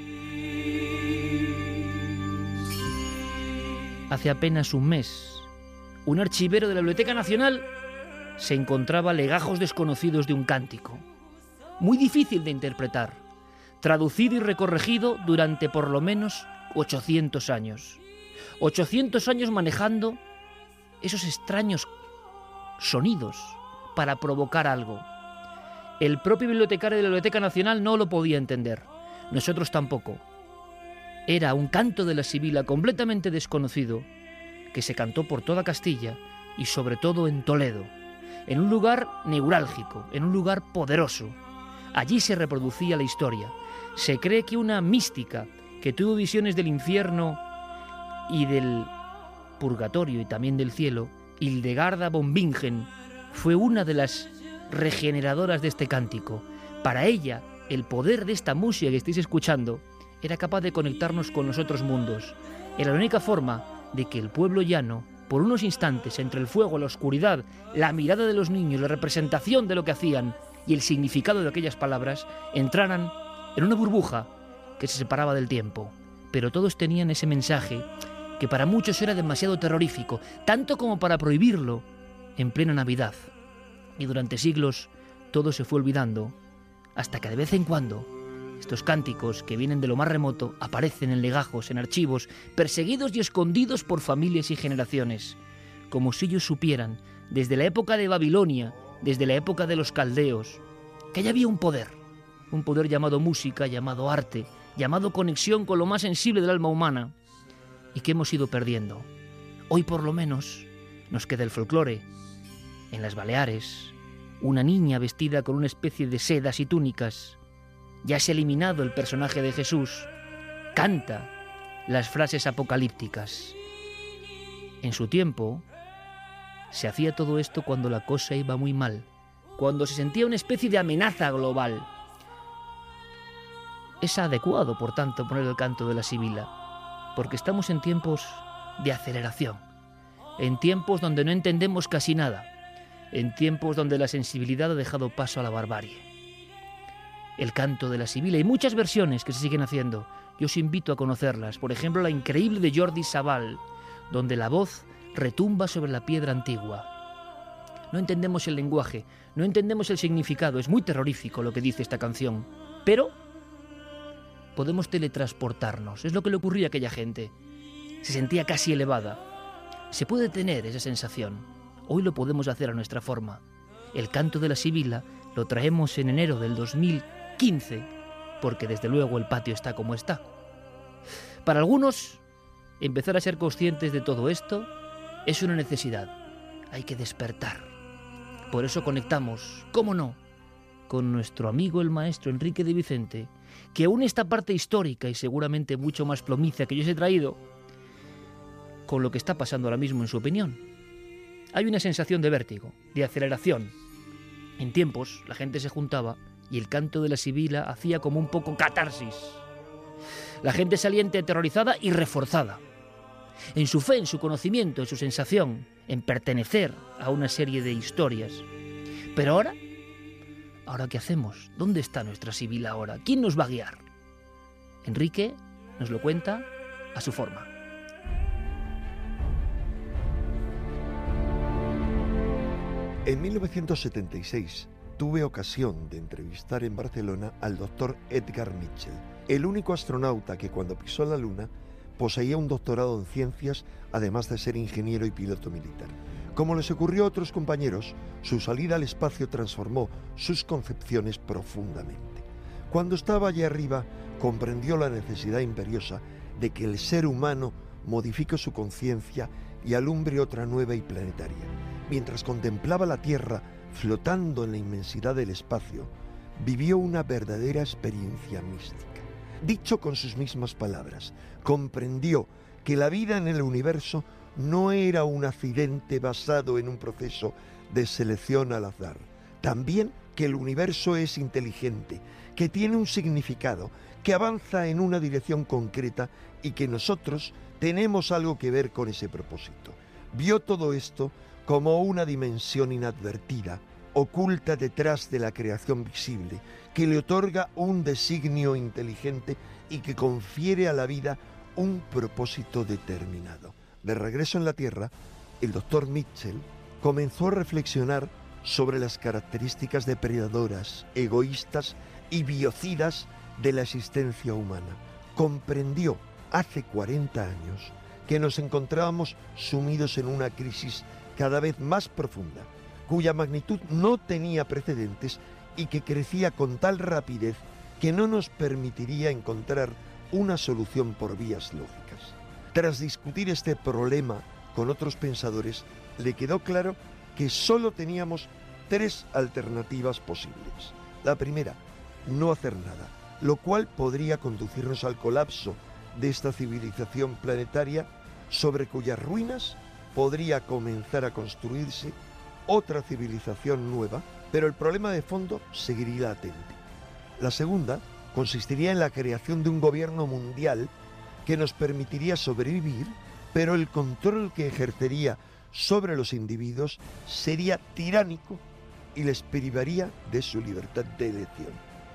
Hace apenas un mes, un archivero de la Biblioteca Nacional se encontraba legajos desconocidos de un cántico, muy difícil de interpretar, traducido y recorregido durante por lo menos ochocientos años. ochocientos años manejando esos extraños sonidos para provocar algo. El propio bibliotecario de la Biblioteca Nacional no lo podía entender, nosotros tampoco. Era un canto de la sibila completamente desconocido que se cantó por toda Castilla y sobre todo en Toledo, en un lugar neurálgico, en un lugar poderoso. Allí se reproducía la historia. Se cree que una mística que tuvo visiones del infierno y del purgatorio y también del cielo, Hildegarda von Bingen, fue una de las regeneradoras de este cántico. Para ella, el poder de esta música que estáis escuchando era capaz de conectarnos con los otros mundos. Era la única forma de que el pueblo llano, por unos instantes, entre el fuego, la oscuridad, la mirada de los niños, la representación de lo que hacían y el significado de aquellas palabras, entraran en una burbuja que se separaba del tiempo. Pero todos tenían ese mensaje que para muchos era demasiado terrorífico, tanto como para prohibirlo en plena Navidad. Y durante siglos todo se fue olvidando, hasta que de vez en cuando estos cánticos que vienen de lo más remoto aparecen en legajos, en archivos, perseguidos y escondidos por familias y generaciones, como si ellos supieran, desde la época de Babilonia, desde la época de los caldeos, que allá había un poder, un poder llamado música, llamado arte, llamado conexión con lo más sensible del alma humana, y que hemos ido perdiendo. Hoy por lo menos nos queda el folclore. En las Baleares, una niña vestida con una especie de sedas y túnicas. Ya se ha eliminado el personaje de Jesús. Canta las frases apocalípticas. En su tiempo, se hacía todo esto cuando la cosa iba muy mal, cuando se sentía una especie de amenaza global. Es adecuado, por tanto, poner el canto de la sibila, porque estamos en tiempos de aceleración, en tiempos donde no entendemos casi nada, en tiempos donde la sensibilidad ha dejado paso a la barbarie. El canto de la sibila y muchas versiones que se siguen haciendo. Yo os invito a conocerlas. Por ejemplo, la increíble de Jordi Sabal, donde la voz retumba sobre la piedra antigua. No entendemos el lenguaje, no entendemos el significado. Es muy terrorífico lo que dice esta canción. Pero podemos teletransportarnos. Es lo que le ocurría a aquella gente. Se sentía casi elevada. Se puede tener esa sensación. Hoy lo podemos hacer a nuestra forma. El canto de la sibila lo traemos en enero del dos mil quince, porque desde luego el patio está como está. Para algunos, empezar a ser conscientes de todo esto Es una necesidad. Hay que despertar. Por eso conectamos, cómo no, con nuestro amigo el maestro Enrique de Vicente, que une esta parte histórica y seguramente mucho más plomiza que yo os he traído con lo que está pasando ahora mismo en su opinión. Hay una sensación de vértigo, de aceleración. En tiempos la gente se juntaba y el canto de la sibila hacía como un poco catarsis. La gente salía aterrorizada y reforzada. En su fe, en su conocimiento, en su sensación, en pertenecer a una serie de historias. Pero ahora, ¿ahora qué hacemos? ¿Dónde está nuestra sibila ahora? ¿Quién nos va a guiar? Enrique nos lo cuenta a su forma. En mil novecientos setenta y seis tuve ocasión de entrevistar en Barcelona al doctor Edgar Mitchell, el único astronauta que cuando pisó la Luna poseía un doctorado en ciencias, además de ser ingeniero y piloto militar. Como les ocurrió a otros compañeros, su salida al espacio transformó sus concepciones profundamente. Cuando estaba allí arriba, comprendió la necesidad imperiosa de que el ser humano modifique su conciencia y alumbre otra nueva y planetaria. Mientras contemplaba la Tierra flotando en la inmensidad del espacio, vivió una verdadera experiencia mística. Dicho con sus mismas palabras, comprendió que la vida en el universo no era un accidente basado en un proceso de selección al azar. También que el universo es inteligente, que tiene un significado, que avanza en una dirección concreta y que nosotros tenemos algo que ver con ese propósito. Vio todo esto como una dimensión inadvertida, oculta detrás de la creación visible, que le otorga un designio inteligente y que confiere a la vida un propósito determinado. De regreso en la Tierra, el doctor Mitchell comenzó a reflexionar sobre las características depredadoras, egoístas y biocidas de la existencia humana. Comprendió hace cuarenta años que nos encontrábamos sumidos en una crisis cada vez más profunda, cuya magnitud no tenía precedentes y que crecía con tal rapidez que no nos permitiría encontrar una solución por vías lógicas. Tras discutir este problema con otros pensadores, le quedó claro que solo teníamos tres alternativas posibles. La primera, no hacer nada, lo cual podría conducirnos al colapso de esta civilización planetaria sobre cuyas ruinas podría comenzar a construirse otra civilización nueva, pero el problema de fondo seguiría latente. La segunda consistiría en la creación de un gobierno mundial que nos permitiría sobrevivir, pero el control que ejercería sobre los individuos sería tiránico y les privaría de su libertad de elección.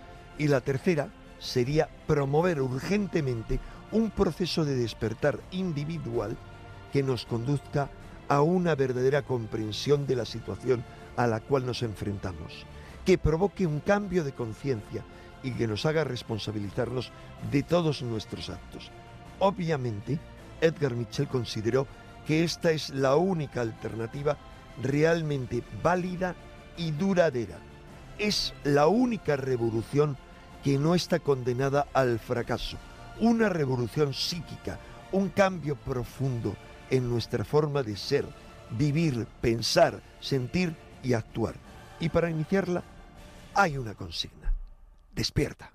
Y la tercera sería promover urgentemente un proceso de despertar individual que nos conduzca a una verdadera comprensión de la situación a la cual nos enfrentamos, que provoque un cambio de conciencia y que nos haga responsabilizarnos de todos nuestros actos. Obviamente, Edgar Mitchell consideró que esta es la única alternativa realmente válida y duradera. Es la única revolución que no está condenada al fracaso, una revolución psíquica, un cambio profundo en nuestra forma de ser, vivir, pensar, sentir y actuar. Y para iniciarla hay una consigna: despierta.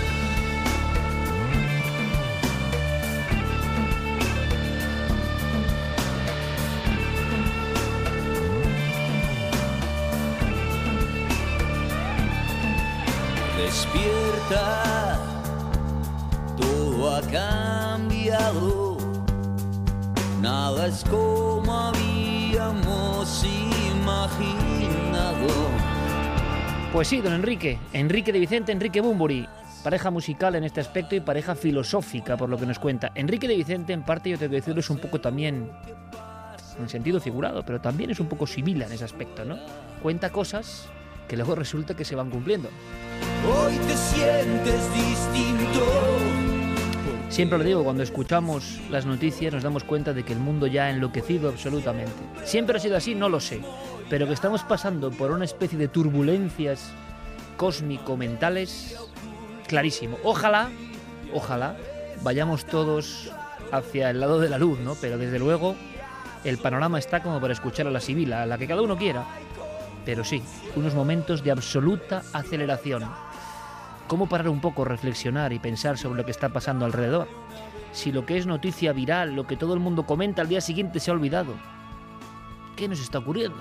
Despierta, todo ha cambiado, nada es como habíamos imaginado. Pues sí, don Enrique, Enrique de Vicente, Enrique Bunbury, pareja musical en este aspecto y pareja filosófica por lo que nos cuenta. Enrique de Vicente, en parte, yo tengo que decirlo, es un poco también, en sentido figurado, pero también es un poco sibila en ese aspecto, ¿no? Cuenta cosas que luego resulta que se van cumpliendo. Hoy te sientes distinto. Siempre lo digo, cuando escuchamos las noticias nos damos cuenta de que el mundo ya ha enloquecido absolutamente. ¿Siempre ha sido así? No lo sé. Pero que estamos pasando por una especie de turbulencias cósmico-mentales, clarísimo. Ojalá, ojalá, vayamos todos hacia el lado de la luz, ¿no? Pero desde luego El panorama está como para escuchar a la sibila, a la que cada uno quiera. Pero sí, unos momentos de absoluta aceleración. ¿Cómo parar un poco, reflexionar y pensar sobre lo que está pasando alrededor? Si lo que es noticia viral, lo que todo el mundo comenta al día siguiente se ha olvidado. ¿Qué nos está ocurriendo?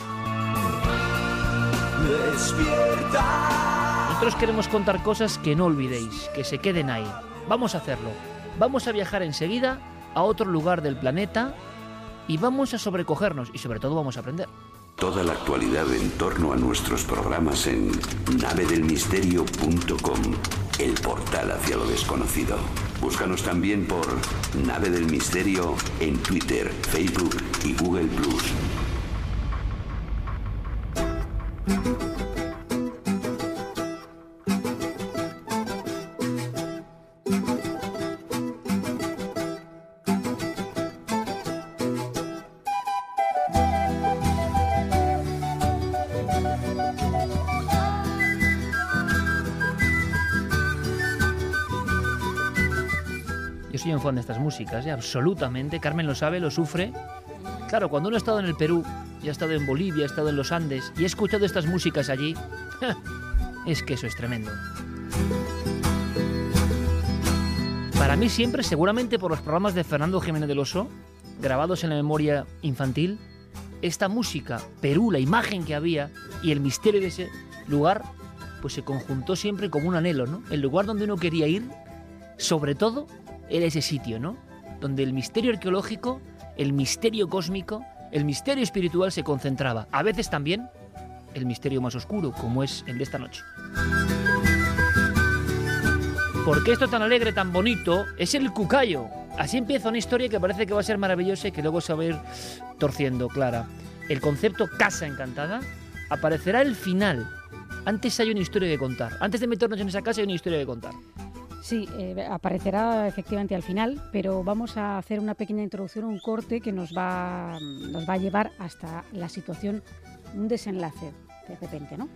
Despierta. Nosotros queremos contar cosas que no olvidéis, que se queden ahí. Vamos a hacerlo. Vamos a viajar enseguida a otro lugar del planeta y vamos a sobrecogernos y sobre todo vamos a aprender. Toda la actualidad en torno a nuestros programas en nave del misterio punto com, el portal hacia lo desconocido. Búscanos también por Nave del Misterio en Twitter, Facebook y Google plus. Soy un fan de estas músicas, ¿eh? Absolutamente. Carmen lo sabe, lo sufre. Claro, cuando uno ha estado en el Perú, y ha estado en Bolivia, ha estado en los Andes, y ha escuchado estas músicas allí, es que eso es tremendo. Para mí siempre, seguramente por los programas de Fernando Jiménez del Oso, grabados en la memoria infantil, esta música, Perú, la imagen que había, y el misterio de ese lugar, pues se conjuntó siempre como un anhelo, ¿no? El lugar donde uno quería ir, sobre todo, era ese sitio, ¿no? Donde el misterio arqueológico, el misterio cósmico, el misterio espiritual se concentraba. A veces también el misterio más oscuro, como es el de esta noche. Porque esto tan alegre, tan bonito, es el cucayo. Así empieza una historia que parece que va a ser maravillosa y que luego se va a ir torciendo, Clara. El concepto casa encantada aparecerá al final. Antes hay una historia que contar. Antes de meternos en esa casa hay una historia que contar. Sí, eh, aparecerá efectivamente al final, pero vamos a hacer una pequeña introducción, un corte que nos va, nos va a llevar hasta la situación, un desenlace de repente, ¿no?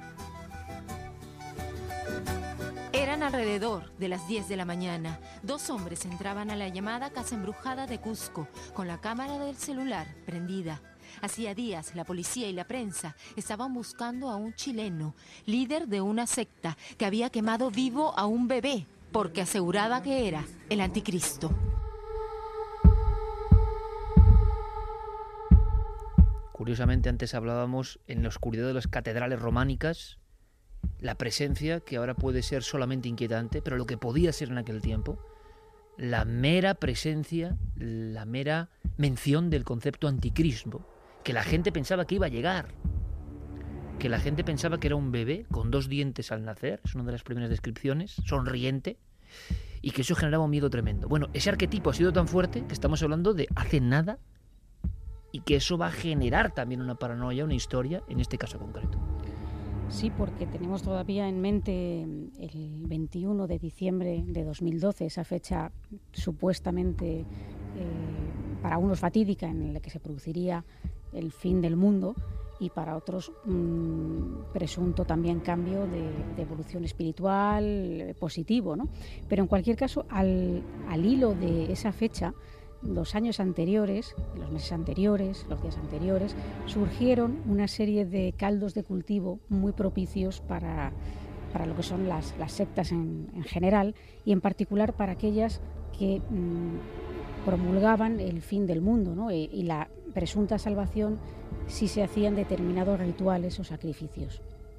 Eran alrededor de las diez de la mañana. Dos hombres entraban a la llamada Casa Embrujada de Cusco con la cámara del celular prendida. Hacía días la policía y la prensa estaban buscando a un chileno, líder de una secta que había quemado vivo a un bebé porque aseguraba que era el anticristo. Curiosamente, antes hablábamos en la oscuridad de las catedrales románicas, la presencia, que ahora puede ser solamente inquietante, pero lo que podía ser en aquel tiempo, la mera presencia, la mera mención del concepto anticristo, que la gente pensaba que iba a llegar, que la gente pensaba que era un bebé con dos dientes al nacer, es una de las primeras descripciones, sonriente, y que eso generaba un miedo tremendo. Bueno, ese arquetipo ha sido tan fuerte que estamos hablando de hace nada, y que eso va a generar también una paranoia, una historia, en este caso concreto. Sí, porque tenemos todavía en mente el veintiuno de diciembre de dos mil doce, esa fecha supuestamente eh, para unos fatídica, en la que se produciría el fin del mundo, y para otros mmm, presunto también cambio de, de evolución espiritual eh, positivo, ¿no? Pero en cualquier caso, al, al hilo de esa fecha, los años anteriores, los meses anteriores, los días anteriores, surgieron una serie de caldos de cultivo muy propicios para, para lo que son las, las sectas en, en general, y en particular para aquellas que mmm, promulgaban el fin del mundo, ¿no? y, y la presunta salvación si se hacían determinados rituales o sacrificios.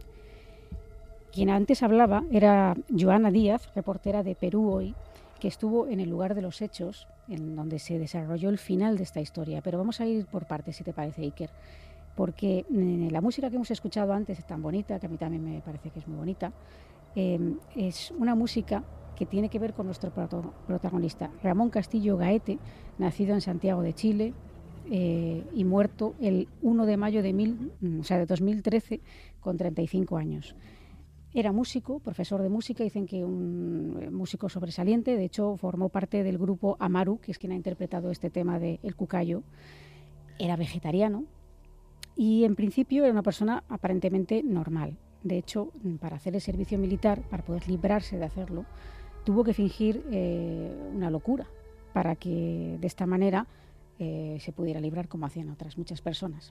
Quien antes hablaba era Joana Díaz, reportera de Perú Hoy, que estuvo en el lugar de los hechos, en donde se desarrolló el final de esta historia. Pero vamos a ir por partes, si te parece, Iker, porque eh, la música que hemos escuchado antes es tan bonita, que a mí también me parece que es muy bonita, eh, es una música que tiene que ver con nuestro protagonista, Ramón Castillo Gaete, nacido en Santiago de Chile, eh, y muerto el uno de mayo de, mil, o sea, de dos mil trece, con treinta y cinco años. Era músico, profesor de música, dicen que un músico sobresaliente. De hecho, formó parte del grupo Amaru, que es quien ha interpretado este tema de El Cucayo. Era vegetariano y, en principio, era una persona aparentemente normal. De hecho, para hacer el servicio militar, para poder librarse de hacerlo, tuvo que fingir eh, una locura, para que de esta manera eh, se pudiera librar como hacían otras muchas personas.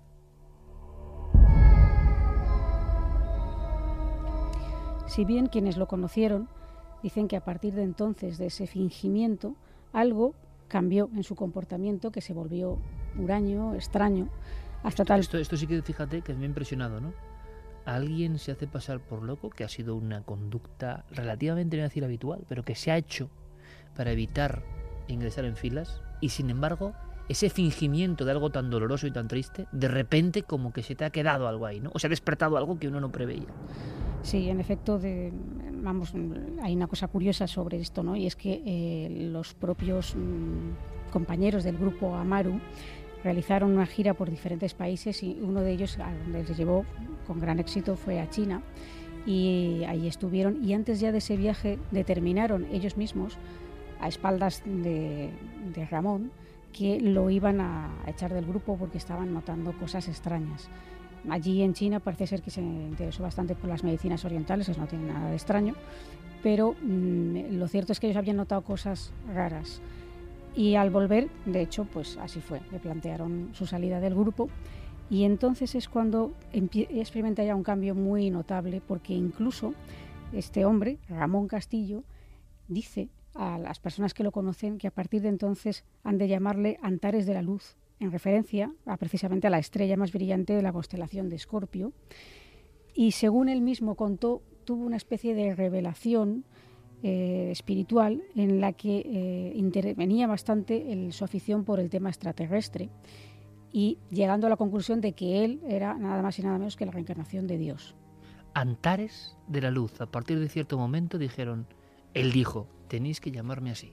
Si bien quienes lo conocieron dicen que a partir de entonces, de ese fingimiento, algo cambió en su comportamiento, que se volvió huraño, extraño, hasta tal... Esto, esto sí que, fíjate, que me ha impresionado, ¿no? Alguien se hace pasar por loco, que ha sido una conducta relativamente, no voy a decir habitual, pero que se ha hecho para evitar ingresar en filas, y sin embargo, ese fingimiento de algo tan doloroso y tan triste, de repente como que se te ha quedado algo ahí, ¿no? O se ha despertado algo que uno no preveía. Sí, en efecto, de, vamos, hay una cosa curiosa sobre esto, ¿no? Y es que eh, los propios mmm, compañeros del grupo Amaru realizaron una gira por diferentes países y uno de ellos, a donde les llevó con gran éxito, fue a China, y ahí estuvieron, y antes ya de ese viaje determinaron ellos mismos, a espaldas de, de Ramón, que lo iban a echar del grupo porque estaban notando cosas extrañas. Allí en China parece ser que se interesó bastante por las medicinas orientales, eso no tiene nada de extraño, pero mmm, lo cierto es que ellos habían notado cosas raras. Y al volver, de hecho, pues así fue, le plantearon su salida del grupo, y entonces es cuando experimenta ya un cambio muy notable, porque incluso este hombre, Ramón Castillo, dice a las personas que lo conocen que a partir de entonces han de llamarle Antares de la Luz, en referencia a, precisamente a la estrella más brillante de la constelación de Escorpio, y según él mismo contó, tuvo una especie de revelación eh, espiritual en la que eh, intervenía bastante el, su afición por el tema extraterrestre, y llegando a la conclusión de que él era nada más y nada menos que la reencarnación de Dios. Antares de la Luz, a partir de cierto momento dijeron, él dijo, tenéis que llamarme así.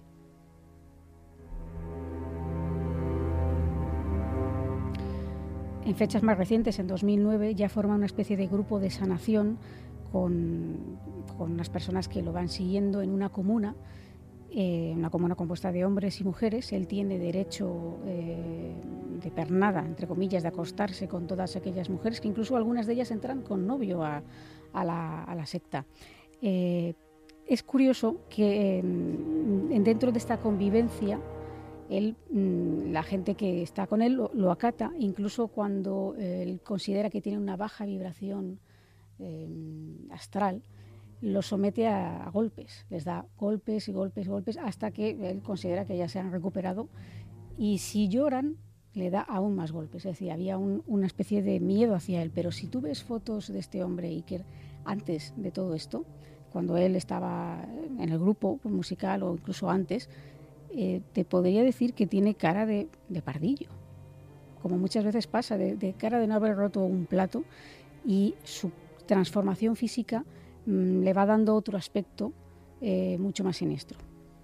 En fechas más recientes, en dos mil nueve, ya forma una especie de grupo de sanación con, con unas personas que lo van siguiendo en una comuna, eh, una comuna compuesta de hombres y mujeres. Él tiene derecho eh, de pernada, entre comillas, de acostarse con todas aquellas mujeres, que incluso algunas de ellas entran con novio a, a, la, a la secta. Eh, es curioso que eh, dentro de esta convivencia, él, la gente que está con él lo, lo acata, incluso cuando eh, él considera que tiene una baja vibración eh, astral, lo somete a, a golpes, les da golpes y golpes y golpes hasta que él considera que ya se han recuperado, y si lloran le da aún más golpes. Es decir, había un, una especie de miedo hacia él. Pero si tú ves fotos de este hombre, Iker, antes de todo esto, cuando él estaba en el grupo musical o incluso antes, Eh, te podría decir que tiene cara de, de pardillo, como muchas veces pasa, de, de cara de no haber roto un plato, y su transformación física mmm, le va dando otro aspecto eh, mucho más siniestro.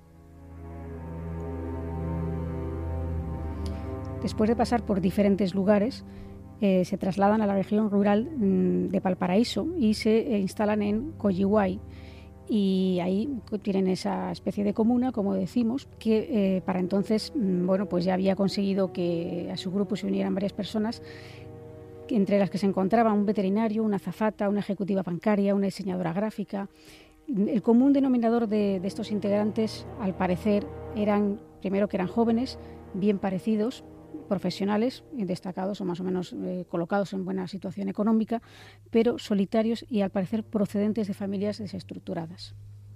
Después de pasar por diferentes lugares, eh, se trasladan a la región rural mmm, de Valparaíso y se eh, instalan en Coyihuay. Y ahí tienen esa especie de comuna, como decimos, que eh, para entonces, bueno, pues ya había conseguido que a su grupo se unieran varias personas, entre las que se encontraban un veterinario, una azafata, una ejecutiva bancaria, una diseñadora gráfica. El común denominador de, de estos integrantes, al parecer, eran, primero, que eran jóvenes, bien parecidos, profesionales, destacados o más o menos eh, colocados en buena situación económica, pero solitarios y al parecer procedentes de familias desestructuradas.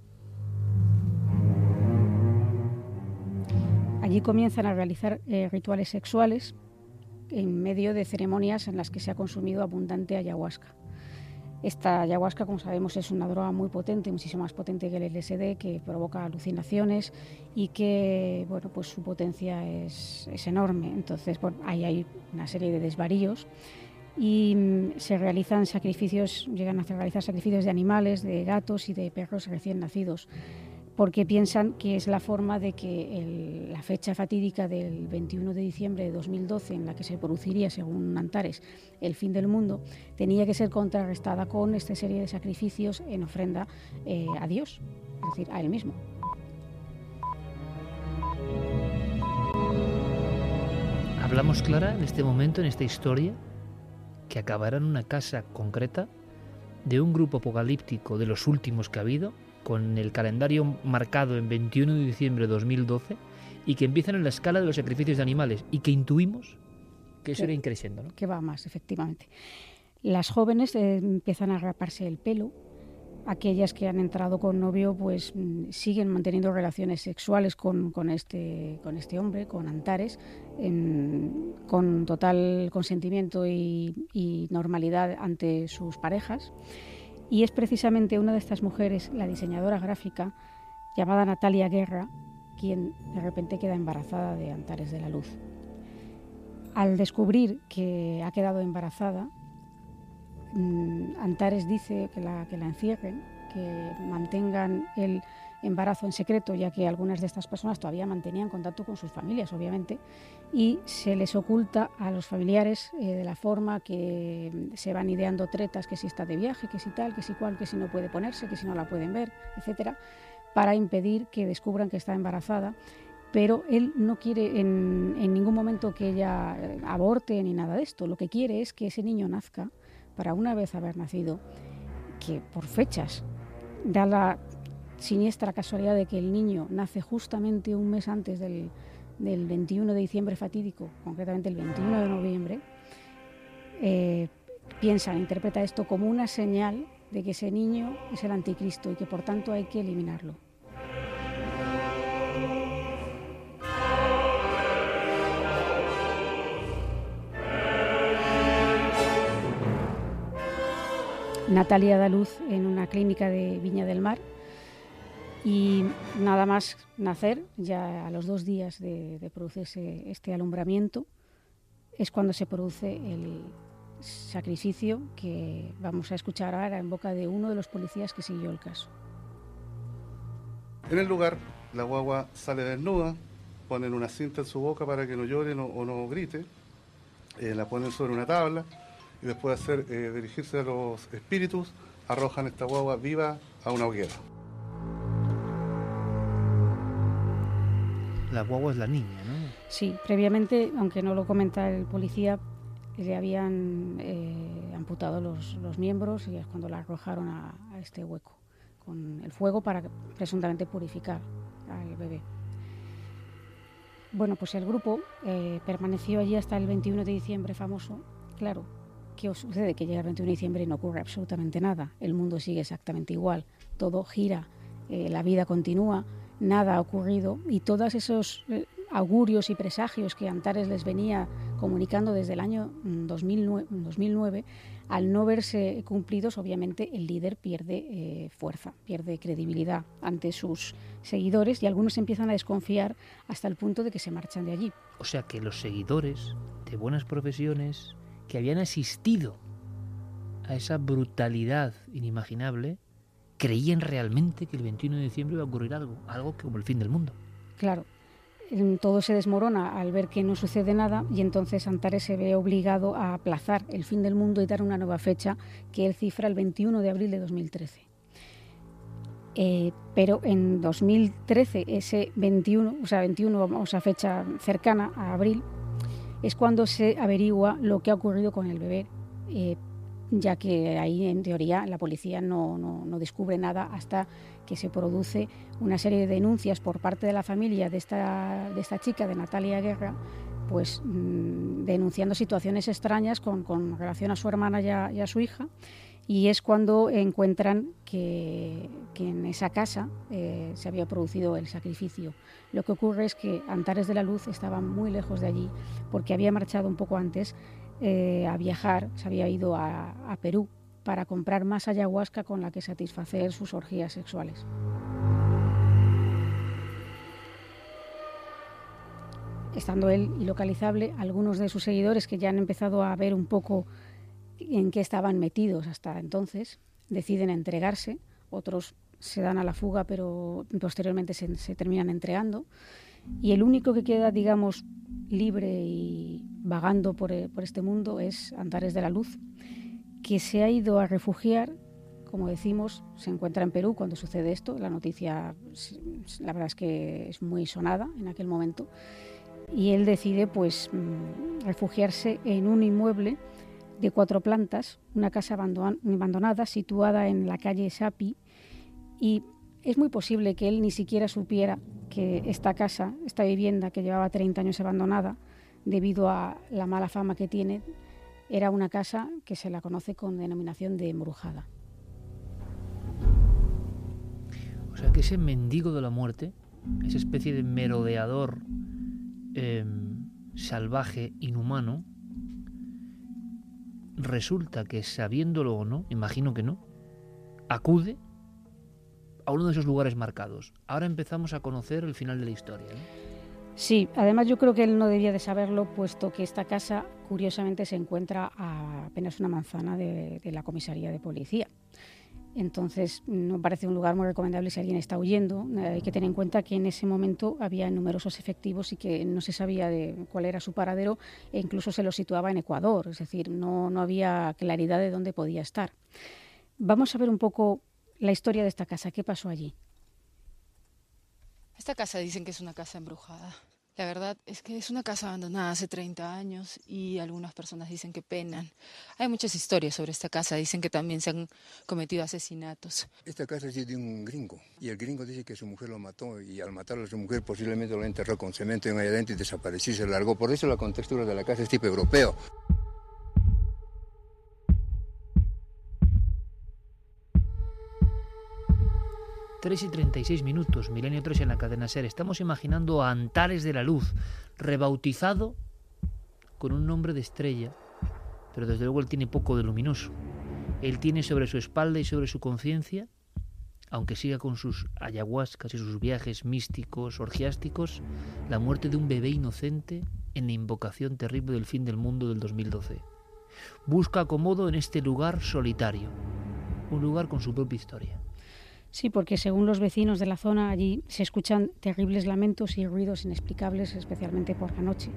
Allí comienzan a realizar eh, rituales sexuales en medio de ceremonias en las que se ha consumido abundante ayahuasca. Esta ayahuasca, como sabemos, es una droga muy potente, muchísimo más potente que el L S D, que provoca alucinaciones y que, bueno, pues su potencia es, es enorme. Entonces, bueno, ahí hay una serie de desvaríos y mm, se realizan sacrificios, llegan a realizar sacrificios de animales, de gatos y de perros recién nacidos, porque piensan que es la forma de que el, la fecha fatídica del veintiuno de diciembre de dos mil doce, en la que se produciría, según Antares, el fin del mundo, tenía que ser contrarrestada con esta serie de sacrificios en ofrenda eh, a Dios, es decir, a él mismo. Hablamos, Clara, en este momento, en esta historia, que acabará en una casa concreta de un grupo apocalíptico de los últimos que ha habido, con el calendario marcado en veintiuno de diciembre de dos mil doce, y que empiezan en la escala de los sacrificios de animales y que intuimos que eso que, era increciendo, ¿no? Que va más, efectivamente. Las jóvenes eh, empiezan a raparse el pelo. Aquellas que han entrado con novio pues siguen manteniendo relaciones sexuales con, con, este, con este hombre, con Antares, en, con total consentimiento y, y normalidad ante sus parejas. Y es precisamente una de estas mujeres, la diseñadora gráfica, llamada Natalia Guerra, quien de repente queda embarazada de Antares de la Luz. Al descubrir que ha quedado embarazada, Antares dice que la, que la encierren, que mantengan el embarazo en secreto, ya que algunas de estas personas todavía mantenían contacto con sus familias, obviamente, y se les oculta a los familiares eh, de la forma que se van ideando tretas, que si está de viaje, que si tal, que si cual, que si no puede ponerse, que si no la pueden ver, etcétera, para impedir que descubran que está embarazada. Pero él no quiere en, en ningún momento que ella aborte ni nada de esto. Lo que quiere es que ese niño nazca, para una vez haber nacido, que por fechas da la siniestra casualidad de que el niño nace justamente un mes antes del, del veintiuno de diciembre fatídico, concretamente el veintiuno de noviembre, eh, piensa, interpreta esto como una señal de que ese niño es el anticristo y que por tanto hay que eliminarlo. Natalia da luz en una clínica de Viña del Mar y nada más nacer, ya a los dos días de, de producirse este alumbramiento, es cuando se produce el sacrificio que vamos a escuchar ahora en boca de uno de los policías que siguió el caso. En el lugar, la guagua sale desnuda, ponen una cinta en su boca para que no llore no, o no grite, eh, la ponen sobre una tabla, y después de hacer, eh, dirigirse a los espíritus, arrojan esta guagua viva a una hoguera. La guagua es la niña, ¿no? Sí, previamente, aunque no lo comenta el policía, le habían eh, amputado los, los miembros y es cuando la arrojaron a, a este hueco con el fuego para presuntamente purificar al bebé. Bueno, pues el grupo eh, permaneció allí hasta el veintiuno de diciembre famoso. Claro, ¿qué os sucede? Que llega el veintiuno de diciembre y no ocurre absolutamente nada. El mundo sigue exactamente igual. Todo gira, eh, la vida continúa, nada ha ocurrido y todos esos eh, augurios y presagios que Antares les venía comunicando desde el año dos mil nueve, al no verse cumplidos, obviamente el líder pierde eh, fuerza, pierde credibilidad ante sus seguidores y algunos empiezan a desconfiar hasta el punto de que se marchan de allí. O sea que los seguidores de buenas profesiones que habían asistido a esa brutalidad inimaginable, creían realmente que el veintiuno de diciembre iba a ocurrir algo, algo como el fin del mundo. Claro, todo se desmorona al ver que no sucede nada y entonces Antares se ve obligado a aplazar el fin del mundo y dar una nueva fecha que él cifra el veintiuno de abril de dos mil trece. Eh, pero en dos mil trece, ese veintiuno, o sea, veintiuno, o sea, fecha cercana a abril, es cuando se averigua lo que ha ocurrido con el bebé, eh, ya que ahí en teoría la policía no, no, no descubre nada hasta que se produce una serie de denuncias por parte de la familia de esta, de esta chica, de Natalia Guerra, pues mmm, denunciando situaciones extrañas con, con relación a su hermana y a, y a su hija, y es cuando encuentran que, que en esa casa eh, se había producido el sacrificio. Lo que ocurre es que Antares de la Luz estaba muy lejos de allí porque había marchado un poco antes eh, a viajar, se había ido a, a Perú para comprar más ayahuasca con la que satisfacer sus orgías sexuales. Estando él ilocalizable, algunos de sus seguidores que ya han empezado a ver un poco en qué estaban metidos hasta entonces, deciden entregarse, otros se dan a la fuga pero posteriormente se, se terminan entregando y el único que queda, digamos, libre y vagando por, por este mundo es Antares de la Luz, que se ha ido a refugiar, como decimos, se encuentra en Perú cuando sucede esto, la noticia la verdad es que es muy sonada en aquel momento y él decide pues refugiarse en un inmueble de cuatro plantas, una casa abandonada situada en la calle Sapi y es muy posible que él ni siquiera supiera que esta casa, esta vivienda que llevaba treinta años abandonada, debido a la mala fama que tiene, era una casa que se la conoce con denominación de embrujada. O sea que ese mendigo de la muerte, esa especie de merodeador eh, salvaje, inhumano, resulta que, sabiéndolo o no, imagino que no, acude a uno de esos lugares marcados. Ahora empezamos a conocer el final de la historia, ¿no? Sí, además yo creo que él no debía de saberlo, puesto que esta casa, curiosamente, se encuentra a apenas una manzana de, de la comisaría de policía. Entonces, no parece un lugar muy recomendable si alguien está huyendo. Hay que tener en cuenta que en ese momento había numerosos efectivos y que no se sabía de cuál era su paradero, e incluso se lo situaba en Ecuador, es decir, no, no había claridad de dónde podía estar. Vamos a ver un poco la historia de esta casa. ¿Qué pasó allí? Esta casa dicen que es una casa embrujada. La verdad es que es una casa abandonada hace treinta años y algunas personas dicen que penan. Hay muchas historias sobre esta casa, dicen que también se han cometido asesinatos. Esta casa es de un gringo y el gringo dice que su mujer lo mató y al matarlo a su mujer posiblemente lo enterró con cemento en allá adentro y desapareció y se largó. Por eso la contextura de la casa es tipo europeo. tres y treinta y seis minutos, Milenio tres en la cadena SER. Estamos imaginando a Antares de la Luz, rebautizado con un nombre de estrella, pero desde luego él tiene poco de luminoso. Él tiene sobre su espalda y sobre su conciencia, aunque siga con sus ayahuascas y sus viajes místicos, orgiásticos, la muerte de un bebé inocente en la invocación terrible del fin del mundo del dos mil doce. Busca acomodo en este lugar solitario, un lugar con su propia historia. Sí, porque según los vecinos de la zona, allí se escuchan terribles lamentos y ruidos inexplicables, especialmente por la noche.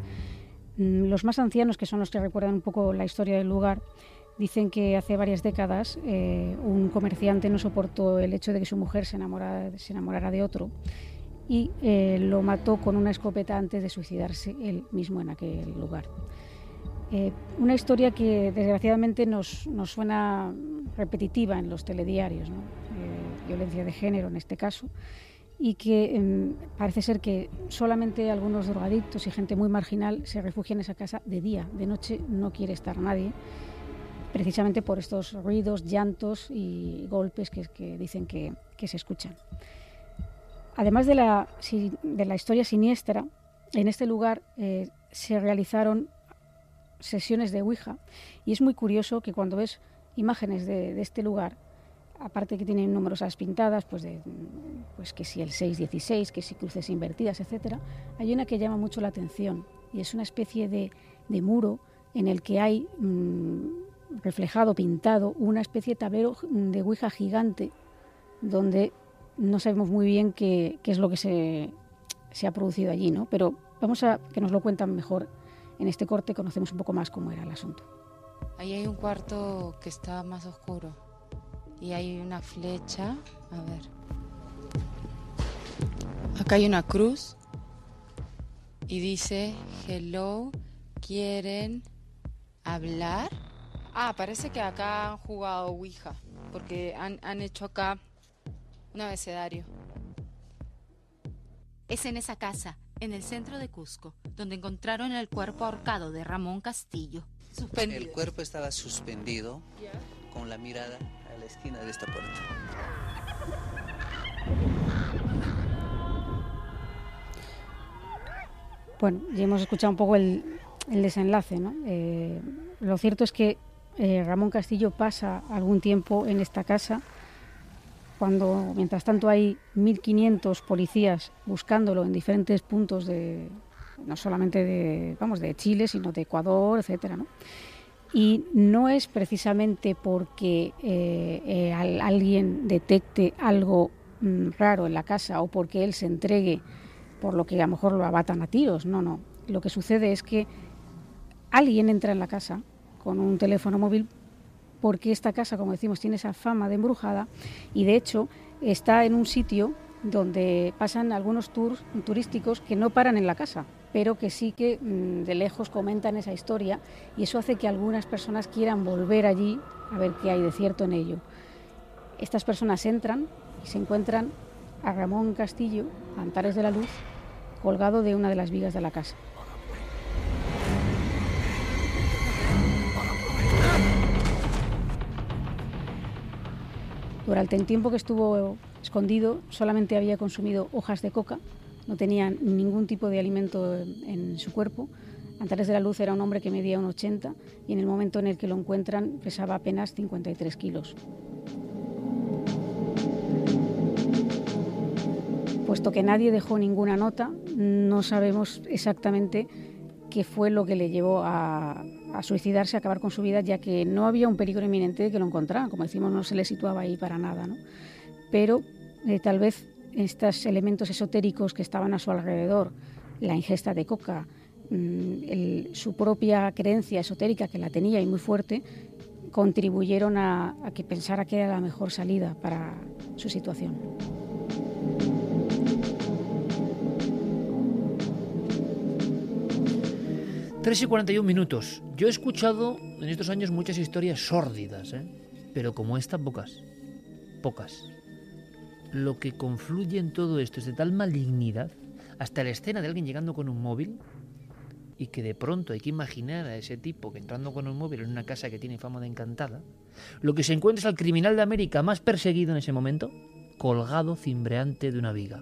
Los más ancianos, que son los que recuerdan un poco la historia del lugar, dicen que hace varias décadas eh, un comerciante no soportó el hecho de que su mujer se enamorara, se enamorara de otro y eh, lo mató con una escopeta antes de suicidarse él mismo en aquel lugar. Eh, una historia que desgraciadamente nos, nos suena repetitiva en los telediarios, ¿no? Eh, violencia de género en este caso, y que eh, parece ser que solamente algunos drogadictos y gente muy marginal se refugian en esa casa de día. De noche no quiere estar nadie, precisamente por estos ruidos, llantos y golpes que, que dicen que, que se escuchan. Además de la, de la historia siniestra, en este lugar eh, se realizaron sesiones de Ouija, y es muy curioso que cuando ves imágenes de, de este lugar, aparte que tienen numerosas pintadas, pues, de, pues que si el seis dieciséis, que si cruces invertidas, etcétera, hay una que llama mucho la atención, y es una especie de, de muro en el que hay mmm, reflejado, pintado, una especie de tablero de Ouija gigante, donde no sabemos muy bien qué, qué es lo que se, se ha producido allí, ¿no? Pero vamos a que nos lo cuentan mejor. En este corte conocemos un poco más cómo era el asunto. Ahí hay un cuarto que está más oscuro y hay una flecha. A ver. Acá hay una cruz y dice: hello, ¿quieren hablar? Ah, parece que acá han jugado Ouija, porque han, han hecho acá un abecedario. Es en esa casa, en el centro de Cusco, donde encontraron el cuerpo ahorcado de Ramón Castillo. Suspendido. El cuerpo estaba suspendido, yeah, con la mirada a la esquina de esta puerta. Bueno, ya hemos escuchado un poco el, el desenlace, ¿no? Eh, lo cierto es que eh, Ramón Castillo pasa algún tiempo en esta casa, cuando mientras tanto hay mil quinientos policías buscándolo en diferentes puntos de, no solamente de, vamos, de Chile, sino de Ecuador, etcétera, ¿no? Y no es precisamente porque eh, eh, al, alguien detecte algo mm, raro en la casa o porque él se entregue, por lo que a lo mejor lo abatan a tiros, no, no. Lo que sucede es que alguien entra en la casa con un teléfono móvil, porque esta casa, como decimos, tiene esa fama de embrujada, y de hecho está en un sitio donde pasan algunos tours turísticos que no paran en la casa, pero que sí que mmm, de lejos comentan esa historia, y eso hace que algunas personas quieran volver allí a ver qué hay de cierto en ello. Estas personas entran y se encuentran a Ramón Castillo, Antares de la Luz, colgado de una de las vigas de la casa. Durante el tiempo que estuvo escondido solamente había consumido hojas de coca, no tenía ningún tipo de alimento en, en su cuerpo. Antares de la Luz era un hombre que medía un ochenta y en el momento en el que lo encuentran pesaba apenas cincuenta y tres kilos. Puesto que nadie dejó ninguna nota, no sabemos exactamente qué fue lo que le llevó a, a suicidarse, a acabar con su vida, ya que no había un peligro inminente de que lo encontraran. Como decimos, no se le situaba ahí para nada, ¿no? Pero eh, tal vez estos elementos esotéricos que estaban a su alrededor, la ingesta de coca, mmm, el, su propia creencia esotérica, que la tenía y muy fuerte, contribuyeron a, a que pensara que era la mejor salida para su situación. tres y cuarenta y un minutos. Yo he escuchado en estos años muchas historias sórdidas, ¿eh? Pero como esta, pocas. Pocas. Lo que confluye en todo esto es de tal malignidad, hasta la escena de alguien llegando con un móvil, y que de pronto hay que imaginar a ese tipo que entrando con un móvil en una casa que tiene fama de encantada, lo que se encuentra es al criminal de América más perseguido en ese momento, colgado cimbreante de una viga.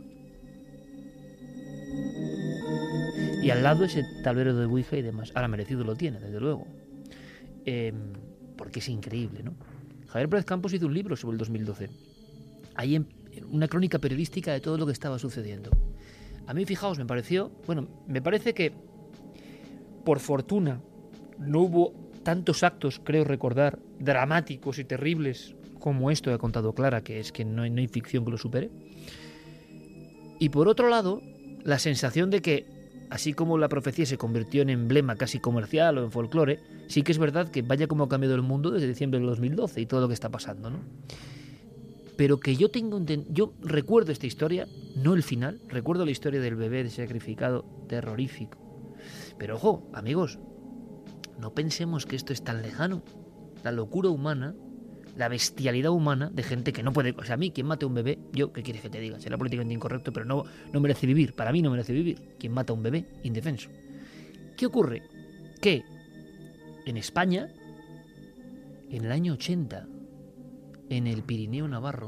Y al lado ese tablero de Ouija y demás. Ahora merecido lo tiene, desde luego. Eh, porque es increíble, ¿no? Javier Pérez Campos hizo un libro sobre el dos mil doce. Ahí en, en una crónica periodística de todo lo que estaba sucediendo. A mí, fijaos, me pareció... Bueno, me parece que, por fortuna, no hubo tantos actos, creo recordar, dramáticos y terribles como esto que ha contado Clara, que es que no hay, no hay ficción que lo supere. Y por otro lado, la sensación de que, así como la profecía se convirtió en emblema casi comercial o en folclore, sí que es verdad que vaya como ha cambiado el mundo desde diciembre del dos mil doce y todo lo que está pasando, ¿no? Pero que yo tengo yo recuerdo esta historia, no el final, recuerdo la historia del bebé sacrificado, terrorífico. Pero ojo, amigos, no pensemos que esto es tan lejano. La locura humana, la bestialidad humana de gente que no puede... O sea, a mí, quien mate a un bebé, yo, ¿qué quieres que te diga? Será políticamente incorrecto, pero no, no merece vivir. Para mí no merece vivir. Quien mata a un bebé, indefenso. ¿Qué ocurre? Que en España, en el año ochenta, en el Pirineo Navarro,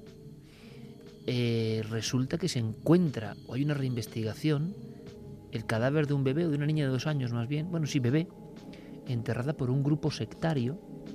eh, resulta que se encuentra, o hay una reinvestigación, el cadáver de un bebé, o de una niña de dos años más bien, bueno, sí, bebé, enterrada por un grupo sectario,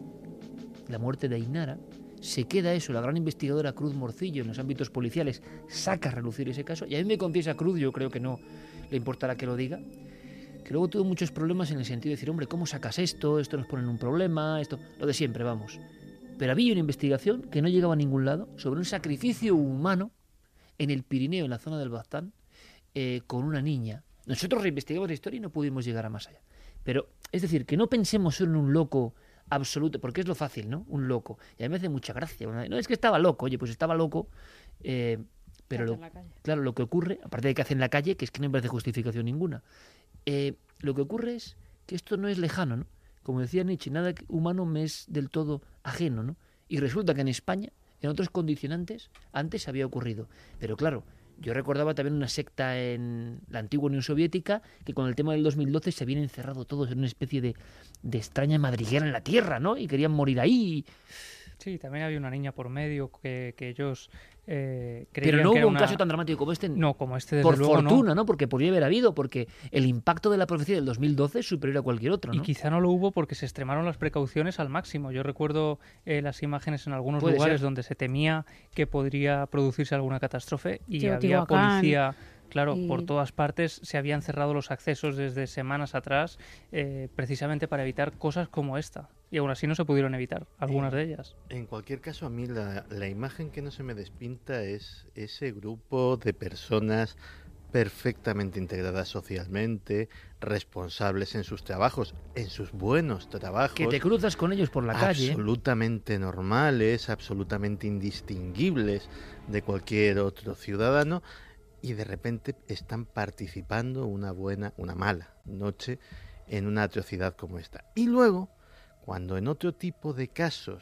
la muerte de Ainara. Se queda eso, la gran investigadora Cruz Morcillo en los ámbitos policiales saca a relucir ese caso, y a mí me confiesa Cruz, yo creo que no le importará que lo diga, que luego tuvo muchos problemas en el sentido de decir, hombre, ¿cómo sacas esto? Esto nos pone en un problema, esto, lo de siempre, vamos. Pero había una investigación que no llegaba a ningún lado sobre un sacrificio humano en el Pirineo, en la zona del Baztán, eh, con una niña. Nosotros reinvestigamos la historia y no pudimos llegar a más allá. Pero, es decir, que no pensemos solo en un loco absoluto, porque es lo fácil, ¿no? Un loco. Y a mí me hace mucha gracia. No, es que estaba loco, oye, pues estaba loco, eh, pero lo, claro, lo que ocurre, aparte de que hace en la calle, que es que no me parece justificación ninguna, eh, lo que ocurre es que esto no es lejano, ¿no? Como decía Nietzsche, nada humano me es del todo ajeno, ¿no? Y resulta que en España, en otros condicionantes, antes había ocurrido. Pero claro, yo recordaba también una secta en la antigua Unión Soviética que con el tema del dos mil doce se habían encerrado todos en una especie de, de extraña madriguera en la tierra, ¿no? Y querían morir ahí. Sí, también había una niña por medio que, que ellos eh, creían Pero no que hubo era un una... caso tan dramático como este. No, como este, desde por luego, fortuna, no. ¿no? Porque podría haber habido, porque el impacto de la profecía del dos mil doce es superior a cualquier otro, ¿no? Y quizá no lo hubo porque se extremaron las precauciones al máximo. Yo recuerdo eh, las imágenes en algunos Puede lugares ser. donde se temía que podría producirse alguna catástrofe y Sí, había Teotihuacán. policía... Claro, Y- por todas partes se habían cerrado los accesos desde semanas atrás eh, precisamente para evitar cosas como esta. Y aún así no se pudieron evitar, algunas de ellas. En cualquier caso, a mí la, la imagen que no se me despinta es ese grupo de personas perfectamente integradas socialmente, responsables en sus trabajos, en sus buenos trabajos. Que te cruzas con ellos por la calle. Absolutamente normales, absolutamente indistinguibles de cualquier otro ciudadano. Y de repente están participando una buena, una mala noche en una atrocidad como esta. Y luego, cuando en otro tipo de casos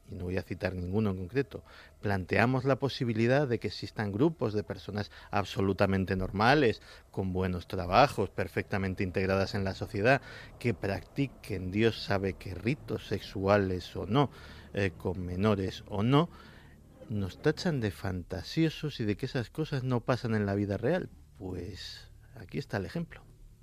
y no voy a citar ninguno en concreto, planteamos la posibilidad de que existan grupos de personas absolutamente normales, con buenos trabajos, perfectamente integradas en la sociedad, que practiquen Dios sabe qué ritos sexuales o no, eh, con menores o no, nos tachan de fantasiosos y de que esas cosas no pasan en la vida real. Pues aquí está el ejemplo.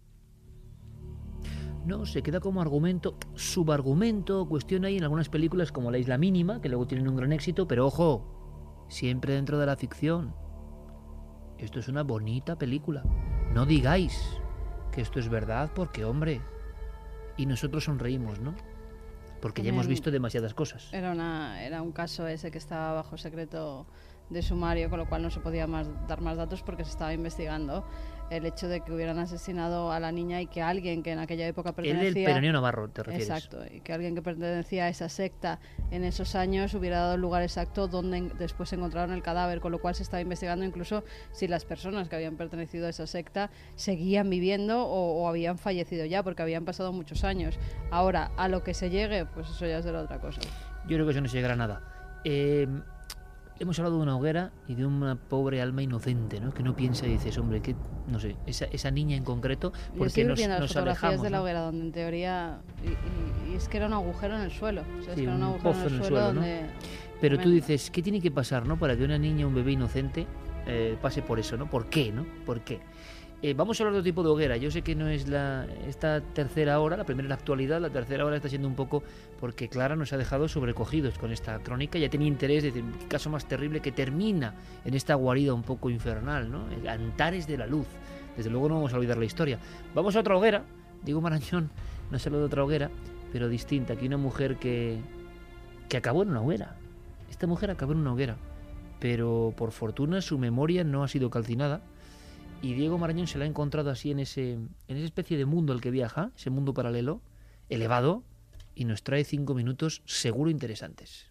No, se queda como argumento, subargumento, cuestión ahí en algunas películas como La Isla Mínima, que luego tienen un gran éxito, pero ojo, siempre dentro de la ficción. Esto es una bonita película. No digáis que esto es verdad porque, hombre, y nosotros sonreímos, ¿no? Porque ya hemos visto demasiadas cosas. Era, una, era un caso ese que estaba bajo secreto de sumario, con lo cual no se podía más, dar más datos porque se estaba investigando el hecho de que hubieran asesinado a la niña y que alguien que en aquella época pertenecía... El del Peronio Navarro, ¿te refieres? Exacto, y que alguien que pertenecía a esa secta en esos años hubiera dado el lugar exacto donde después encontraron el cadáver, con lo cual se estaba investigando incluso si las personas que habían pertenecido a esa secta seguían viviendo o, o habían fallecido ya, porque habían pasado muchos años. Ahora, a lo que se llegue, pues eso ya será otra cosa. Yo creo que eso no se llegará a nada. Eh... Hemos hablado de una hoguera y de una pobre alma inocente, ¿no? Que no piensa y dices, hombre, que no sé, esa, esa niña en concreto, porque nos, las nos fotografías alejamos, de la ¿no? hoguera, donde en teoría y, y, y es que era un agujero en el suelo, o sea, es Sí, que era un, un agujero pozo en el suelo, suelo, ¿no? donde... Pero tú tremendo. dices, ¿qué tiene que pasar, no? Para que una niña, un bebé inocente eh, pase por eso, ¿no? ¿Por qué, no? ¿Por qué? Eh, vamos a hablar de otro tipo de hoguera. Yo sé que no es la esta tercera hora, la primera es la actualidad, la tercera hora está siendo un poco porque Clara nos ha dejado sobrecogidos con esta crónica. Ya tenía interés, de decir, qué caso más terrible que termina en esta guarida un poco infernal, ¿no? El Antares de la Luz. Desde luego no vamos a olvidar la historia. Vamos a otra hoguera. Diego Marañón nos habló de otra hoguera, pero distinta. Aquí una mujer que, que acabó en una hoguera. Esta mujer acabó en una hoguera, pero por fortuna su memoria no ha sido calcinada. Y Diego Marañón se la ha encontrado así en ese en esa especie de mundo al que viaja, ese mundo paralelo, elevado, y nos trae cinco minutos seguro interesantes.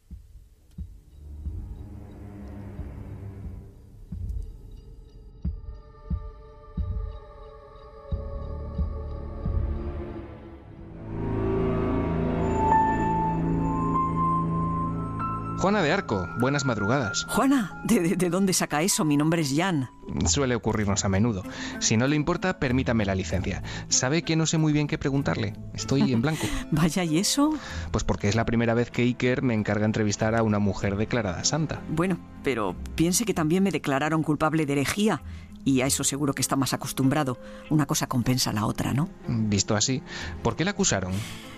Juana de Arco, buenas madrugadas. Juana, ¿de, de, de dónde saca eso? Mi nombre es Jan. Suele ocurrirnos a menudo. Si no le importa, permítame la licencia. ¿Sabe que no sé muy bien qué preguntarle? Estoy en blanco. Vaya, ¿y eso? Pues porque es la primera vez que Iker me encarga entrevistar a una mujer declarada santa. Bueno, pero piense que también me declararon culpable de herejía. Y a eso seguro que está más acostumbrado. Una cosa compensa a la otra, ¿no? Visto así, ¿por qué la acusaron?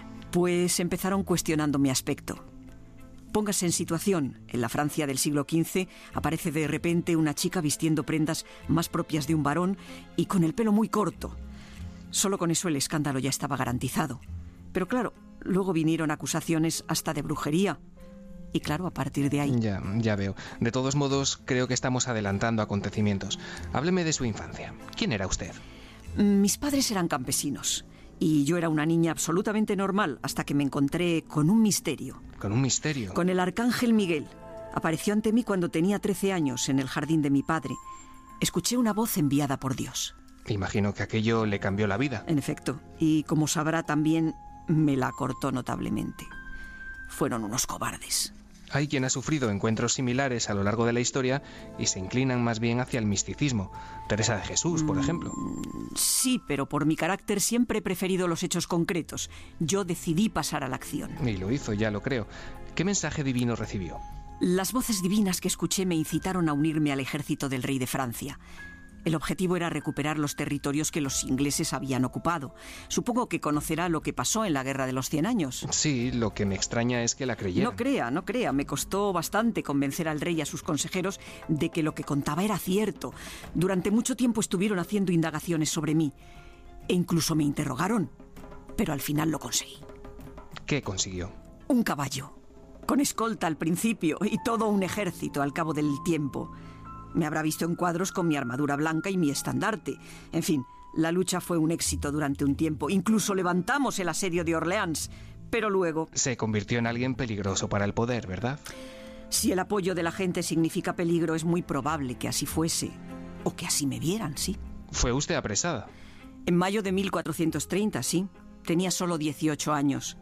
Pues empezaron cuestionando mi aspecto. Póngase en situación. En la Francia del siglo quince aparece de repente una chica vistiendo prendas más propias de un varón y con el pelo muy corto. Solo con eso el escándalo ya estaba garantizado. Pero claro, luego vinieron acusaciones hasta de brujería. Y claro, a partir de ahí... Ya, ya veo. De todos modos, creo que estamos adelantando acontecimientos. Hábleme de su infancia. ¿Quién era usted? Mis padres eran campesinos. Y yo era una niña absolutamente normal hasta que me encontré con un misterio. ¿Con un misterio? Con el arcángel Miguel. Apareció ante mí cuando tenía trece años en el jardín de mi padre. Escuché una voz enviada por Dios. Imagino que aquello le cambió la vida. En efecto. Y como sabrá también, me la cortó notablemente. Fueron unos cobardes. Hay quien ha sufrido encuentros similares a lo largo de la historia y se inclinan más bien hacia el misticismo. Teresa de Jesús, por ejemplo. Sí, pero por mi carácter siempre he preferido los hechos concretos. Yo decidí pasar a la acción. Y lo hizo, ya lo creo. ¿Qué mensaje divino recibió? Las voces divinas que escuché me incitaron a unirme al ejército del rey de Francia. El objetivo era recuperar los territorios que los ingleses habían ocupado. Supongo que conocerá lo que pasó en la Guerra de los Cien Años. Sí, lo que me extraña es que la creyera. No crea, no crea. Me costó bastante convencer al rey y a sus consejeros de que lo que contaba era cierto. Durante mucho tiempo estuvieron haciendo indagaciones sobre mí. E incluso me interrogaron. Pero al final lo conseguí. ¿Qué consiguió? Un caballo. Con escolta al principio y todo un ejército al cabo del tiempo. Me habrá visto en cuadros con mi armadura blanca y mi estandarte. En fin, la lucha fue un éxito durante un tiempo. Incluso levantamos el asedio de Orleans. Pero luego... Se convirtió en alguien peligroso para el poder, ¿verdad? Si el apoyo de la gente significa peligro, es muy probable que así fuese. O que así me vieran, sí. ¿Fue usted apresada? En mayo de mil cuatrocientos treinta, sí. Tenía solo dieciocho años.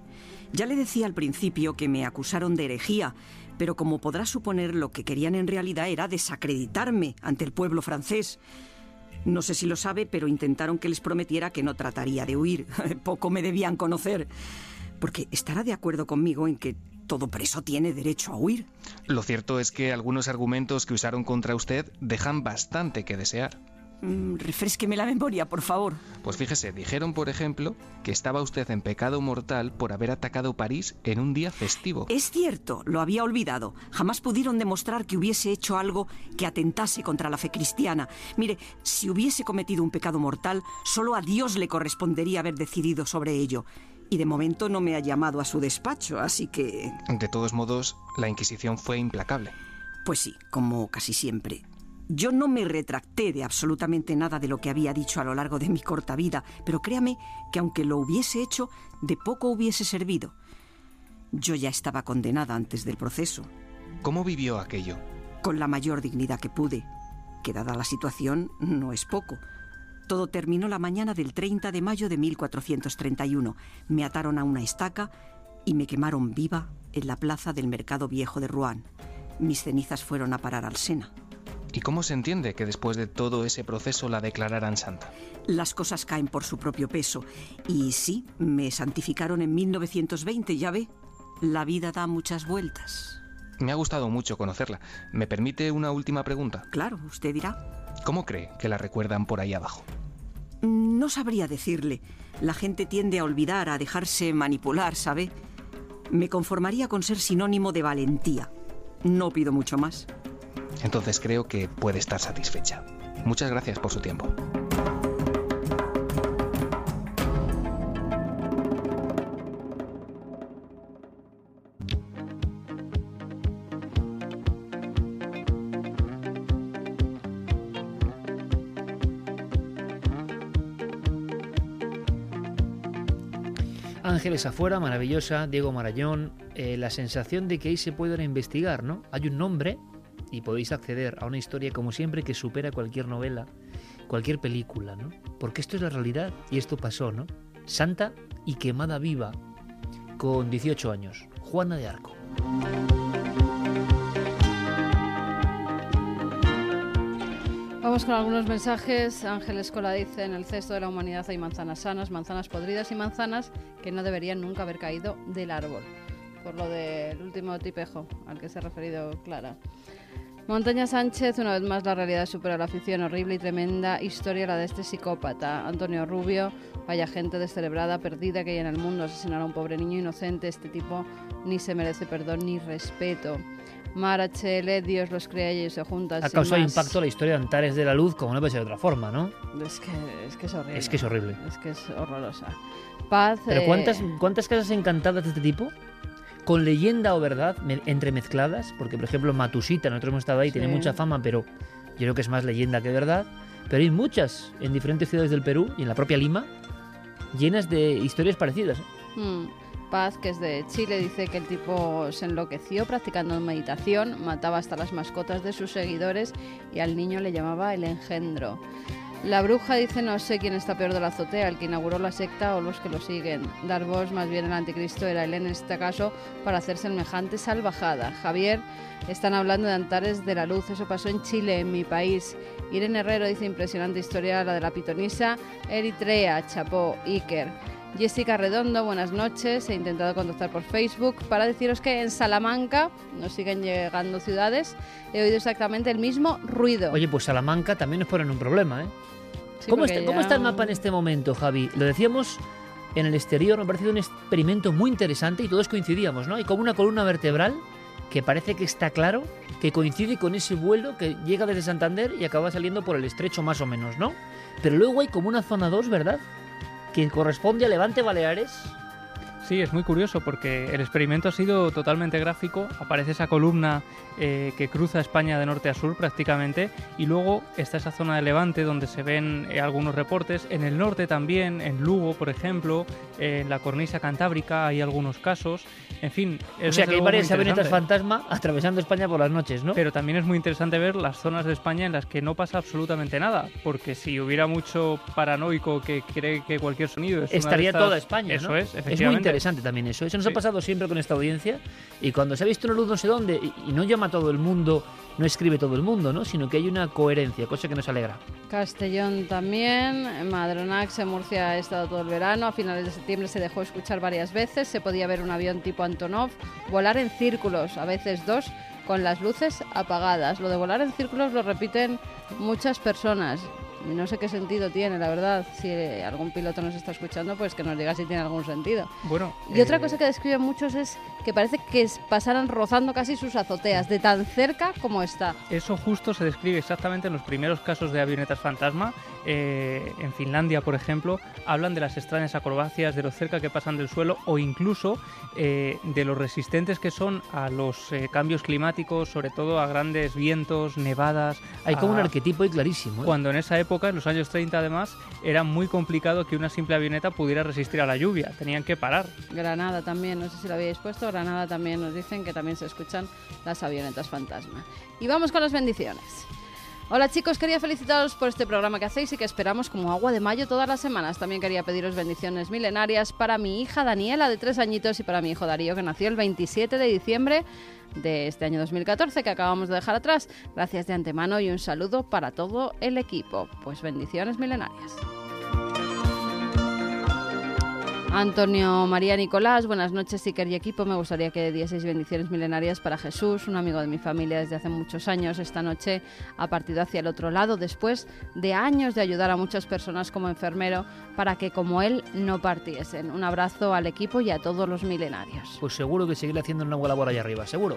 Ya le decía al principio que me acusaron de herejía, pero como podrá suponer, lo que querían en realidad era desacreditarme ante el pueblo francés. No sé si lo sabe, pero intentaron que les prometiera que no trataría de huir. Poco me debían conocer. Porque estará de acuerdo conmigo en que todo preso tiene derecho a huir. Lo cierto es que algunos argumentos que usaron contra usted dejan bastante que desear. Mm, refrésqueme la memoria, por favor. Pues fíjese, dijeron, por ejemplo, que estaba usted en pecado mortal por haber atacado París en un día festivo. Es cierto, lo había olvidado. Jamás pudieron demostrar que hubiese hecho algo que atentase contra la fe cristiana. Mire, si hubiese cometido un pecado mortal, solo a Dios le correspondería haber decidido sobre ello. Y de momento no me ha llamado a su despacho, así que... De todos modos, la Inquisición fue implacable. Pues sí, como casi siempre. Yo no me retracté de absolutamente nada de lo que había dicho a lo largo de mi corta vida, pero créame que aunque lo hubiese hecho, de poco hubiese servido. Yo ya estaba condenada antes del proceso. ¿Cómo vivió aquello? Con la mayor dignidad que pude, que dada la situación no es poco. Todo terminó la mañana del treinta de mayo de mil cuatrocientos treinta y uno. Me ataron a una estaca y me quemaron viva en la plaza del Mercado Viejo de Rouen. Mis cenizas fueron a parar al Sena. ¿Y cómo se entiende que después de todo ese proceso la declararan santa? Las cosas caen por su propio peso. Y sí, me santificaron en mil novecientos veinte, ya ve. La vida da muchas vueltas. Me ha gustado mucho conocerla. ¿Me permite una última pregunta? Claro, usted dirá. ¿Cómo cree que la recuerdan por ahí abajo? No sabría decirle. La gente tiende a olvidar, a dejarse manipular, ¿sabe? Me conformaría con ser sinónimo de valentía. No pido mucho más. Entonces creo que puede estar satisfecha. Muchas gracias por su tiempo. Ángeles afuera, maravillosa, Diego Marañón, eh, la sensación de que ahí se puede investigar, ¿no? Hay un nombre y podéis acceder a una historia, como siempre, que supera cualquier novela, cualquier película, ¿no? Porque esto es la realidad y esto pasó, ¿no? Santa y quemada viva, con dieciocho años, Juana de Arco. Vamos con algunos mensajes. Ángel Escola dice: en el cesto de la humanidad hay manzanas sanas, manzanas podridas y manzanas que no deberían nunca haber caído del árbol. Por lo del último tipejo al que se ha referido Clara. Montaña Sánchez: una vez más la realidad supera la ficción. Horrible y tremenda historia la de este psicópata. Antonio Rubio: vaya gente descerebrada, perdida que hay en el mundo. Asesinar a un pobre niño inocente. Este tipo ni se merece perdón ni respeto. Mar H L: Dios los crea y ellos se juntan. Ha causado impacto la historia de Antares de la Luz, como no puede ser de otra forma, ¿no? Es que es, que es horrible. Es que es horrible. Es que es horrorosa. Paz. Pero eh... ¿cuántas, ¿cuántas casas encantadas de este tipo? Con leyenda o verdad me, entremezcladas, porque por ejemplo Matusita, nosotros hemos estado ahí, sí. Tiene mucha fama, pero yo creo que es más leyenda que verdad. Pero hay muchas en diferentes ciudades del Perú y en la propia Lima, llenas de historias parecidas. Mm. Paz, que es de Chile, dice que el tipo se enloqueció practicando meditación, mataba hasta las mascotas de sus seguidores y al niño le llamaba el engendro. La bruja dice: no sé quién está peor de la azotea, el que inauguró la secta o los que lo siguen. Darvos, más bien el anticristo, era él en este caso para hacer semejante salvajada. Javier: están hablando de Antares de la Luz, eso pasó en Chile, en mi país. Irene Herrero dice: impresionante historia la de la pitonisa. Eritrea, chapó. Iker. Jessica Redondo: buenas noches, he intentado contactar por Facebook para deciros que en Salamanca, nos siguen llegando ciudades, he oído exactamente el mismo ruido. Oye, pues Salamanca también nos ponen un problema, ¿eh? Sí, ¿Cómo, está, ya... ¿Cómo está el mapa en este momento, Javi? Lo decíamos en el exterior, me ha parecido un experimento muy interesante y todos coincidíamos, ¿no? Hay como una columna vertebral que parece que está claro que coincide con ese vuelo que llega desde Santander y acaba saliendo por el estrecho más o menos, ¿no? Pero luego hay como una zona dos, ¿verdad?, que corresponde a Levante Baleares. Sí, es muy curioso porque el experimento ha sido totalmente gráfico. Aparece esa columna eh, que cruza España de norte a sur prácticamente, y luego está esa zona de Levante donde se ven eh, algunos reportes. En el norte también, en Lugo, por ejemplo, eh, en la cornisa cantábrica hay algunos casos. En fin, es o sea que hay varias avionetas fantasma atravesando España por las noches, ¿no? Pero también es muy interesante ver las zonas de España en las que no pasa absolutamente nada, porque si hubiera mucho paranoico que cree que cualquier sonido es estaría una de estas, toda España, eso ¿no? es, efectivamente. Es muy interesante también eso. Eso nos sí. ha pasado siempre con esta audiencia. Y cuando se ha visto una luz no sé dónde, y, y no llama a todo el mundo, no escribe todo el mundo, ¿no? Sino que hay una coherencia, cosa que nos alegra. Castellón también. Madronax en Murcia ha estado todo el verano. A finales de septiembre se dejó escuchar varias veces. Se podía ver un avión tipo Antonov volar en círculos, a veces dos, con las luces apagadas. Lo de volar en círculos lo repiten muchas personas. No sé qué sentido tiene, la verdad. Si algún piloto nos está escuchando, pues que nos diga si tiene algún sentido. Bueno, y eh... otra cosa que describen muchos es que parece que pasaran rozando casi sus azoteas, de tan cerca como está. Eso justo se describe exactamente en los primeros casos de avionetas fantasma. Eh, en Finlandia, por ejemplo, hablan de las extrañas acrobacias, de lo cerca que pasan del suelo o incluso eh, de lo resistentes que son a los eh, cambios climáticos, sobre todo a grandes vientos, nevadas. Hay como a... un arquetipo ahí clarísimo, ¿eh? Cuando en esa época, en los años treinta además, era muy complicado que una simple avioneta pudiera resistir a la lluvia. Tenían que parar. Granada también, no sé si lo habíais puesto. Granada también nos dicen que también se escuchan las avionetas fantasma. Y vamos con las bendiciones. Hola chicos, quería felicitaros por este programa que hacéis y que esperamos como agua de mayo todas las semanas. También quería pediros bendiciones milenarias para mi hija Daniela, de tres añitos, y para mi hijo Darío, que nació el veintisiete de diciembre de este año dos mil catorce, que acabamos de dejar atrás. Gracias de antemano y un saludo para todo el equipo. Pues bendiciones milenarias. Antonio María Nicolás, buenas noches, Iker y equipo. Me gustaría que dieseis bendiciones milenarias para Jesús, un amigo de mi familia desde hace muchos años. Esta noche ha partido hacia el otro lado después de años de ayudar a muchas personas como enfermero para que como él no partiesen. Un abrazo al equipo y a todos los milenarios. Pues seguro que seguirá haciendo una buena labor allá arriba, seguro.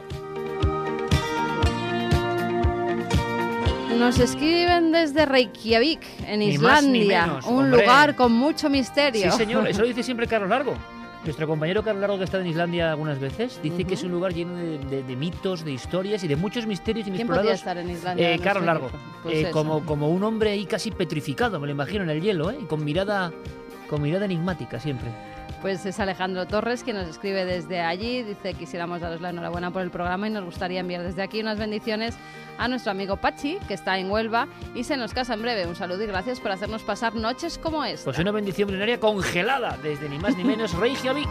Nos escriben desde Reykjavik, en ni Islandia, más, ni menos, un hombre. lugar con mucho misterio. Sí, señor, eso lo dice siempre Carlos Largo. Nuestro compañero Carlos Largo, que ha estado en Islandia algunas veces, dice uh-huh. que es un lugar lleno de, de, de mitos, de historias y de muchos misterios inexplorados. ¿Quién podría estar en Islandia? Eh, no Carlos sé, Largo, pues eh, como, como un hombre ahí casi petrificado, me lo imagino, en el hielo, ¿eh? con mirada, con mirada enigmática siempre. Pues es Alejandro Torres quien nos escribe desde allí. Dice: quisiéramos daros la enhorabuena por el programa y nos gustaría enviar desde aquí unas bendiciones a nuestro amigo Pachi, que está en Huelva y se nos casa en breve. Un saludo y gracias por hacernos pasar noches como esta. Pues una bendición milenaria congelada desde ni más ni menos Reykjavik.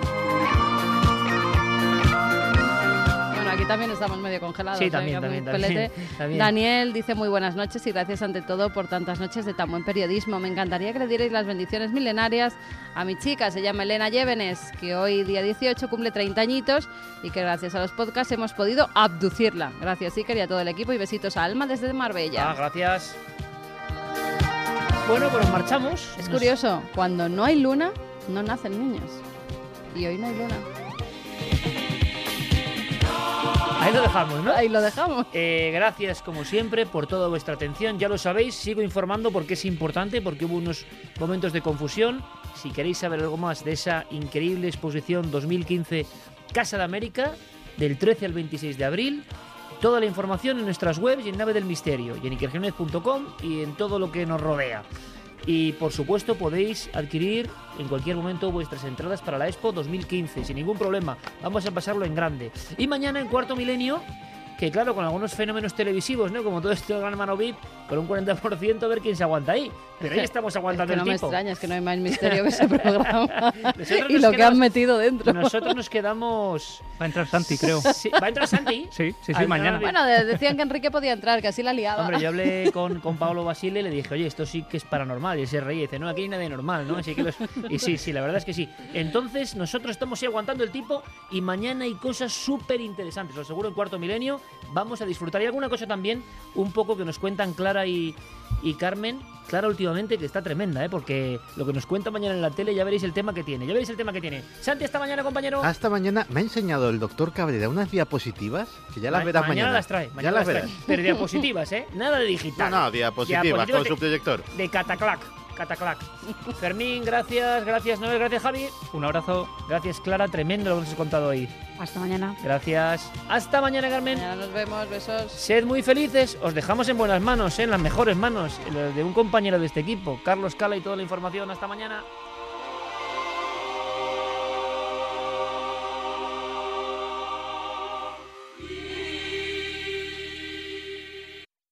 Aquí también estamos medio congelados. Sí, también, ¿eh? también, también, también. Daniel dice: muy buenas noches y gracias ante todo por tantas noches de tan buen periodismo. Me encantaría que le dierais las bendiciones milenarias a mi chica, se llama Elena Llévenes, que hoy día dieciocho cumple treinta añitos y que gracias a los podcasts hemos podido abducirla. Gracias Iker y a todo el equipo y besitos a Alma desde Marbella. Ah, gracias. Bueno, pues nos marchamos. Es nos... curioso, cuando no hay luna, no nacen niños. Y hoy no hay luna. Ahí lo dejamos, ¿no? Ahí lo dejamos. Eh, gracias, como siempre, por toda vuestra atención. Ya lo sabéis, sigo informando porque es importante, porque hubo unos momentos de confusión. Si queréis saber algo más de esa increíble exposición dos mil quince Casa de América, del trece al veintiséis de abril, toda la información en nuestras webs y en Nave del Misterio, y en iker jiménez punto com y en todo lo que nos rodea. Y por supuesto podéis adquirir en cualquier momento vuestras entradas para la Expo dos mil quince sin ningún problema. Vamos a pasarlo en grande. Y mañana en Cuarto Milenio, que claro, con algunos fenómenos televisivos, ¿no? Como todo esto de Gran Hermano V I P, con un cuarenta por ciento, a ver quién se aguanta ahí. Pero ahí estamos aguantando es que el no tipo. me extraña, es que no hay más misterio que ese programa. y nos lo que quedamos, han metido dentro. Nosotros nos quedamos... Va a entrar Santi, creo. Sí, ¿va a entrar Santi? Sí, sí, sí, mañana. Bueno, decían que Enrique podía entrar, que así la liaba. Hombre, yo hablé con, con Pablo Basile y le dije, oye, esto sí que es paranormal. Y él se reía y dice, no, aquí hay nada de normal, ¿no? Así que los... Y sí, sí, la verdad es que sí. Entonces, nosotros estamos ahí aguantando el tipo y mañana hay cosas súper interesantes. Lo aseguro, en Cuarto Milenio vamos a disfrutar. Y alguna cosa también, un poco que nos cuentan Clara y, y Carmen. Clara últimamente, que está tremenda, ¿eh? Porque lo que nos cuenta mañana en la tele, ya veréis el tema que tiene. Ya veréis el tema que tiene. Santi, hasta mañana, compañero. Hasta mañana. Me ha enseñado el doctor Cabrera unas diapositivas que ya las Ma- verás mañana. mañana. las trae. Mañana ya las, las trae. verás. Pero diapositivas, ¿eh? Nada de digital. No, no, diapositivas, diapositivas con de, su proyector. De cataclac. Cataclac. Fermín, gracias. Gracias, Noel. Gracias, Javi. Un abrazo. Gracias, Clara. Tremendo lo que nos has contado hoy. Hasta mañana. Gracias. Hasta mañana, Carmen. Mañana nos vemos. Besos. Sed muy felices. Os dejamos en buenas manos, ¿eh? En las mejores manos. En las de un compañero de este equipo, Carlos Cala, y toda la información. Hasta mañana.